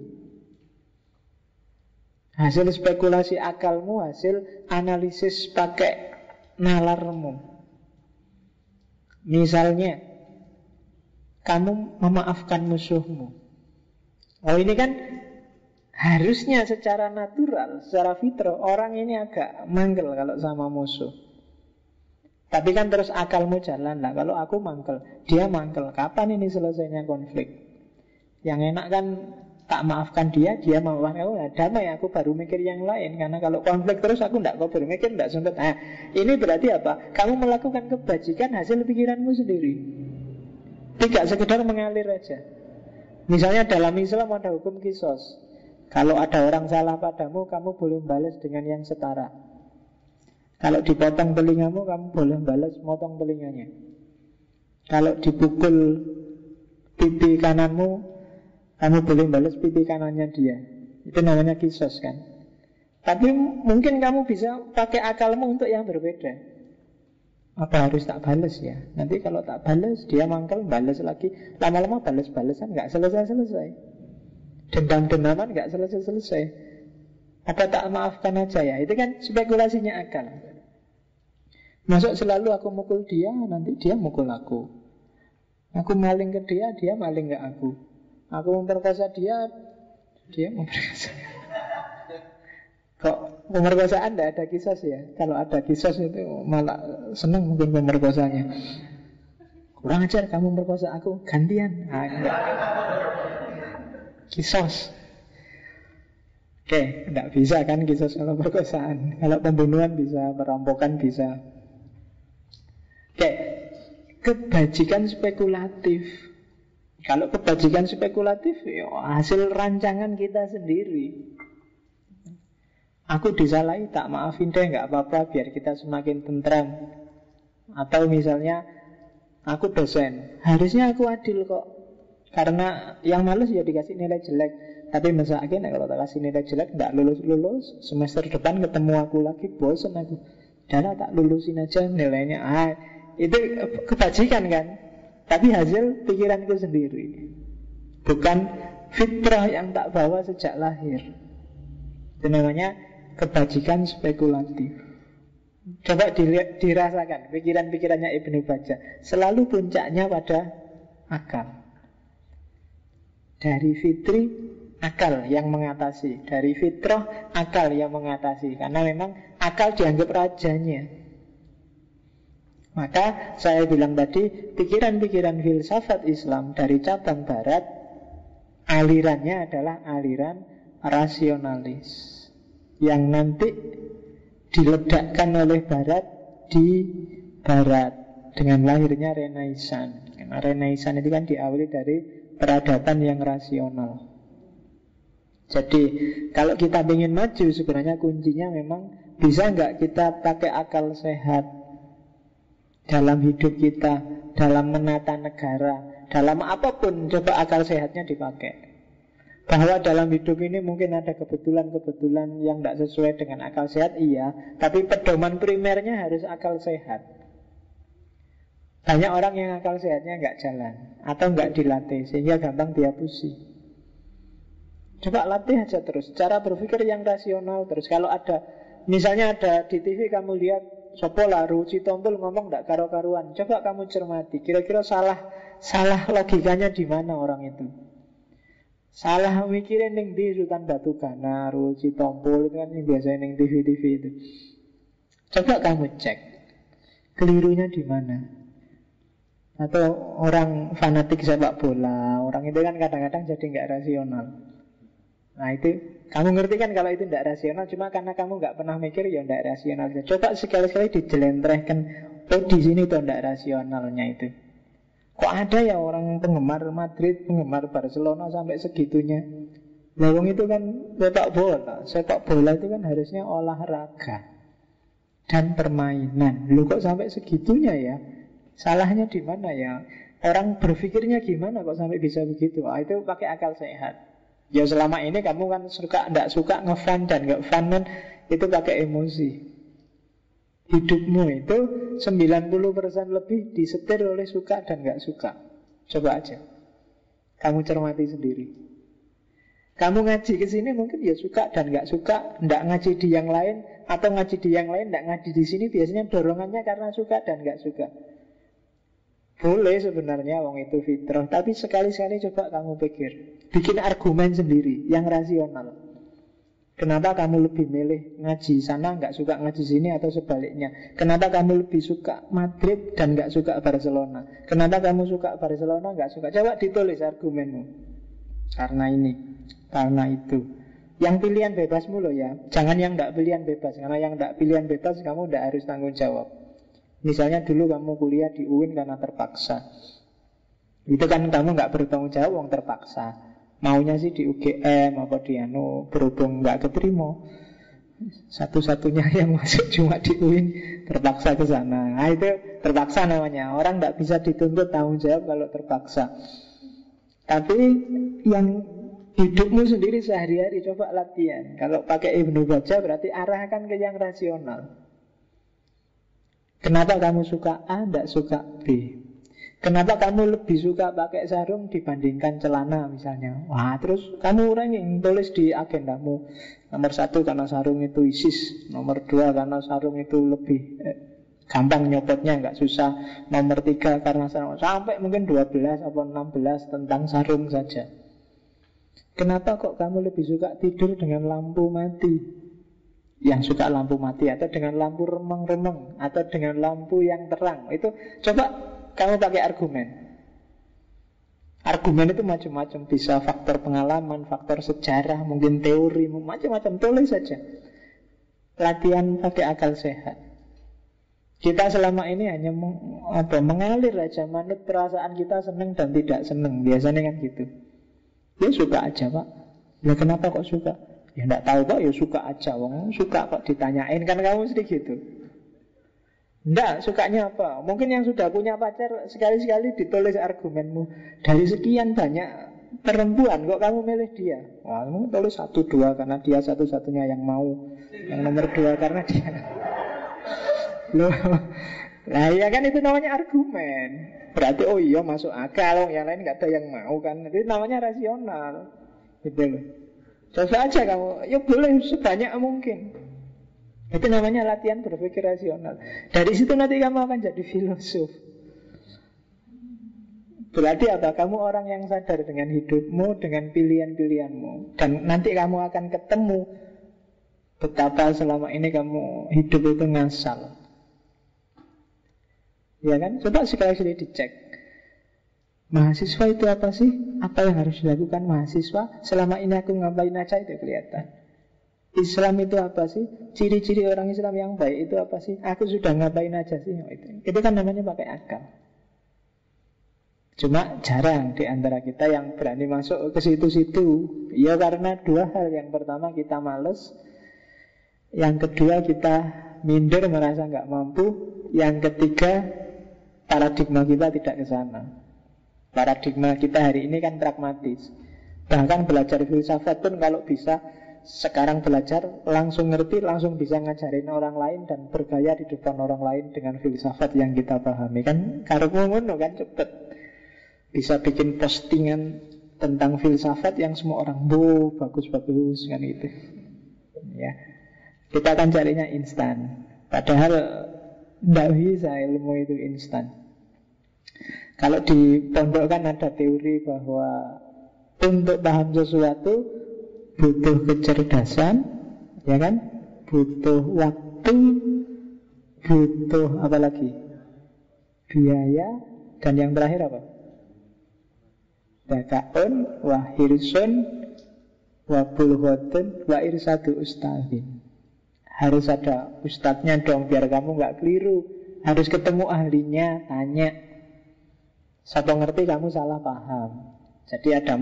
Hasil spekulasi akalmu, hasil analisis pakai nalarmu. Misalnya, kamu memaafkan musuhmu. Oh ini kan harusnya secara natural, secara fitrah, orang ini agak manggel kalau sama musuh. Tapi kan terus akalmu jalan lah. Kalau aku mangkel, dia mangkel, kapan ini selesainya konflik? Yang enak kan tak maafkan dia maafkan aku, nah, damai, aku baru mikir yang lain. Karena kalau konflik terus aku tidak kau bermikir, tidak sempat. Nah, ini berarti apa? Kamu melakukan kebajikan hasil pikiranmu sendiri, tidak sekedar mengalir aja. Misalnya dalam Islam ada hukum kisos. Kalau ada orang salah padamu, kamu boleh balas dengan yang setara. Kalau dipotong telingamu, kamu boleh balas motong telinganya. Kalau dipukul pipi kananmu, kamu boleh balas pipi kanannya dia. Itu namanya kisos kan. Tapi mungkin kamu bisa pakai akalmu untuk yang berbeda. Apa harus tak balas ya? Nanti kalau tak balas, dia mangkel, balas lagi. Lama-lama balas-balasan, gak selesai-selesai. Dendam-dendaman gak selesai-selesai. Apa tak maafkan aja ya? Itu kan spekulasinya akal. Masuk selalu aku mukul dia, nanti dia mukul aku. Aku maling ke dia, dia maling ke aku. Aku memperkosa dia, dia memperkosa. Kok pemerkosaan tidak ada kisos ya? Kalau ada kisos itu malah senang mungkin pemerkosanya. Kurang ajar kamu memperkosa aku, gantian. Nah, kisos. Oke, tidak bisa kan kisos kalau perkosaan. Kalau pembunuhan bisa, perampokan bisa. Oke, kebajikan spekulatif. Kalau kebajikan spekulatif, ya hasil rancangan kita sendiri. Aku disalahi, tak maafin deh, nggak apa-apa, biar kita semakin tentram. Atau misalnya, aku dosen, harusnya aku adil kok. Karena yang males ya dikasih nilai jelek. Tapi masa akhirnya kalau tak kasih nilai jelek, nggak lulus-lulus, semester depan ketemu aku lagi, bosen aku. Jangan tak lulusin aja nilainya. Itu kebajikan kan. Tapi hasil pikiranku sendiri, bukan fitrah yang tak bawa sejak lahir. Itu namanya kebajikan spekulatif. Coba dirasakan pikiran-pikirannya Ibnu Bajjah. Selalu puncaknya pada akal. Dari fitri, akal yang mengatasi. Dari fitrah, akal yang mengatasi. Karena memang akal dianggap rajanya. Maka saya bilang tadi, pikiran-pikiran filsafat Islam dari cabang barat, alirannya adalah aliran rasionalis, yang nanti diledakkan oleh barat di barat dengan lahirnya Renaissance. Karena Renaissance itu kan diawali dari peradaban yang rasional. Jadi kalau kita ingin maju, sebenarnya kuncinya memang bisa nggak kita pakai akal sehat dalam hidup kita, dalam menata negara, dalam apapun, coba akal sehatnya dipakai. Bahwa dalam hidup ini mungkin ada kebetulan-kebetulan yang tidak sesuai dengan akal sehat, iya. Tapi pedoman primernya harus akal sehat. Banyak orang yang akal sehatnya nggak jalan atau nggak dilatih, sehingga gampang dihapusi. Coba latih aja terus cara berpikir yang rasional terus. Kalau ada, misalnya ada di TV kamu lihat sopo laru si tompul ngomong ndak karo-karuan, coba kamu cermati, kira-kira salah logikanya di mana orang itu. Salah mikirin ning di Sultan Batu Gana, Ruci Tompul itu kan yang biasa ning TV-TV itu. Coba kamu cek kelirunya di mana. Atau orang fanatik sepak bola, orang itu kan kadang-kadang jadi nggak rasional. Nah itu kamu ngerti kan kalau itu tidak rasional, cuma karena kamu nggak pernah mikir ya tidak rasional. Coba sekali-sekali dijelentrehkan, oh di sini tuh tidak rasionalnya itu. Kok ada ya orang penggemar Madrid, penggemar Barcelona sampai segitunya? Lawang itu kan sepak bola itu kan harusnya olahraga dan permainan. Lu kok sampai segitunya ya? Salahnya di mana ya? Orang berpikirnya gimana kok sampai bisa begitu? Itu pakai akal sehat. Ya selama ini kamu kan tidak suka nge-fun dan nggak fun kan, itu pakai emosi. Hidupmu itu 90% lebih disetir oleh suka dan nggak suka. Coba aja kamu cermati sendiri. Kamu ngaji ke sini mungkin ya suka dan nggak suka, nggak ngaji di yang lain, atau ngaji di yang lain nggak ngaji di sini, biasanya dorongannya karena suka dan nggak suka. Boleh sebenarnya wong itu fitrah, tapi sekali-sekali coba kamu pikir, bikin argumen sendiri yang rasional. Kenapa kamu lebih milih ngaji sana, nggak suka ngaji sini, atau sebaliknya? Kenapa kamu lebih suka Madrid dan nggak suka Barcelona? Kenapa kamu suka Barcelona, nggak suka? Coba ditulis argumenmu. Karena ini, karena itu. Yang pilihan bebasmu loh ya. Jangan yang nggak pilihan bebas. Karena yang nggak pilihan bebas kamu nggak harus tanggung jawab. Misalnya dulu kamu kuliah di UIN karena terpaksa, itu kan kamu nggak bertanggung jawab, wong terpaksa. Maunya sih di UGM apa di berhubung nggak keterima, satu-satunya yang masuk cuma di UIN, terpaksa ke sana. Nah itu terpaksa namanya. Orang nggak bisa dituntut tanggung jawab kalau terpaksa. Tapi yang hidupmu sendiri sehari-hari coba latihan. Kalau pakai Ibnu Bajjah berarti arahkan ke yang rasional. Kenapa kamu suka A, tidak suka B? Kenapa kamu lebih suka pakai sarung dibandingkan celana misalnya? Wah, terus kamu ranking, tulis di agendamu. Nomor 1 karena sarung itu ISIS. Nomor 2 karena sarung itu lebih gampang nyopotnya, nggak susah. Nomor 3 karena sarung. Sampai mungkin 12 atau 16 tentang sarung saja. Kenapa kok kamu lebih suka tidur dengan lampu mati? Yang suka lampu mati, atau dengan lampu remeng-remeng, atau dengan lampu yang terang, itu coba kamu pakai argumen. Argumen itu macam-macam, bisa faktor pengalaman, faktor sejarah, mungkin teori, macam-macam, tulis saja. Latihan pakai akal sehat. Kita selama ini hanya mengalir aja, manut perasaan kita senang dan tidak senang. Biasanya kan gitu. Ya suka aja pak. Ya kenapa kok suka? Ya enggak tahu pak, ya suka aja. Wong suka kok ditanyain, kan kamu mesti gitu. Enggak, sukanya apa? Mungkin yang sudah punya pacar, sekali-sekali ditulis argumenmu. Dari sekian banyak perempuan, kok kamu milih dia? Wah, kamu tulis 1-2 karena dia satu-satunya yang mau. Yang nomor 2 karena dia. Loh, nah ya kan itu namanya argumen. Berarti oh iya masuk akal, yang lain nggak ada yang mau kan. Itu namanya rasional. Gitu loh. Coba aja kamu, ya boleh sebanyak mungkin. Itu namanya latihan berpikir rasional. Dari situ nanti kamu akan jadi filosof. Berarti apa? Kamu orang yang sadar dengan hidupmu, dengan pilihan-pilihanmu. Dan nanti kamu akan ketemu betapa selama ini kamu hidup itu ngasal. Ya kan? Coba sekali-sekali dicek. Mahasiswa itu apa sih? Apa yang harus dilakukan mahasiswa? Selama ini aku ngapain aja itu kelihatan. Islam itu apa sih? Ciri-ciri orang Islam yang baik itu apa sih? Aku sudah ngapain aja sih? Itu kan namanya pakai akal. Cuma jarang di antara kita yang berani masuk ke situ-situ. Ya karena dua hal. Yang pertama kita males. Yang kedua kita minder, merasa nggak mampu. Yang ketiga paradigma kita tidak ke sana. Paradigma kita hari ini kan pragmatis. Bahkan belajar filsafat pun kalau bisa sekarang belajar langsung ngerti, langsung bisa ngajarin orang lain dan bergaya di depan orang lain dengan filsafat yang kita pahami. Kan karepmu ngono kan cepet. Bisa bikin postingan tentang filsafat yang semua orang bagus-bagus kan gitu. Ya. Kita akan carinya instan. Padahal tidak bisa ilmu itu instan. Kalau di pondok kan ada teori bahwa untuk paham sesuatu butuh kecerdasan, ya kan? Butuh waktu, butuh apa lagi? Biaya, dan yang terakhir apa? Dakaun, wa hirsun, wa bulghotun, wa irsadu ustadhin. Harus ada ustadznya dong biar kamu gak keliru. Harus ketemu ahlinya, tanya. Satu ngerti kamu salah paham. Jadi ada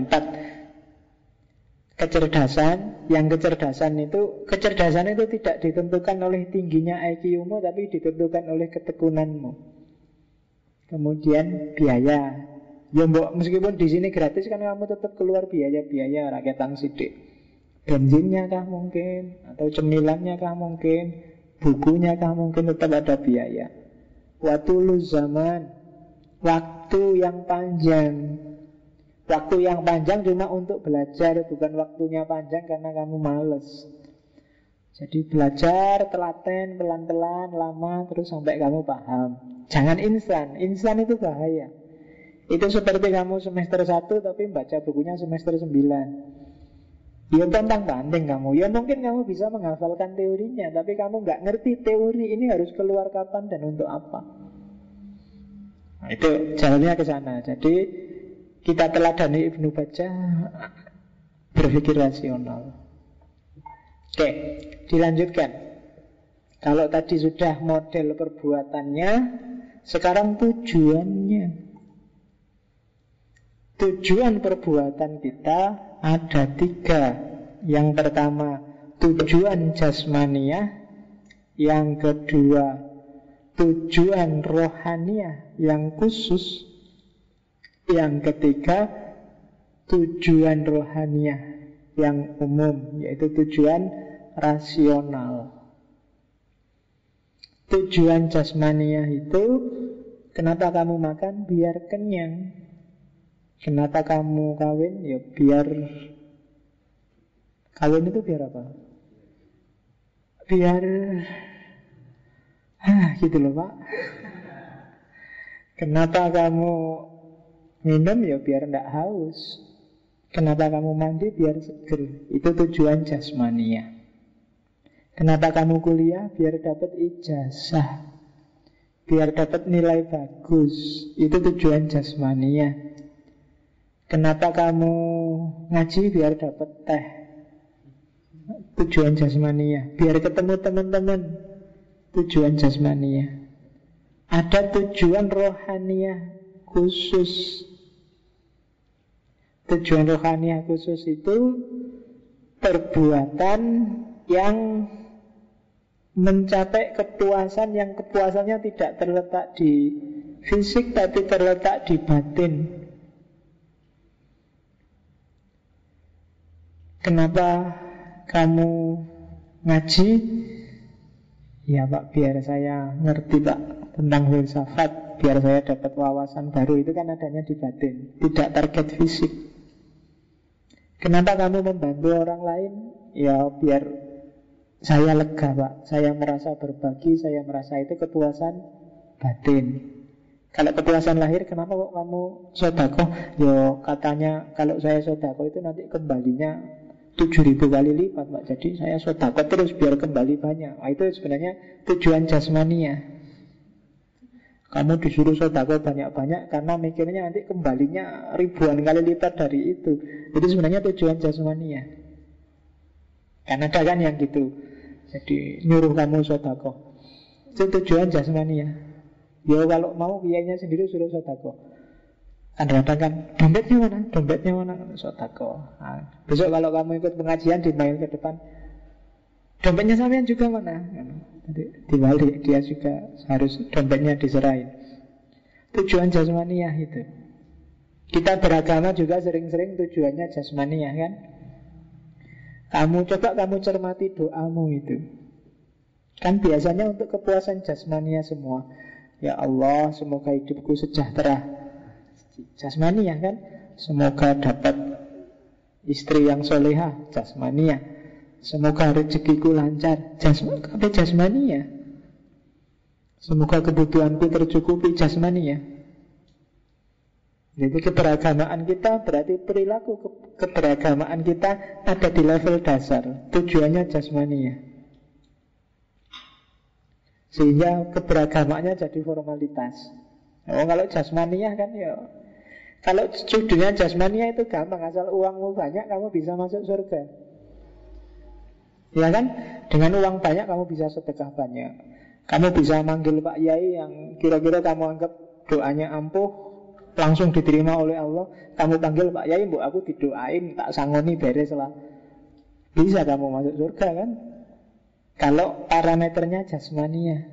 4 kecerdasan. Yang kecerdasan itu tidak ditentukan oleh tingginya IQ-mu, tapi ditentukan oleh ketekunanmu. Kemudian biaya. Ya mbok, meskipun di sini gratis kan kamu tetap keluar biaya-biaya rakyatan sidik. Bensinnya kah mungkin, atau cemilannya kah mungkin, bukunya kah mungkin, tetap ada biaya. Watulu zaman, waktu yang panjang. Waktu yang panjang cuma untuk belajar, bukan waktunya panjang karena kamu males. Jadi belajar telaten, pelan-pelan, lama, terus sampai kamu paham. Jangan instan, instan itu bahaya. Itu seperti kamu semester 1 tapi baca bukunya semester 9. Ya tantang-tantang kamu. Ya mungkin kamu bisa menghafalkan teorinya, tapi kamu nggak ngerti teori ini harus keluar kapan dan untuk apa. Nah, itu jalannya ke sana. Jadi kita teladani Ibnu Bajjah, berpikir rasional. Oke, dilanjutkan. Kalau tadi sudah model perbuatannya, sekarang tujuannya. Tujuan perbuatan kita ada 3. Yang pertama tujuan jasmaniah, yang kedua tujuan rohaniah yang khusus, yang ketiga tujuan rohaniah yang umum, yaitu tujuan rasional. Tujuan jasmaniah itu, kenapa kamu makan? Biar kenyang. Kenapa kamu kawin? Ya biar. Kawin itu biar apa? Biar gitu loh pak. Kenapa kamu minum? Ya biar tidak haus. Kenapa kamu mandi? Biar seger. Itu tujuan jasmaniah. Kenapa kamu kuliah? Biar dapat ijazah, biar dapat nilai bagus. Itu tujuan jasmaniah. Kenapa kamu ngaji? Biar dapat teh. Tujuan jasmania. Biar ketemu teman-teman. Tujuan jasmania. Ada tujuan rohaniah khusus. Tujuan rohaniah khusus itu perbuatan yang mencapai kepuasan, yang kepuasannya tidak terletak di fisik tapi terletak di batin. Kenapa kamu ngaji? Ya Pak, biar saya ngerti Pak tentang filsafat, biar saya dapat wawasan baru. Itu kan adanya di batin, tidak target fisik. Kenapa kamu membantu orang lain? Ya biar saya lega Pak, saya merasa berbagi, saya merasa itu kepuasan batin. Kalau kepuasan lahir, kenapa kok kamu sedekah? Yo katanya kalau saya sedekah itu nanti kembalinya 7.000 kali lipat Pak. Jadi saya sedekah terus biar kembali banyak. Itu sebenarnya tujuan jasmania. Kamu disuruh sedekah banyak-banyak karena mikirnya nanti kembalinya ribuan kali lipat dari itu. Itu sebenarnya tujuan jasmania. Kan ada kan yang gitu. Jadi nyuruh kamu sedekah. Itu tujuan jasmania. Ya kalau mau kiainya sendiri suruh sedekah. Kadang-kadang kan dompetnya mana? Dompetnya mana? Sedekah. Nah, besok kalau kamu ikut pengajian di mail ke depan, dompetnya sampean juga mana? Jadi dibalik, dia juga harus dompetnya diserahin. Tujuan jasmaniah itu. Kita beragama juga sering-sering tujuannya jasmaniah kan. Coba kamu cermati doamu itu. Kan biasanya untuk kepuasan jasmaniah semua. Ya Allah, semoga hidupku sejahtera. Jasmaniah kan. Semoga dapat istri yang solehah, jasmaniah. Semoga rezekiku lancar, jasmania. Semoga kebutuhanku tercukupi, jasmania. Jadi keberagamaan kita berarti perilaku keberagamaan kita ada di level dasar. Tujuannya jasmania. Sehingga keberagamaannya jadi formalitas. Kalau jasmania kan ya, kalau judulnya jasmania itu gampang. Asal uangmu banyak kamu bisa masuk surga. Ya kan? Dengan uang banyak kamu bisa sedekah banyak. Kamu bisa manggil Pak Yai yang kira-kira kamu anggap doanya ampuh, langsung diterima oleh Allah. Kamu panggil Pak Yai, mbok aku didoain, tak sangoni beres lah. Bisa kamu masuk surga kan? Kalau parameternya jasmania.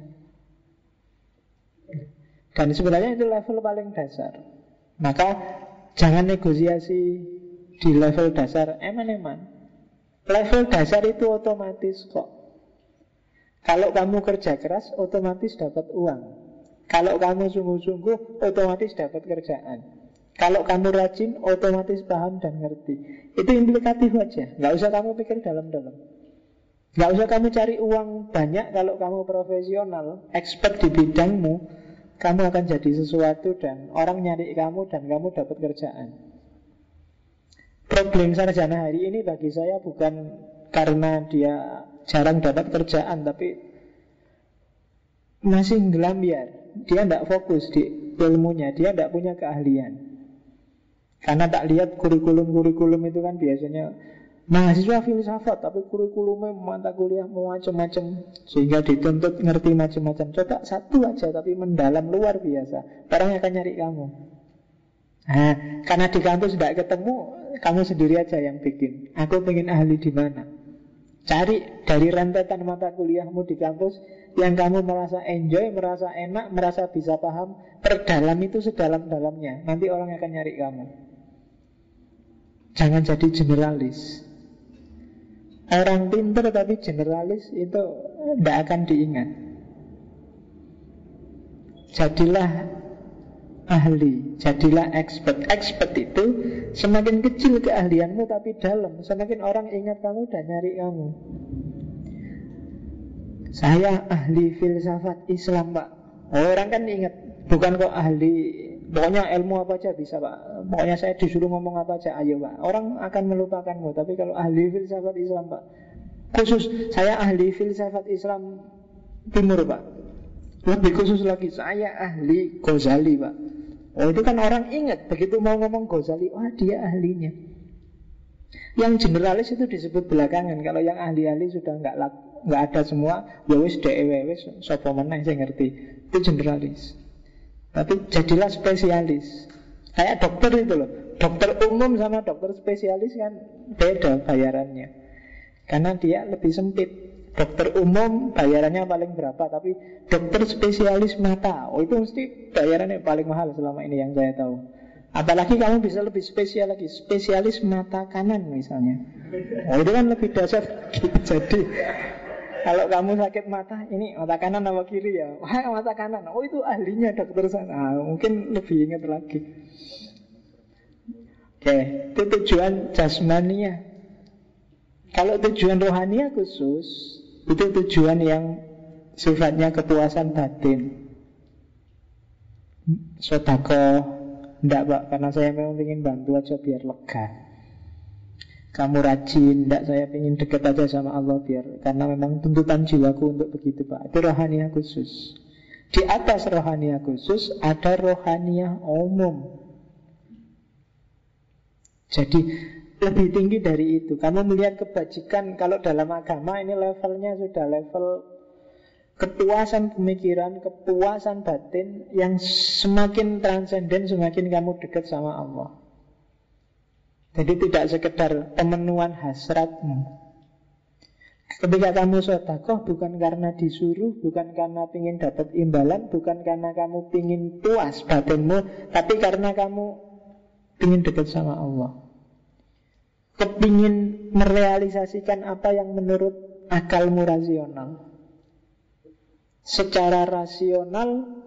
Dan sebenarnya itu level paling dasar. Maka jangan negosiasi di level dasar eman-eman. Level dasar itu otomatis kok. Kalau kamu kerja keras, otomatis dapat uang. Kalau kamu sungguh-sungguh, otomatis dapat kerjaan. Kalau kamu rajin, otomatis paham dan ngerti. Itu implikatif aja. Gak usah kamu pikir dalam-dalam. Gak usah kamu cari uang banyak. Kalau kamu profesional, expert di bidangmu, kamu akan jadi sesuatu dan orang nyari kamu dan kamu dapat kerjaan. Problem sarjana hari ini bagi saya bukan karena dia jarang dapat kerjaan, tapi masih ngelambiar. Dia tidak fokus di ilmunya, dia tidak punya keahlian. Karena tak lihat kurikulum-kurikulum itu kan biasanya mahasiswa filsafat, tapi kurikulumnya mata kuliah macam-macam, sehingga dituntut ngerti macam-macam. Coba satu aja tapi mendalam luar biasa, orang akan nyari kamu. Nah, karena di kampus tidak ketemu, kamu sendiri aja yang bikin. Aku pengen ahli di mana? Cari dari rentetan mata kuliahmu di kampus yang kamu merasa enjoy, merasa enak, merasa bisa paham. Perdalam itu sedalam-dalamnya. Nanti orang akan nyari kamu. Jangan jadi generalis. Orang pintar tapi generalis itu tidak akan diingat. Jadilah ahli, jadilah expert. Expert itu semakin kecil keahlianmu tapi dalam, semakin orang ingat kamu dan nyari kamu. Saya ahli filsafat Islam Pak. Orang kan ingat. Bukan kok ahli, pokoknya ilmu apa aja bisa Pak. Pokoknya saya disuruh ngomong apa aja, ayo Pak. Orang akan melupakanmu. Tapi kalau ahli filsafat Islam Pak, khusus saya ahli filsafat Islam Timur Pak, lebih khusus lagi saya ahli Ghazali Pak. Oh itu kan orang ingat, begitu mau ngomong Ghazali, wah dia ahlinya. Yang generalis itu disebut belakangan. Kalau yang ahli-ahli sudah nggak ada semua, ya wis wis sapa meneh sing ngerti. Itu generalis. Tapi jadilah spesialis. Kayak dokter itu loh. Dokter umum sama dokter spesialis kan beda bayarannya. Karena dia lebih sempit. Dokter umum bayarannya paling berapa, tapi dokter spesialis mata, oh itu mesti bayarannya paling mahal selama ini yang saya tahu. Apalagi kamu bisa lebih spesial lagi, spesialis mata kanan misalnya. Oh itu kan lebih dasar. Jadi kalau kamu sakit mata, ini mata kanan apa kiri ya? Wah mata kanan. Oh itu ahlinya dokter sana. Mungkin lebih ingat lagi. Oke, itu tujuan jasmania. Kalau tujuan rohania khusus, itu tujuan yang sifatnya kepuasan batin. Sedekah, enggak Pak, karena saya memang ingin bantu aja biar lega. Kamu rajin, enggak, saya ingin dekat aja sama Allah biar, karena memang tuntutan jiwaku untuk begitu Pak. Itu rohania khusus. Di atas rohania khusus ada rohania umum. Jadi lebih tinggi dari itu. Kamu melihat kebajikan, kalau dalam agama ini levelnya sudah level kepuasan pemikiran, kepuasan batin yang semakin transenden, semakin kamu dekat sama Allah. Jadi tidak sekedar pemenuhan hasratmu. Ketika kamu sedekah bukan karena disuruh, bukan karena ingin dapat imbalan, bukan karena kamu ingin puas batinmu, tapi karena kamu ingin dekat sama Allah, kepingin merealisasikan apa yang menurut akalmu rasional. Secara rasional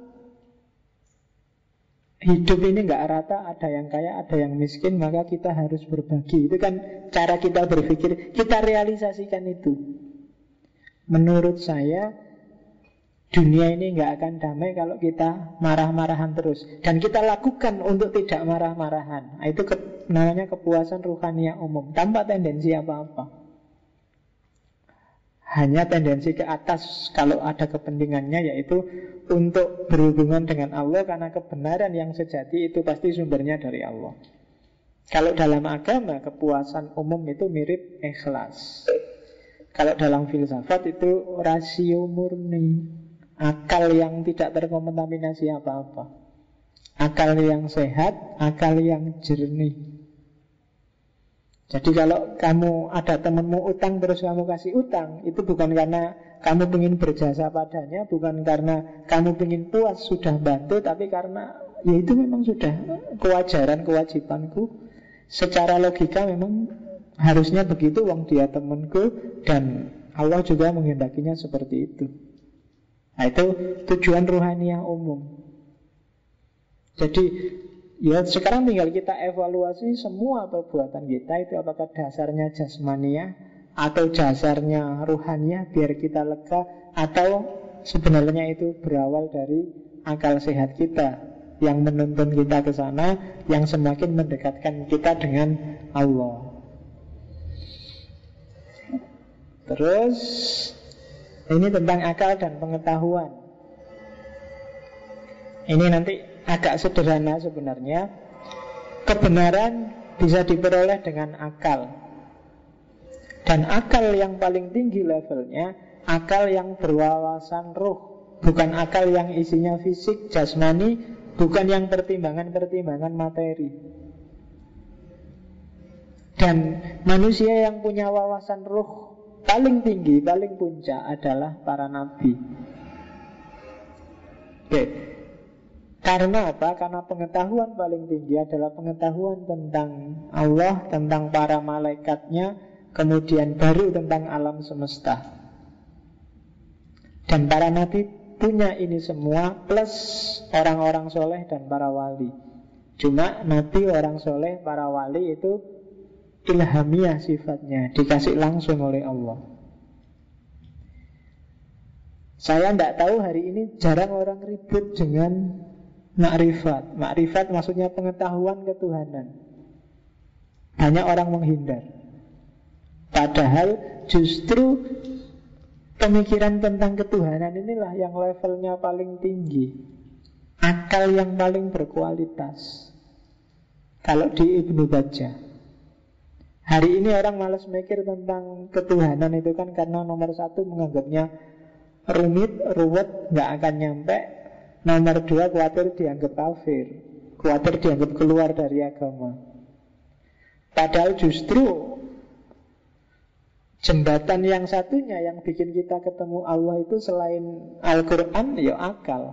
hidup ini nggak rata, ada yang kaya, ada yang miskin, maka kita harus berbagi. Itu kan cara kita berpikir. Kita realisasikan itu. Menurut saya dunia ini nggak akan damai kalau kita marah-marahan terus. Dan kita lakukan untuk tidak marah-marahan. Itu namanya kepuasan ruhania umum, tanpa tendensi apa-apa. Hanya tendensi ke atas kalau ada kepentingannya, yaitu untuk berhubungan dengan Allah, karena kebenaran yang sejati itu pasti sumbernya dari Allah. Kalau dalam agama, kepuasan umum itu mirip ikhlas. Kalau dalam filsafat itu rasio murni, akal yang tidak terkontaminasi apa-apa, akal yang sehat, akal yang jernih. Jadi kalau kamu ada temanmu utang terus kamu kasih utang, itu bukan karena kamu ingin berjasa padanya, bukan karena kamu ingin puas sudah bantu, tapi karena ya itu memang sudah kewajaran, kewajibanku. Secara logika memang harusnya begitu, wong dia temanku, dan Allah juga menghendakinya seperti itu. Nah itu tujuan ruhaniah umum. Jadi ya sekarang tinggal kita evaluasi semua perbuatan kita itu apakah dasarnya jasmania atau dasarnya ruhania biar kita lega, atau sebenarnya itu berawal dari akal sehat kita yang menuntun kita ke sana, yang semakin mendekatkan kita dengan Allah. Terus ini tentang akal dan pengetahuan. Ini nanti agak sederhana sebenarnya. Kebenaran bisa diperoleh dengan akal. Dan akal yang paling tinggi levelnya, akal yang berwawasan ruh, bukan akal yang isinya fisik, jasmani, bukan yang pertimbangan-pertimbangan materi. Dan manusia yang punya wawasan ruh paling tinggi, paling puncak adalah para nabi. Oke. Karena apa? Karena pengetahuan paling tinggi adalah pengetahuan tentang Allah, tentang para malaikatnya, kemudian baru tentang alam semesta. Dan para nabi punya ini semua, plus orang-orang soleh dan para wali. Cuma nabi, orang soleh, para wali itu ilhamiah sifatnya, dikasih langsung oleh Allah. Saya tidak tahu hari ini jarang orang ribut dengan makrifat. Makrifat maksudnya pengetahuan ketuhanan. Banyak orang menghindar. Padahal justru pemikiran tentang ketuhanan inilah yang levelnya paling tinggi. akal yang paling berkualitas. Kalau di Ibnu Bajjah, hari ini orang malas mikir tentang ketuhanan itu kan karena nomor satu menganggapnya rumit, ruwet, nggak akan nyampe. Nomor dua khawatir dianggap kafir, khawatir dianggap keluar dari agama. Padahal justru jembatan yang satunya yang bikin kita ketemu Allah itu selain Al-Quran, ya akal.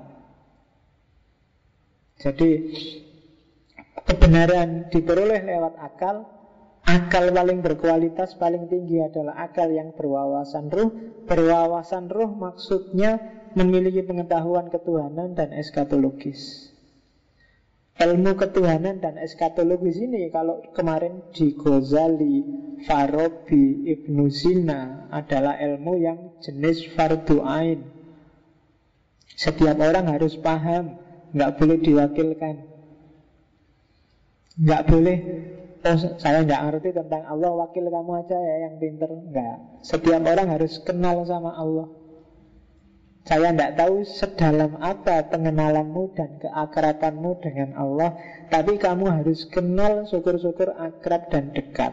Jadi kebenaran diperoleh lewat akal. Akal paling berkualitas, paling tinggi adalah akal yang berwawasan ruh. Berwawasan ruh maksudnya memiliki pengetahuan ketuhanan dan eskatologis. Ilmu ketuhanan dan eskatologis ini kalau kemarin di Ghazali, Farabi, Ibnu Sina adalah ilmu yang jenis fardu ain. Setiap orang harus paham, nggak boleh diwakilkan. Nggak boleh, oh saya nggak ngerti tentang Allah, wakil kamu aja ya yang pinter. Nggak, setiap orang harus kenal sama Allah. Saya tidak tahu sedalam apa pengenalanmu dan keakrabanmu dengan Allah, tapi kamu harus kenal, syukur-syukur akrab dan dekat.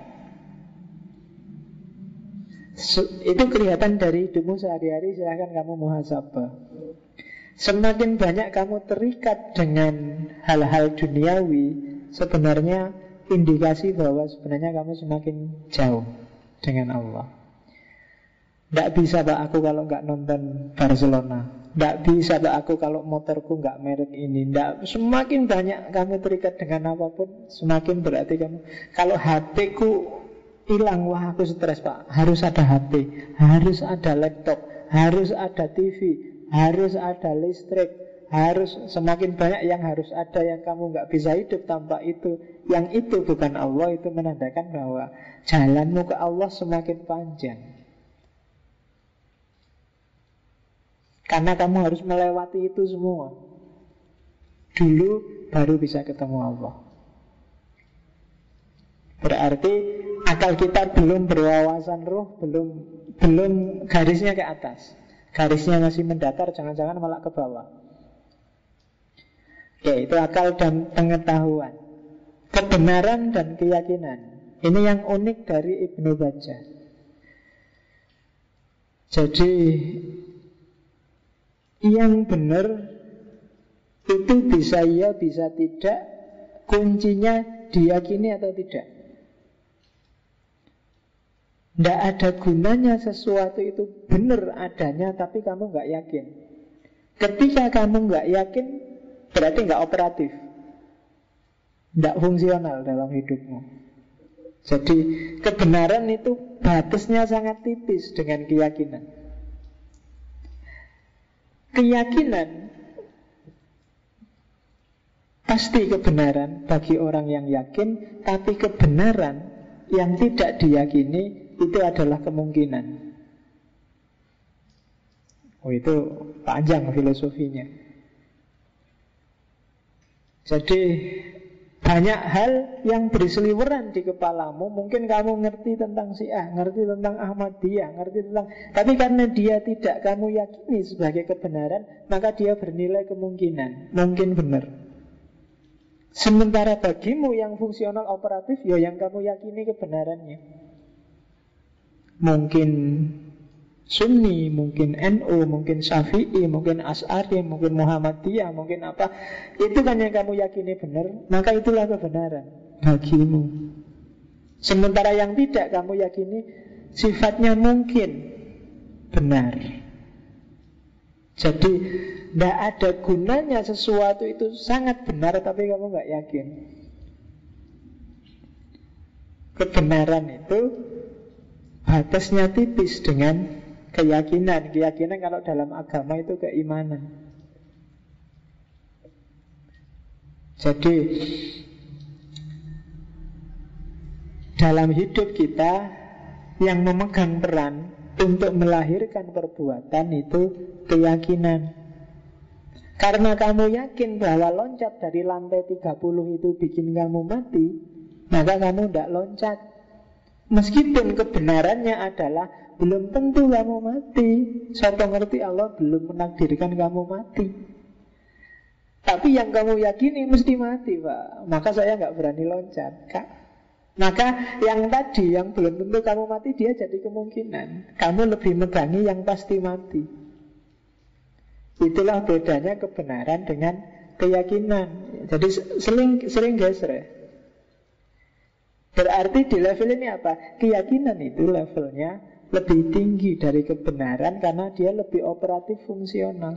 Itu kelihatan dari hidupmu sehari-hari. Silahkan kamu muhasabah. Semakin banyak kamu terikat dengan hal-hal duniawi, sebenarnya indikasi bahwa sebenarnya kamu semakin jauh dengan Allah. Tidak bisa Pak aku kalau nggak nonton Barcelona. Tidak bisa Pak aku kalau motorku nggak merek ini. Tidak. Semakin banyak kamu terikat dengan apapun, semakin berarti kamu. Kalau HP ku hilang, wah aku stres Pak. Harus ada HP, harus ada laptop, harus ada TV, harus ada listrik, harus semakin banyak yang harus ada yang kamu nggak bisa hidup tanpa itu. Yang itu bukan Allah, itu menandakan bahwa jalanmu ke Allah semakin panjang. Karena kamu harus melewati itu semua. Dulu baru bisa ketemu Allah. Berarti akal kita belum berwawasan ruh, belum garisnya ke atas. Garisnya masih mendatar, jangan-jangan malah ke bawah. Oke, itu akal dan pengetahuan. Kebenaran dan keyakinan. Ini yang unik dari Ibnu Bajjah. Jadi yang benar itu bisa iya, bisa tidak. Kuncinya diyakini atau tidak. Tidak ada gunanya sesuatu itu benar adanya tapi kamu nggak yakin. Ketika kamu nggak yakin, berarti nggak operatif, nggak fungsional dalam hidupmu. Jadi kebenaran itu batasnya sangat tipis dengan keyakinan. Keyakinan pasti kebenaran bagi orang yang yakin, tapi kebenaran yang tidak diyakini itu adalah kemungkinan. Oh, itu panjang filosofinya. Jadi banyak hal yang berseliweran di kepalamu. Mungkin kamu ngerti tentang Syiah, ngerti tentang Ahmadiyah, ngerti tentang, tapi karena dia tidak kamu yakini sebagai kebenaran, maka dia bernilai kemungkinan, mungkin benar. Sementara bagimu yang fungsional operatif, ya yang kamu yakini kebenarannya. Mungkin Sunni, mungkin NU, mungkin Syafi'i, mungkin Asy'ari, mungkin Muhammadiyah, mungkin apa. Itu kan yang kamu yakini benar, maka itulah kebenaran bagimu. Sementara yang tidak kamu yakini sifatnya mungkin benar. Jadi tidak ada gunanya sesuatu itu sangat benar tapi kamu nggak yakin. Kebenaran itu batasnya tipis dengan keyakinan. Keyakinan kalau dalam agama itu keimanan. Jadi dalam hidup kita yang memegang peran untuk melahirkan perbuatan itu keyakinan. Karena kamu yakin bahwa loncat dari lantai 30 itu bikin kamu mati, maka kamu tidak loncat. Meskipun kebenarannya adalah belum tentu kamu mati. Siapa ngerti Allah belum menakdirkan kamu mati. Tapi yang kamu yakini mesti mati, Pak. Maka saya nggak berani loncat, Kak. Maka yang tadi, yang belum tentu kamu mati, dia jadi kemungkinan. Kamu lebih megangi yang pasti mati. Itulah bedanya kebenaran dengan keyakinan. Jadi sering geser ya. Berarti di level ini apa? Keyakinan itu levelnya lebih tinggi dari kebenaran karena dia lebih operatif fungsional.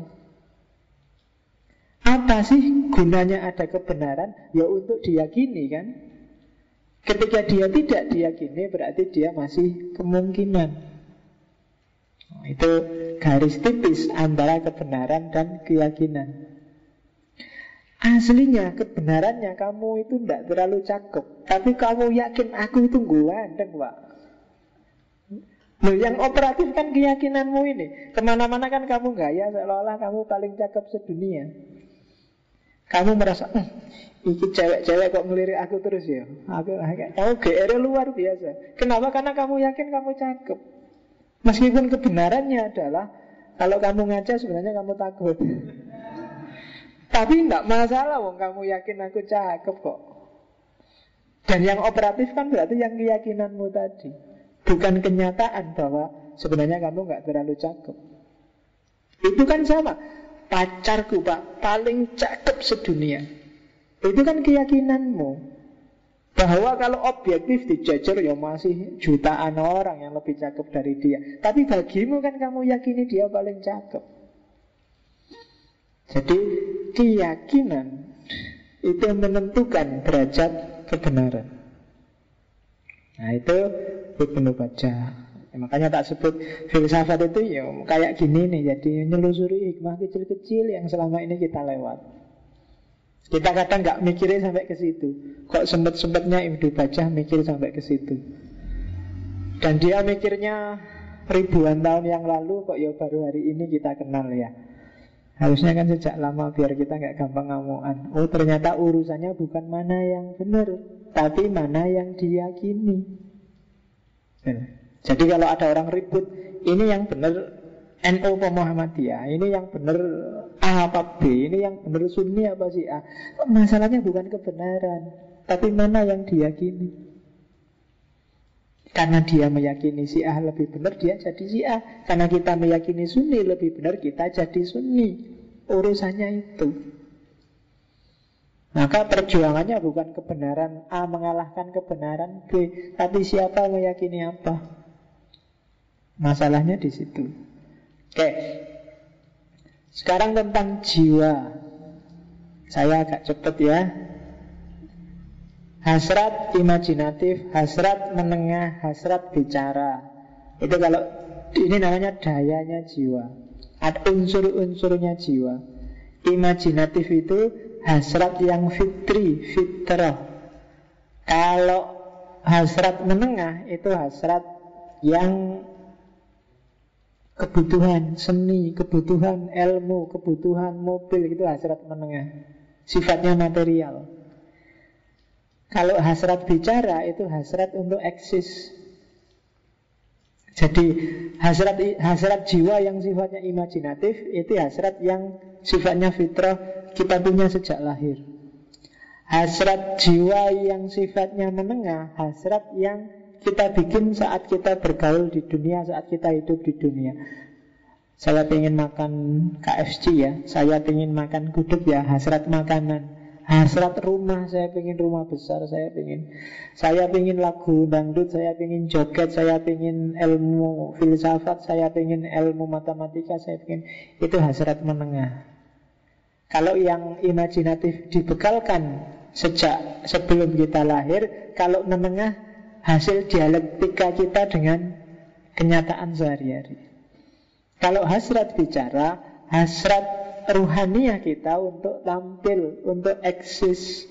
Apa sih gunanya ada kebenaran? Ya untuk diyakini kan. Ketika dia tidak diyakini berarti dia masih kemungkinan. Itu garis tipis antara kebenaran dan keyakinan. Aslinya kebenarannya kamu itu tidak terlalu cakep, tapi kamu yakin aku itu ganteng, Pak. Loh, yang operatif kan keyakinanmu ini. Kemana-mana kan kamu gaya seolah-olah kamu paling cakep sedunia. Kamu merasa iki cewek-cewek kok ngelirik aku terus ya. Kamu GR luar biasa. Kenapa? Karena kamu yakin kamu cakep. Meskipun kebenarannya adalah kalau kamu ngaca sebenarnya kamu takut. Tapi tidak masalah, wong kamu yakin aku cakep kok. Dan yang operatif kan berarti yang keyakinanmu tadi, bukan kenyataan bahwa sebenarnya kamu nggak terlalu cakep. Itu kan sama. Pacarku, Pak, paling cakep sedunia. Itu kan keyakinanmu bahwa kalau objektif dijajar ya masih jutaan orang yang lebih cakep dari dia. Tapi bagimu kan kamu yakini dia paling cakep. Jadi keyakinan itu menentukan derajat kebenaran. Nah itu Ibnu Bajjah. Makanya tak sebut filsafat itu ya kayak gini nih. Jadi menelusuri hikmah kecil-kecil yang selama ini kita lewat. Kita kadang nggak mikirin sampai ke situ. Kok sempet-sempetnya Ibnu Bajjah mikir sampai ke situ. Dan dia mikirnya ribuan tahun yang lalu, kok ya baru hari ini kita kenal ya. Harusnya kan sejak lama biar kita nggak gampang ngamuan. Oh ternyata urusannya bukan mana yang benar, tapi mana yang diyakini. Jadi kalau ada orang ribut, ini yang benar NU apa Muhammadiyah, ini yang benar A apa B, ini yang benar Sunni apa Syiah. Masalahnya bukan kebenaran, tapi mana yang diyakini. Karena dia meyakini Syiah lebih benar, dia jadi Syiah. Karena kita meyakini Sunni lebih benar, kita jadi Sunni. Urusannya itu. Maka perjuangannya bukan kebenaran A mengalahkan kebenaran B, tapi siapa meyakini apa. Masalahnya di situ. Oke. Sekarang tentang jiwa. Saya agak cepat ya. Hasrat imajinatif, hasrat menengah, hasrat bicara. Itu kalau ini namanya dayanya jiwa. Ada unsur-unsurnya jiwa. Imajinatif itu hasrat yang fitri, fitrah. Kalau hasrat menengah itu hasrat yang kebutuhan seni, kebutuhan ilmu, kebutuhan mobil, itu hasrat menengah. Sifatnya material. Kalau hasrat bicara itu hasrat untuk eksis. Jadi hasrat jiwa yang sifatnya imajinatif itu hasrat yang sifatnya fitrah, kita punya sejak lahir. Hasrat jiwa yang sifatnya menengah, hasrat yang kita bikin saat kita bergaul di dunia, saat kita hidup di dunia. Saya pengen makan KFC ya, saya pengen makan gudeg ya, hasrat makanan. Hasrat rumah, saya pengen rumah besar, saya pengen lagu dangdut, saya pengen joget, saya pengen ilmu filsafat, saya pengen ilmu matematika, saya pengen. Itu hasrat menengah. Kalau yang imajinatif dibekalkan sejak sebelum kita lahir, kalau menengah hasil dialektika kita dengan kenyataan sehari-hari. Kalau hasrat bicara, hasrat ruhaniah kita untuk tampil, untuk eksis.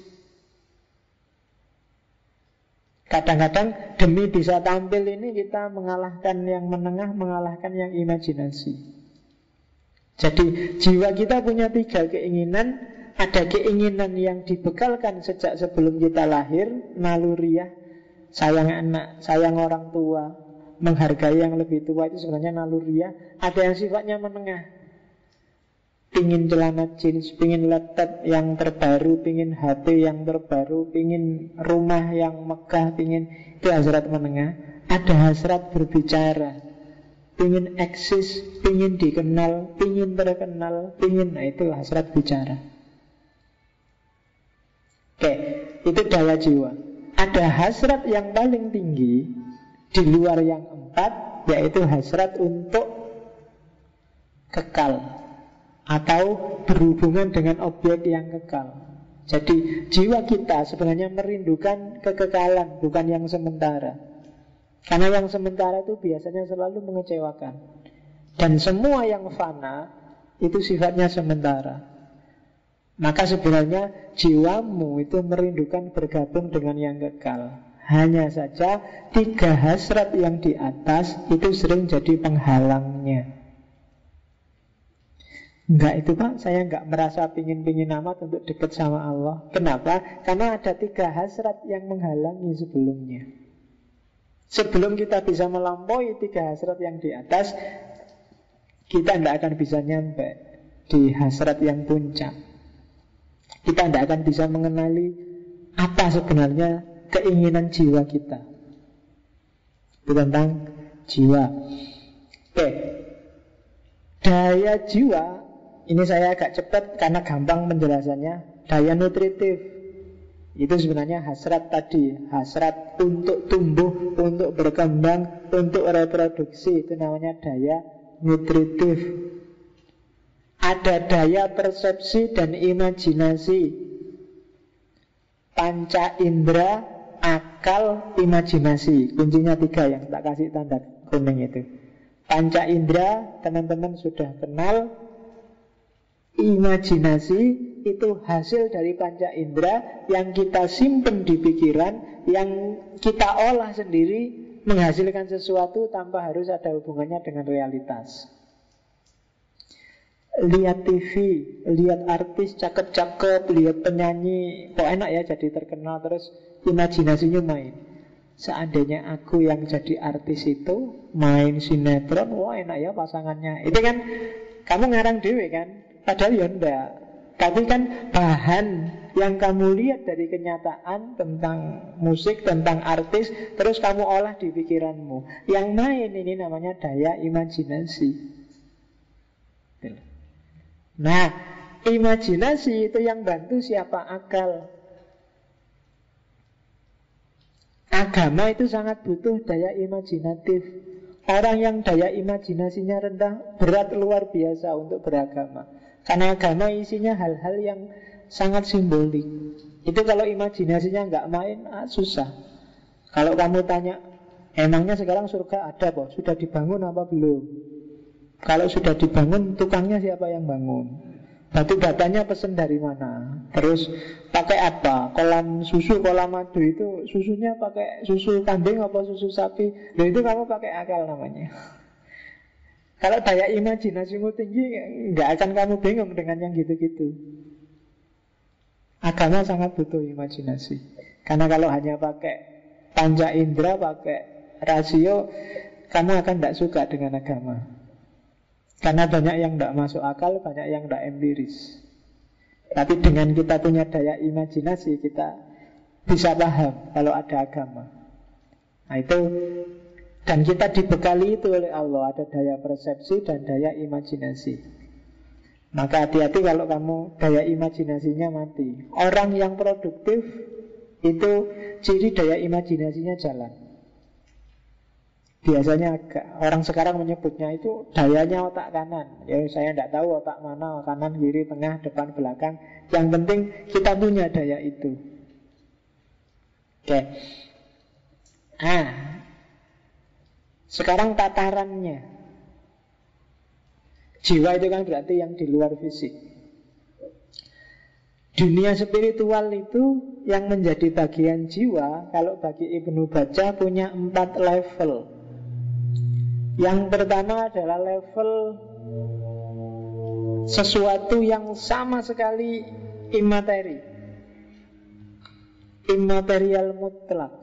Kadang-kadang demi bisa tampil ini kita mengalahkan yang menengah, mengalahkan yang imajinasi. Jadi jiwa kita punya 3 keinginan. Ada keinginan yang dibekalkan sejak sebelum kita lahir, naluriah, sayang anak, sayang orang tua, menghargai yang lebih tua, itu sebenarnya naluriah. Ada yang sifatnya menengah. pingin celana jeans, pingin laptop yang terbaru, pingin HP yang terbaru, pingin rumah yang megah, pingin, itu hasrat menengah. Ada hasrat berbicara, pingin eksis, pingin dikenal, pingin terkenal, pingin, nah itu hasrat bicara. Oke, itu daya jiwa. Ada hasrat yang paling tinggi di luar yang empat, yaitu hasrat untuk kekal atau berhubungan dengan objek yang kekal. Jadi jiwa kita sebenarnya merindukan kekekalan, bukan yang sementara. Karena yang sementara itu biasanya selalu mengecewakan. Dan semua yang fana itu sifatnya sementara. Maka sebenarnya jiwamu itu merindukan bergabung dengan yang kekal. Hanya saja 3 hasrat yang di atas itu sering jadi penghalangnya. Enggak itu Pak, saya enggak merasa pingin-pingin amat untuk dekat sama Allah. Kenapa? Karena ada 3 hasrat yang menghalangi sebelumnya. Sebelum kita bisa melampaui 3 hasrat yang di atas, kita tidak akan bisa nyampe di hasrat yang puncak. Kita tidak akan bisa mengenali apa sebenarnya keinginan jiwa kita. Itu tentang jiwa. Oke. Daya jiwa, ini saya agak cepat karena gampang penjelasannya. Daya nutritif itu sebenarnya hasrat tadi. Hasrat untuk tumbuh, untuk berkembang, untuk reproduksi. Itu namanya daya nutritif. Ada daya persepsi dan imajinasi. Panca indera, akal, imajinasi. Kuncinya 3 yang tak kasih tanda kuning itu. Panca indera, teman-teman sudah kenal. Imajinasi itu hasil dari panca indera yang kita simpen di pikiran, yang kita olah sendiri, menghasilkan sesuatu tanpa harus ada hubungannya dengan realitas. Lihat TV, lihat artis cakep-cakep, lihat penyanyi, kok enak ya jadi terkenal, terus imajinasinya main. Seandainya aku yang jadi artis itu, main sinetron, wah enak ya pasangannya. Itu kan kamu ngarang dewe kan, padahal ya enggak. Tapi kan bahan yang kamu lihat dari kenyataan tentang musik, tentang artis, terus kamu olah di pikiranmu. Yang main ini namanya daya imajinasi. Nah, imajinasi itu yang bantu siapa? Akal. Agama itu sangat butuh daya imajinatif. Orang yang daya imajinasinya rendah, berat luar biasa untuk beragama. Karena agama isinya hal-hal yang sangat simbolik. Itu kalau imajinasinya nggak main, susah. Kalau kamu tanya, emangnya sekarang surga ada Pak? Sudah dibangun apa belum? Kalau sudah dibangun, tukangnya siapa yang bangun? Batu batanya pesen dari mana? Terus pakai apa? Kolam susu, kolam madu itu susunya pakai susu kambing apa susu sapi? Nah itu kamu pakai akal namanya. Kalau daya imajinasimu tinggi, nggak akan kamu bingung dengan yang gitu-gitu. Agama sangat butuh imajinasi. Karena kalau hanya pakai panca indera, pakai rasio, kamu akan tidak suka dengan agama. Karena banyak yang tidak masuk akal, banyak yang tidak empiris. Tapi dengan kita punya daya imajinasi, kita bisa paham kalau ada agama. Nah itu, dan kita dibekali itu oleh Allah, ada daya persepsi dan daya imajinasi. Maka hati-hati kalau kamu daya imajinasinya mati. Orang yang produktif itu ciri daya imajinasinya jalan. Biasanya orang sekarang menyebutnya itu dayanya otak kanan. Ya saya tidak tahu otak mana, kanan, kiri, tengah, depan, belakang. Yang penting kita punya daya itu. Oke. Sekarang tatarannya. Jiwa itu kan berarti yang di luar fisik. Dunia spiritual itu yang menjadi bagian jiwa, kalau bagi Ibnu Bajjah punya 4 level. Yang pertama adalah level sesuatu yang sama sekali imateri, imaterial mutlak.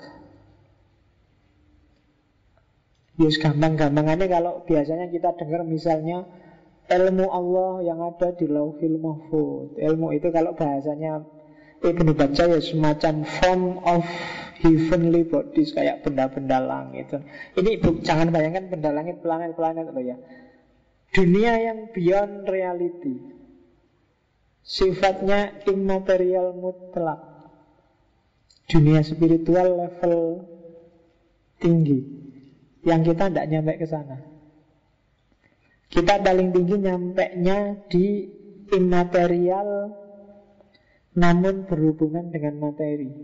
Gampang-gampangannya kalau biasanya kita dengar misalnya ilmu Allah yang ada di Lauhil Mahfuz. Ilmu itu kalau bahasanya Ibnu Bajjah ya semacam form of heavenly bodies, kayak benda-benda langit. Ini jangan bayangkan benda langit, planet-planet loh ya. Dunia yang beyond reality, sifatnya immaterial mutlak. Dunia spiritual level tinggi yang kita tidak nyampe ke sana. Kita paling tinggi nyampenya di immaterial namun berhubungan dengan materi.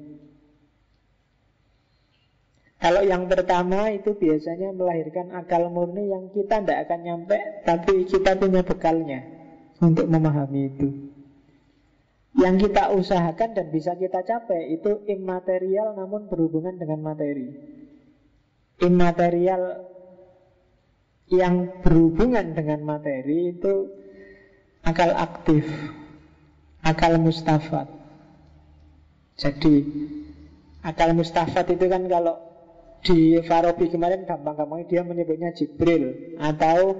Kalau yang pertama itu biasanya melahirkan akal murni yang kita tidak akan nyampe, tapi kita punya bekalnya untuk memahami itu. Yang kita usahakan dan bisa kita capai itu immaterial namun berhubungan dengan materi. Immaterial yang berhubungan dengan materi itu akal aktif, akal mustafat. Jadi akal mustafat itu kan kalau di Farabi kemarin gampang-gampangnya dia menyebutnya Jibril atau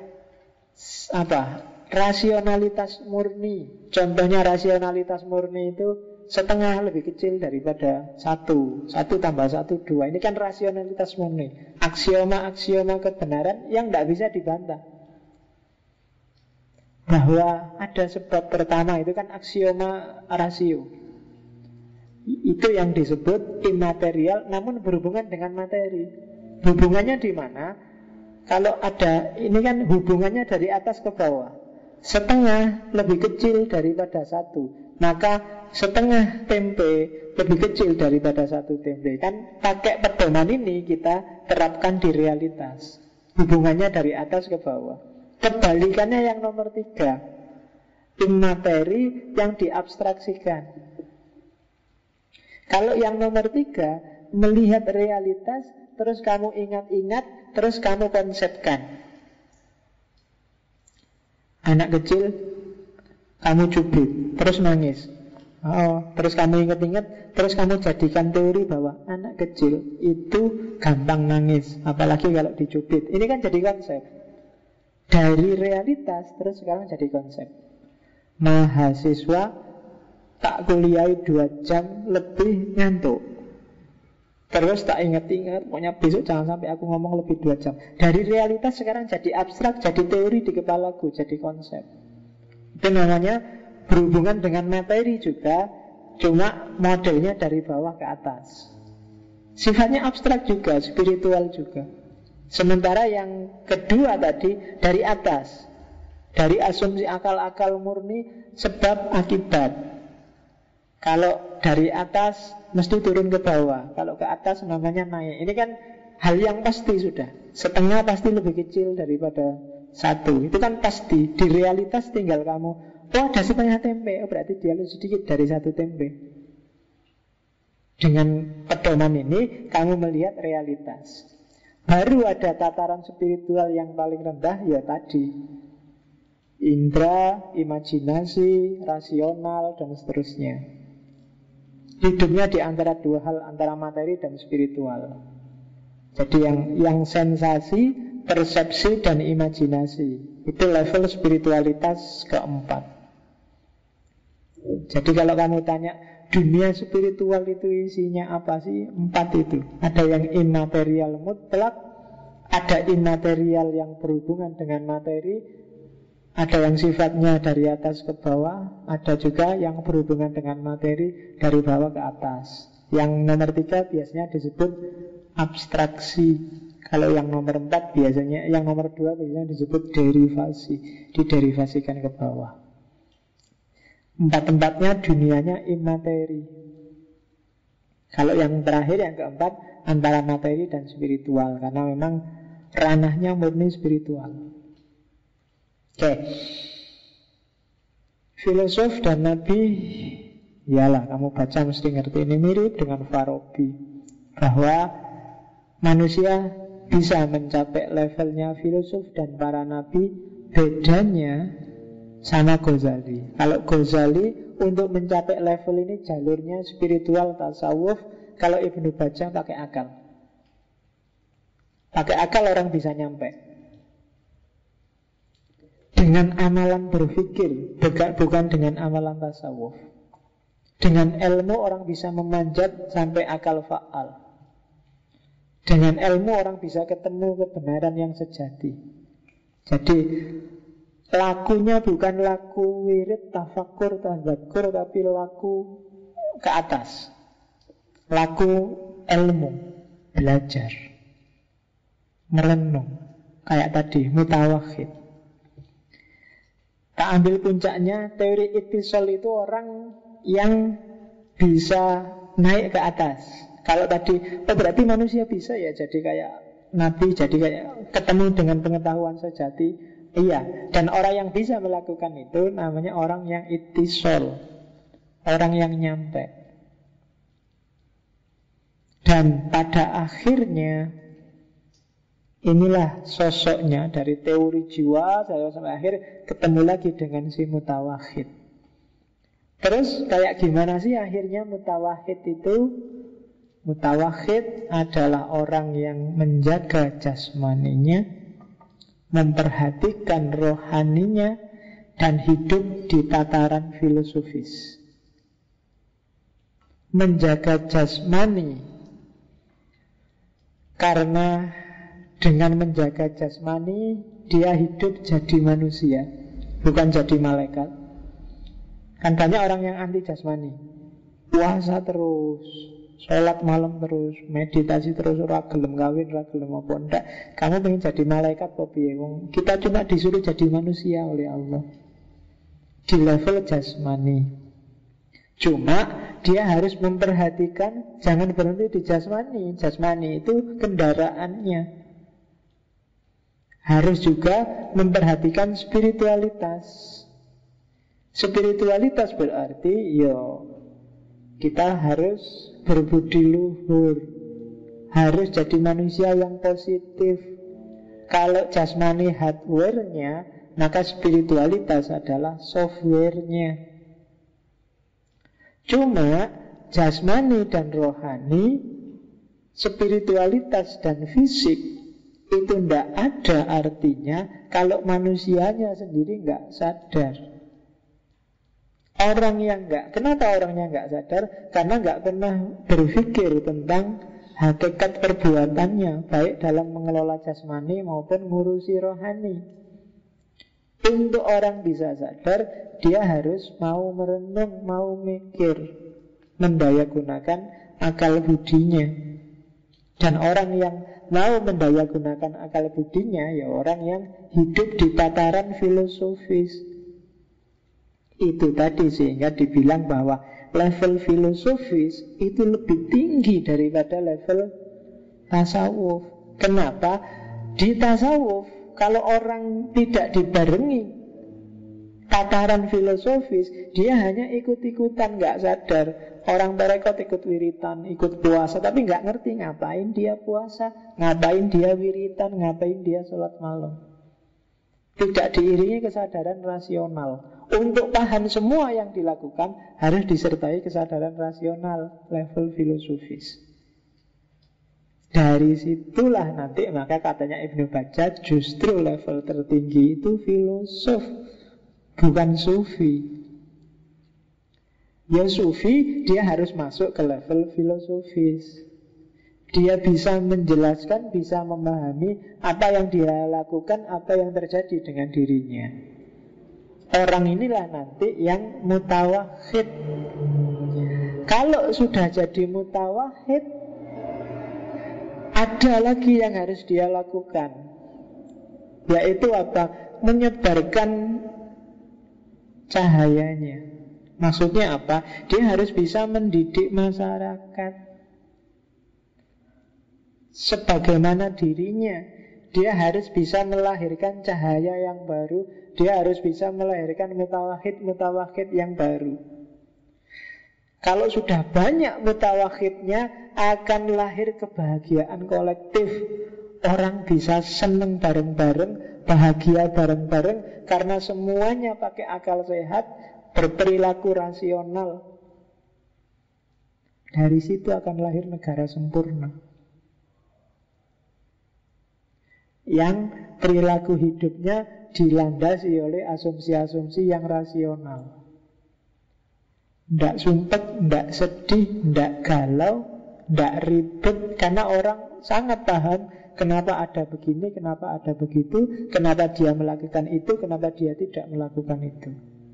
rasionalitas murni. Contohnya rasionalitas murni itu setengah lebih kecil daripada satu. Satu tambah satu, dua. Ini kan rasionalitas murni. Aksioma-aksioma kebenaran yang tidak bisa dibantah. Bahwa ada sebab pertama itu kan aksioma rasio. Itu yang disebut imaterial namun berhubungan dengan materi. Hubungannya di mana? Kalau ada, ini kan hubungannya dari atas ke bawah. Setengah lebih kecil daripada satu, maka setengah tempe lebih kecil daripada satu tempe. Kan pakai pedoman ini kita terapkan di realitas. Hubungannya dari atas ke bawah. Kebalikannya yang nomor 3, immateri yang diabstraksikan. Kalau yang nomor 3, melihat realitas, terus kamu ingat-ingat, terus kamu konsepkan. Anak kecil, kamu cubit, terus nangis. Terus kamu ingat-ingat, terus kamu jadikan teori bahwa anak kecil itu gampang nangis, apalagi kalau dicubit. Ini kan jadi konsep. Dari realitas, terus sekarang jadi konsep. Mahasiswa tak kuliahi 2 jam lebih ngantuk. Terus tak ingat-ingat, pokoknya besok jangan sampai aku ngomong lebih 2 jam. Dari realitas sekarang jadi abstrak, jadi teori di kepalaku, jadi konsep. Itu namanya berhubungan dengan materi juga, cuma modelnya dari bawah ke atas. Sifatnya abstrak juga, spiritual juga. Sementara yang kedua tadi dari atas, dari asumsi akal-akal murni, sebab akibat. Kalau dari atas mesti turun ke bawah, kalau ke atas namanya naik. Ini kan hal yang pasti sudah. Setengah pasti lebih kecil daripada satu. Itu kan pasti. Di realitas tinggal kamu, ada setengah tempe, berarti dia lebih sedikit dari satu tempe. Dengan pedoman ini kamu melihat realitas. Baru ada tataran spiritual yang paling rendah, ya tadi indra, imajinasi, rasional, dan seterusnya. Hidupnya di antara dua hal, antara materi dan spiritual. Jadi yang sensasi, persepsi, dan imajinasi, itu level spiritualitas keempat. Jadi kalau kamu tanya dunia spiritual itu isinya apa sih? 4 itu. Ada yang immaterial mutlak, ada immaterial yang berhubungan dengan materi, ada yang sifatnya dari atas ke bawah, ada juga yang berhubungan dengan materi dari bawah ke atas. Yang nomor 3 biasanya disebut abstraksi. Kalau yang nomor 4 biasanya, yang nomor 2 biasanya disebut derivasi, diderivasikan ke bawah. 4-empatnya dunianya immateri. Kalau yang terakhir, yang keempat, antara materi dan spiritual, karena memang ranahnya murni spiritual. Oke. Filosof dan Nabi, iyalah kamu baca mesti ngerti. Ini mirip dengan Farabi, bahwa manusia bisa mencapai levelnya filosof dan para nabi. Bedanya sama Ghazali. Kalau Ghazali untuk mencapai level ini jalurnya spiritual, tasawuf. Kalau Ibnu Bajjah pakai akal. Pakai akal orang bisa nyampe. dengan amalan berpikir, bukan dengan amalan tasawuf. Dengan ilmu orang bisa memanjat sampai akal faal. Dengan ilmu orang bisa ketemu kebenaran yang sejati. Jadi lakunya bukan laku wirid, tafakur, tadzakur, tapi laku ke atas. Laku ilmu, belajar, merenung. Kayak tadi, mutawahhid. Tak ambil puncaknya, teori ittisal itu orang yang bisa naik ke atas. Kalau tadi, berarti manusia bisa ya jadi kayak nabi, jadi kayak ketemu dengan pengetahuan sejati. Iya, dan orang yang bisa melakukan itu namanya orang yang ittisal, orang yang nyampe. Dan pada akhirnya inilah sosoknya dari teori jiwa sampai akhir ketemu lagi dengan si mutawahhid. Terus kayak gimana sih akhirnya mutawahhid itu? Mutawahhid adalah orang yang menjaga jasmaninya, memperhatikan rohaninya, dan hidup di tataran filosofis. Menjaga jasmani karena dengan menjaga jasmani dia hidup jadi manusia, bukan jadi malaikat. Kan banyak orang yang anti jasmani, puasa terus, sholat malam terus, meditasi terus, ora gelem kawin, ora gelem apa ndak. Kamu pengen jadi malaikat apa piye? Wong kita cuma disuruh jadi manusia oleh Allah di level jasmani. Cuma dia harus memperhatikan, jangan berhenti di jasmani. Jasmani itu kendaraannya. Harus juga memperhatikan spiritualitas. Spiritualitas berarti kita harus berbudi luhur, harus jadi manusia yang positif. Kalau jasmani hardware-nya, maka spiritualitas adalah software-nya. Cuma jasmani dan rohani, spiritualitas dan fisik itu tidak ada artinya kalau manusianya sendiri nggak sadar. Kenapa orangnya nggak sadar? Karena nggak pernah berpikir tentang hakikat perbuatannya, baik dalam mengelola jasmani maupun ngurusi rohani. Untuk orang bisa sadar, dia harus mau merenung, mau mikir, mendayagunakan akal budinya. Dan orang yang mau mendayagunakan akal budinya ya orang yang hidup di tataran filosofis. Itu tadi sehingga dibilang bahwa level filosofis itu lebih tinggi daripada level tasawuf. Kenapa? Di tasawuf kalau orang tidak dibarengi tataran filosofis, dia hanya ikut-ikutan, nggak sadar. Orang tarekat ikut wiritan, ikut puasa, tapi nggak ngerti ngapain dia puasa, ngapain dia wiritan, ngapain dia sholat malam. Tidak diiringi kesadaran rasional. Untuk paham semua yang dilakukan harus disertai kesadaran rasional level filosofis. Dari situlah nanti maka katanya Ibnu Bajjah justru level tertinggi itu filosof, bukan sufi. Ya sufi dia harus masuk ke level filosofis. Dia bisa menjelaskan, bisa memahami apa yang dia lakukan, apa yang terjadi dengan dirinya. Orang inilah nanti yang mutawahhid. Kalau sudah jadi mutawahhid, ada lagi yang harus dia lakukan, yaitu apa? Menyebarkan cahayanya. Maksudnya apa? Dia harus bisa mendidik masyarakat sebagaimana dirinya. Dia harus bisa melahirkan cahaya yang baru. Dia harus bisa melahirkan mutawahhid yang baru. Kalau sudah banyak mutawahhidnya, akan lahir kebahagiaan kolektif. Orang bisa seneng bareng-bareng, bahagia bareng-bareng, karena semuanya pakai akal sehat, berperilaku rasional. Dari situ akan lahir negara sempurna, yang perilaku hidupnya dilandasi oleh asumsi-asumsi yang rasional. Tidak sumpek, tidak sedih, tidak galau, tidak ribet. Karena orang sangat paham kenapa ada begini, kenapa ada begitu, kenapa dia melakukan itu, kenapa dia tidak melakukan itu.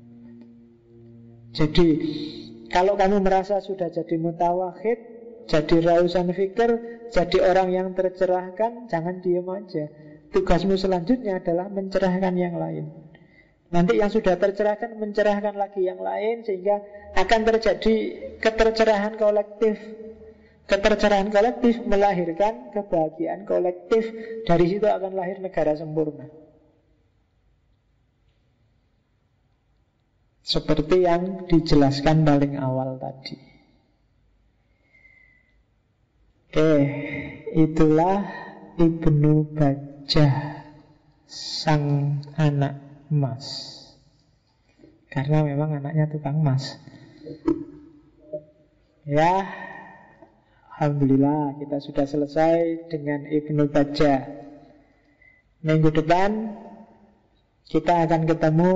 Jadi kalau kamu merasa sudah jadi mutawahhid, jadi rausan fikir, jadi orang yang tercerahkan, jangan diem aja. Tugasmu selanjutnya adalah mencerahkan yang lain. Nanti yang sudah tercerahkan mencerahkan lagi yang lain, sehingga akan terjadi ketercerahan kolektif. Ketercerahan kolektif melahirkan kebahagiaan kolektif. Dari situ akan lahir negara sempurna. Seperti yang dijelaskan paling awal tadi. Oke, itulah Ibnu Bajjah, sang anak emas. Karena memang anaknya tukang emas. Ya, alhamdulillah kita sudah selesai dengan Ibnu Bajjah. Minggu depan kita akan ketemu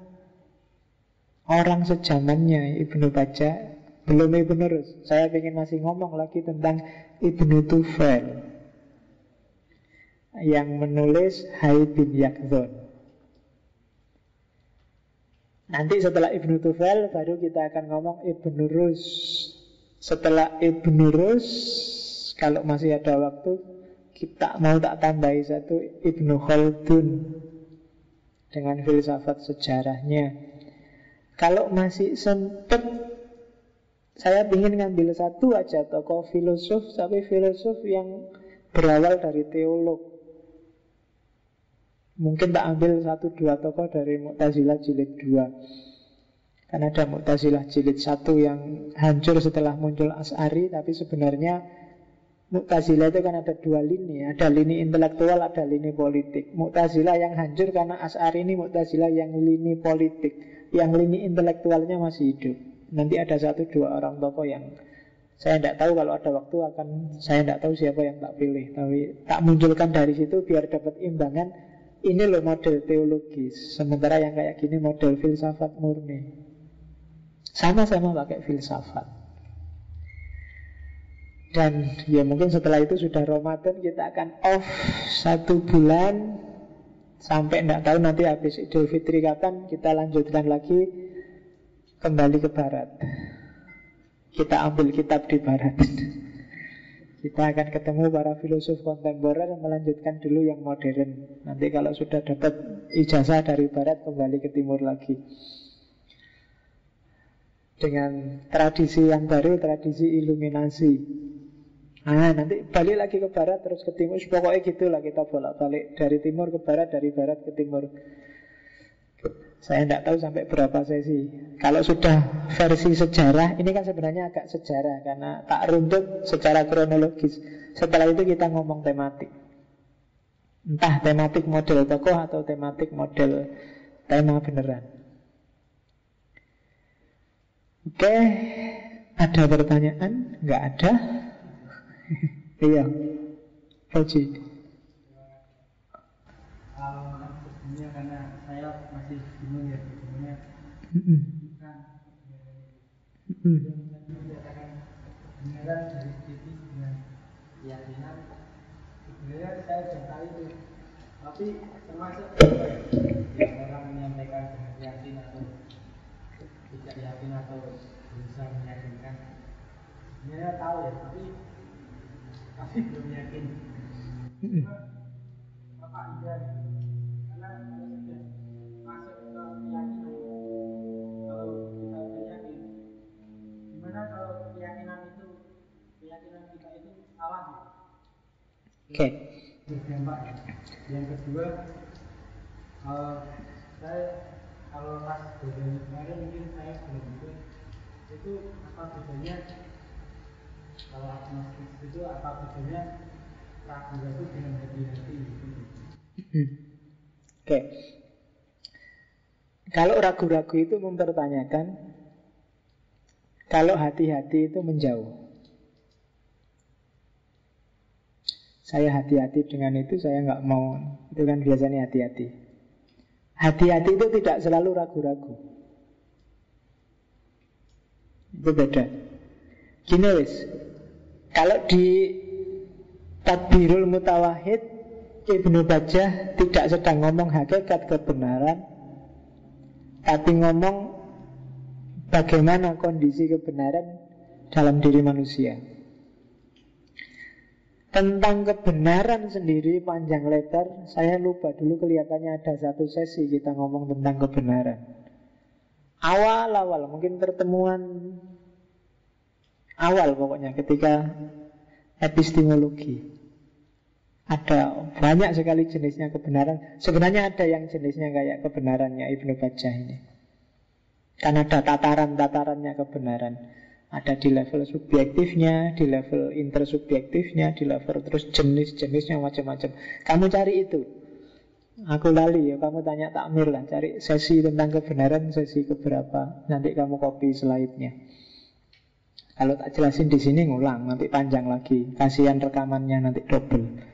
orang sejamannya Ibnu Bajjah. Belum Ibnu Rus. Saya ingin masih ngomong lagi tentang Ibnu Tufail yang menulis Hai bin Yaqdhan. Nanti setelah Ibnu Tufail baru kita akan ngomong Ibnu Rus. Setelah Ibnu Rus, kalau masih ada waktu, kita mau tak tambahi satu, Ibnu Khaldun dengan filsafat sejarahnya. Kalau masih sempet, saya ingin ngambil satu aja tokoh filosof, tapi filosof yang berawal dari teolog. Mungkin tak ambil 1-2 tokoh dari Mu'tazilah jilid 2. Kan ada Mu'tazilah jilid 1 yang hancur setelah muncul Asy'ari. Tapi sebenarnya Mu'tazilah itu kan ada 2 lini. Ada lini intelektual, ada lini politik. Mu'tazilah yang hancur karena Asy'ari ini Mu'tazilah yang lini politik. Yang lini intelektualnya masih hidup. Nanti ada 1-2 orang tokoh yang saya tidak tahu, kalau ada waktu saya tidak tahu siapa yang tak pilih. Tapi tak munculkan dari situ biar dapat imbangan. Ini loh model teologis. Sementara yang kayak gini model filsafat murni. Sama-sama pakai filsafat. Dan ya mungkin setelah itu sudah Ramadan, kita akan off 1 bulan. Sampai tidak tahu nanti habis Idul Fitri kapan. Kita lanjutkan lagi, kembali ke barat. Kita ambil kitab di barat. Kita akan ketemu para filosof kontemporer, melanjutkan dulu yang modern. Nanti kalau sudah dapat ijazah dari barat, kembali ke timur lagi. Dengan tradisi yang baru, tradisi iluminasi. Nanti balik lagi ke barat, terus ke timur. Pokoknya gitulah, kita bolak-balik dari timur ke barat, dari barat ke timur. Saya tidak tahu sampai berapa sesi. Kalau sudah versi sejarah, ini kan sebenarnya agak sejarah karena tak runtut secara kronologis. Setelah itu kita ngomong tematik. Entah tematik model tokoh atau tematik model tema beneran. Oke, ada pertanyaan? Nggak ada? Iya, Fauzi. Sebenarnya karena saya masih bingung ya, sebenarnya menyatakan kebenaran dari kritis dengan keyakinan. Sebenarnya saya sudah tahu itu, tapi termasuk yang orang menyampaikan dengan yakin atau tidak yakin atau berusaha meyakinkan. Sebenarnya tahu ya, tapi belum yakin. Apa iya? Karena kalau sudah masuk ke keyakinan, kalau kita sudah yakin, gimana kalau keyakinan kita itu salah? Oke. Berdampak. Yang kedua, saya kalau pas bedanya kemarin mungkin saya belum itu apa bedanya? Kalau agnostis itu apa bedanya ragu-ragu dengan hati-hati gitu? Oke. Kalau ragu-ragu itu mempertanyakan, kalau hati-hati itu menjauh. Saya hati-hati dengan itu, saya nggak mau. Itu kan biasanya hati-hati. Hati-hati itu tidak selalu ragu-ragu. Itu beda. Gini wis, kalau di Tadbirul Mutawahhid, Ibnu Bajjah tidak sedang ngomong hakikat kebenaran, tapi ngomong bagaimana kondisi kebenaran dalam diri manusia. Tentang kebenaran sendiri panjang lebar, saya lupa dulu, kelihatannya ada satu sesi kita ngomong tentang kebenaran. Awal-awal, mungkin pertemuan awal pokoknya ketika epistemologi. Ada banyak sekali jenisnya kebenaran. Sebenarnya ada yang jenisnya kayak kebenarannya Ibnu Bajjah ini. Kan ada tataran-tatarannya kebenaran. Ada di level subjektifnya, di level intersubjektifnya, di level terus jenis-jenisnya macam-macam. Kamu cari itu. Aku lali ya, kamu tanya Takmir lah. Cari sesi tentang kebenaran, sesi keberapa. Nanti kamu copy slide-nya. Kalau tak jelasin di sini ngulang, nanti panjang lagi. Kasihan rekamannya nanti double.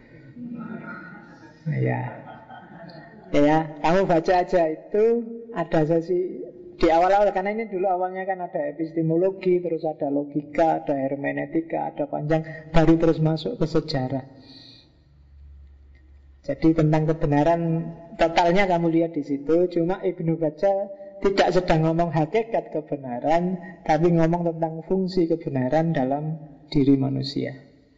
Ya, kamu baca aja itu. Ada sesi di awal-awal, karena ini dulu awalnya kan ada epistemologi, terus ada logika, ada hermeneutika, ada panjang, baru terus masuk ke sejarah. Jadi tentang kebenaran totalnya kamu lihat di situ. Cuma Ibnu Bajjah tidak sedang ngomong hakikat kebenaran, tapi ngomong tentang fungsi kebenaran dalam diri manusia.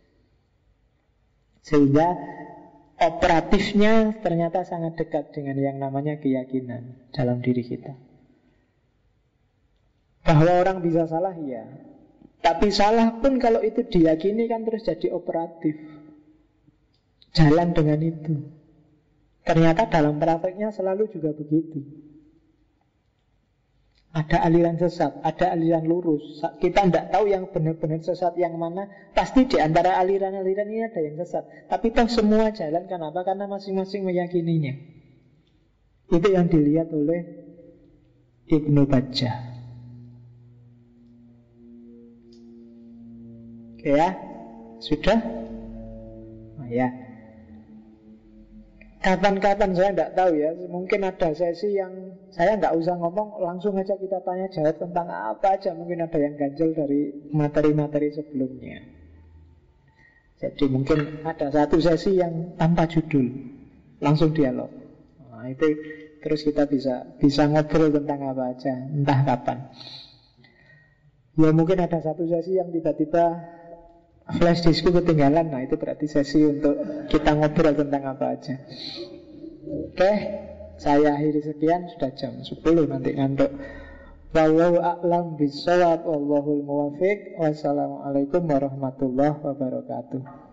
Sehingga operatifnya ternyata sangat dekat dengan yang namanya keyakinan dalam diri kita. Bahwa orang bisa salah, ya. Tapi salah pun kalau itu diyakini kan terus jadi operatif. Jalan dengan itu. Ternyata dalam prakteknya selalu juga begitu. Ada aliran sesat, ada aliran lurus. Kita tidak tahu yang benar-benar sesat yang mana. Pasti di antara aliran-aliran ini ada yang sesat. Tapi toh semua jalan, kenapa? Karena masing-masing meyakininya. Itu yang dilihat oleh Ibnu Bajjah. Oke ya, sudah? Oh ya. Kapan-kapan saya tidak tahu ya. Mungkin ada sesi yang saya nggak usah ngomong, langsung aja kita tanya jawab tentang apa aja. Mungkin ada yang ganjel dari materi-materi sebelumnya. Jadi mungkin ada satu sesi yang tanpa judul, langsung dialog. Nah, itu terus kita bisa ngobrol tentang apa aja, entah kapan. Ya mungkin ada satu sesi yang tiba-tiba flash diskku ketinggalan. Nah itu berarti sesi untuk kita ngobrol tentang apa aja. Oke, saya akhiri sekian. Sudah jam 10 nanti ngantuk. Wallahu a'lam bishawab, wallahul muwafiq. Wassalamualaikum warahmatullahi wabarakatuh.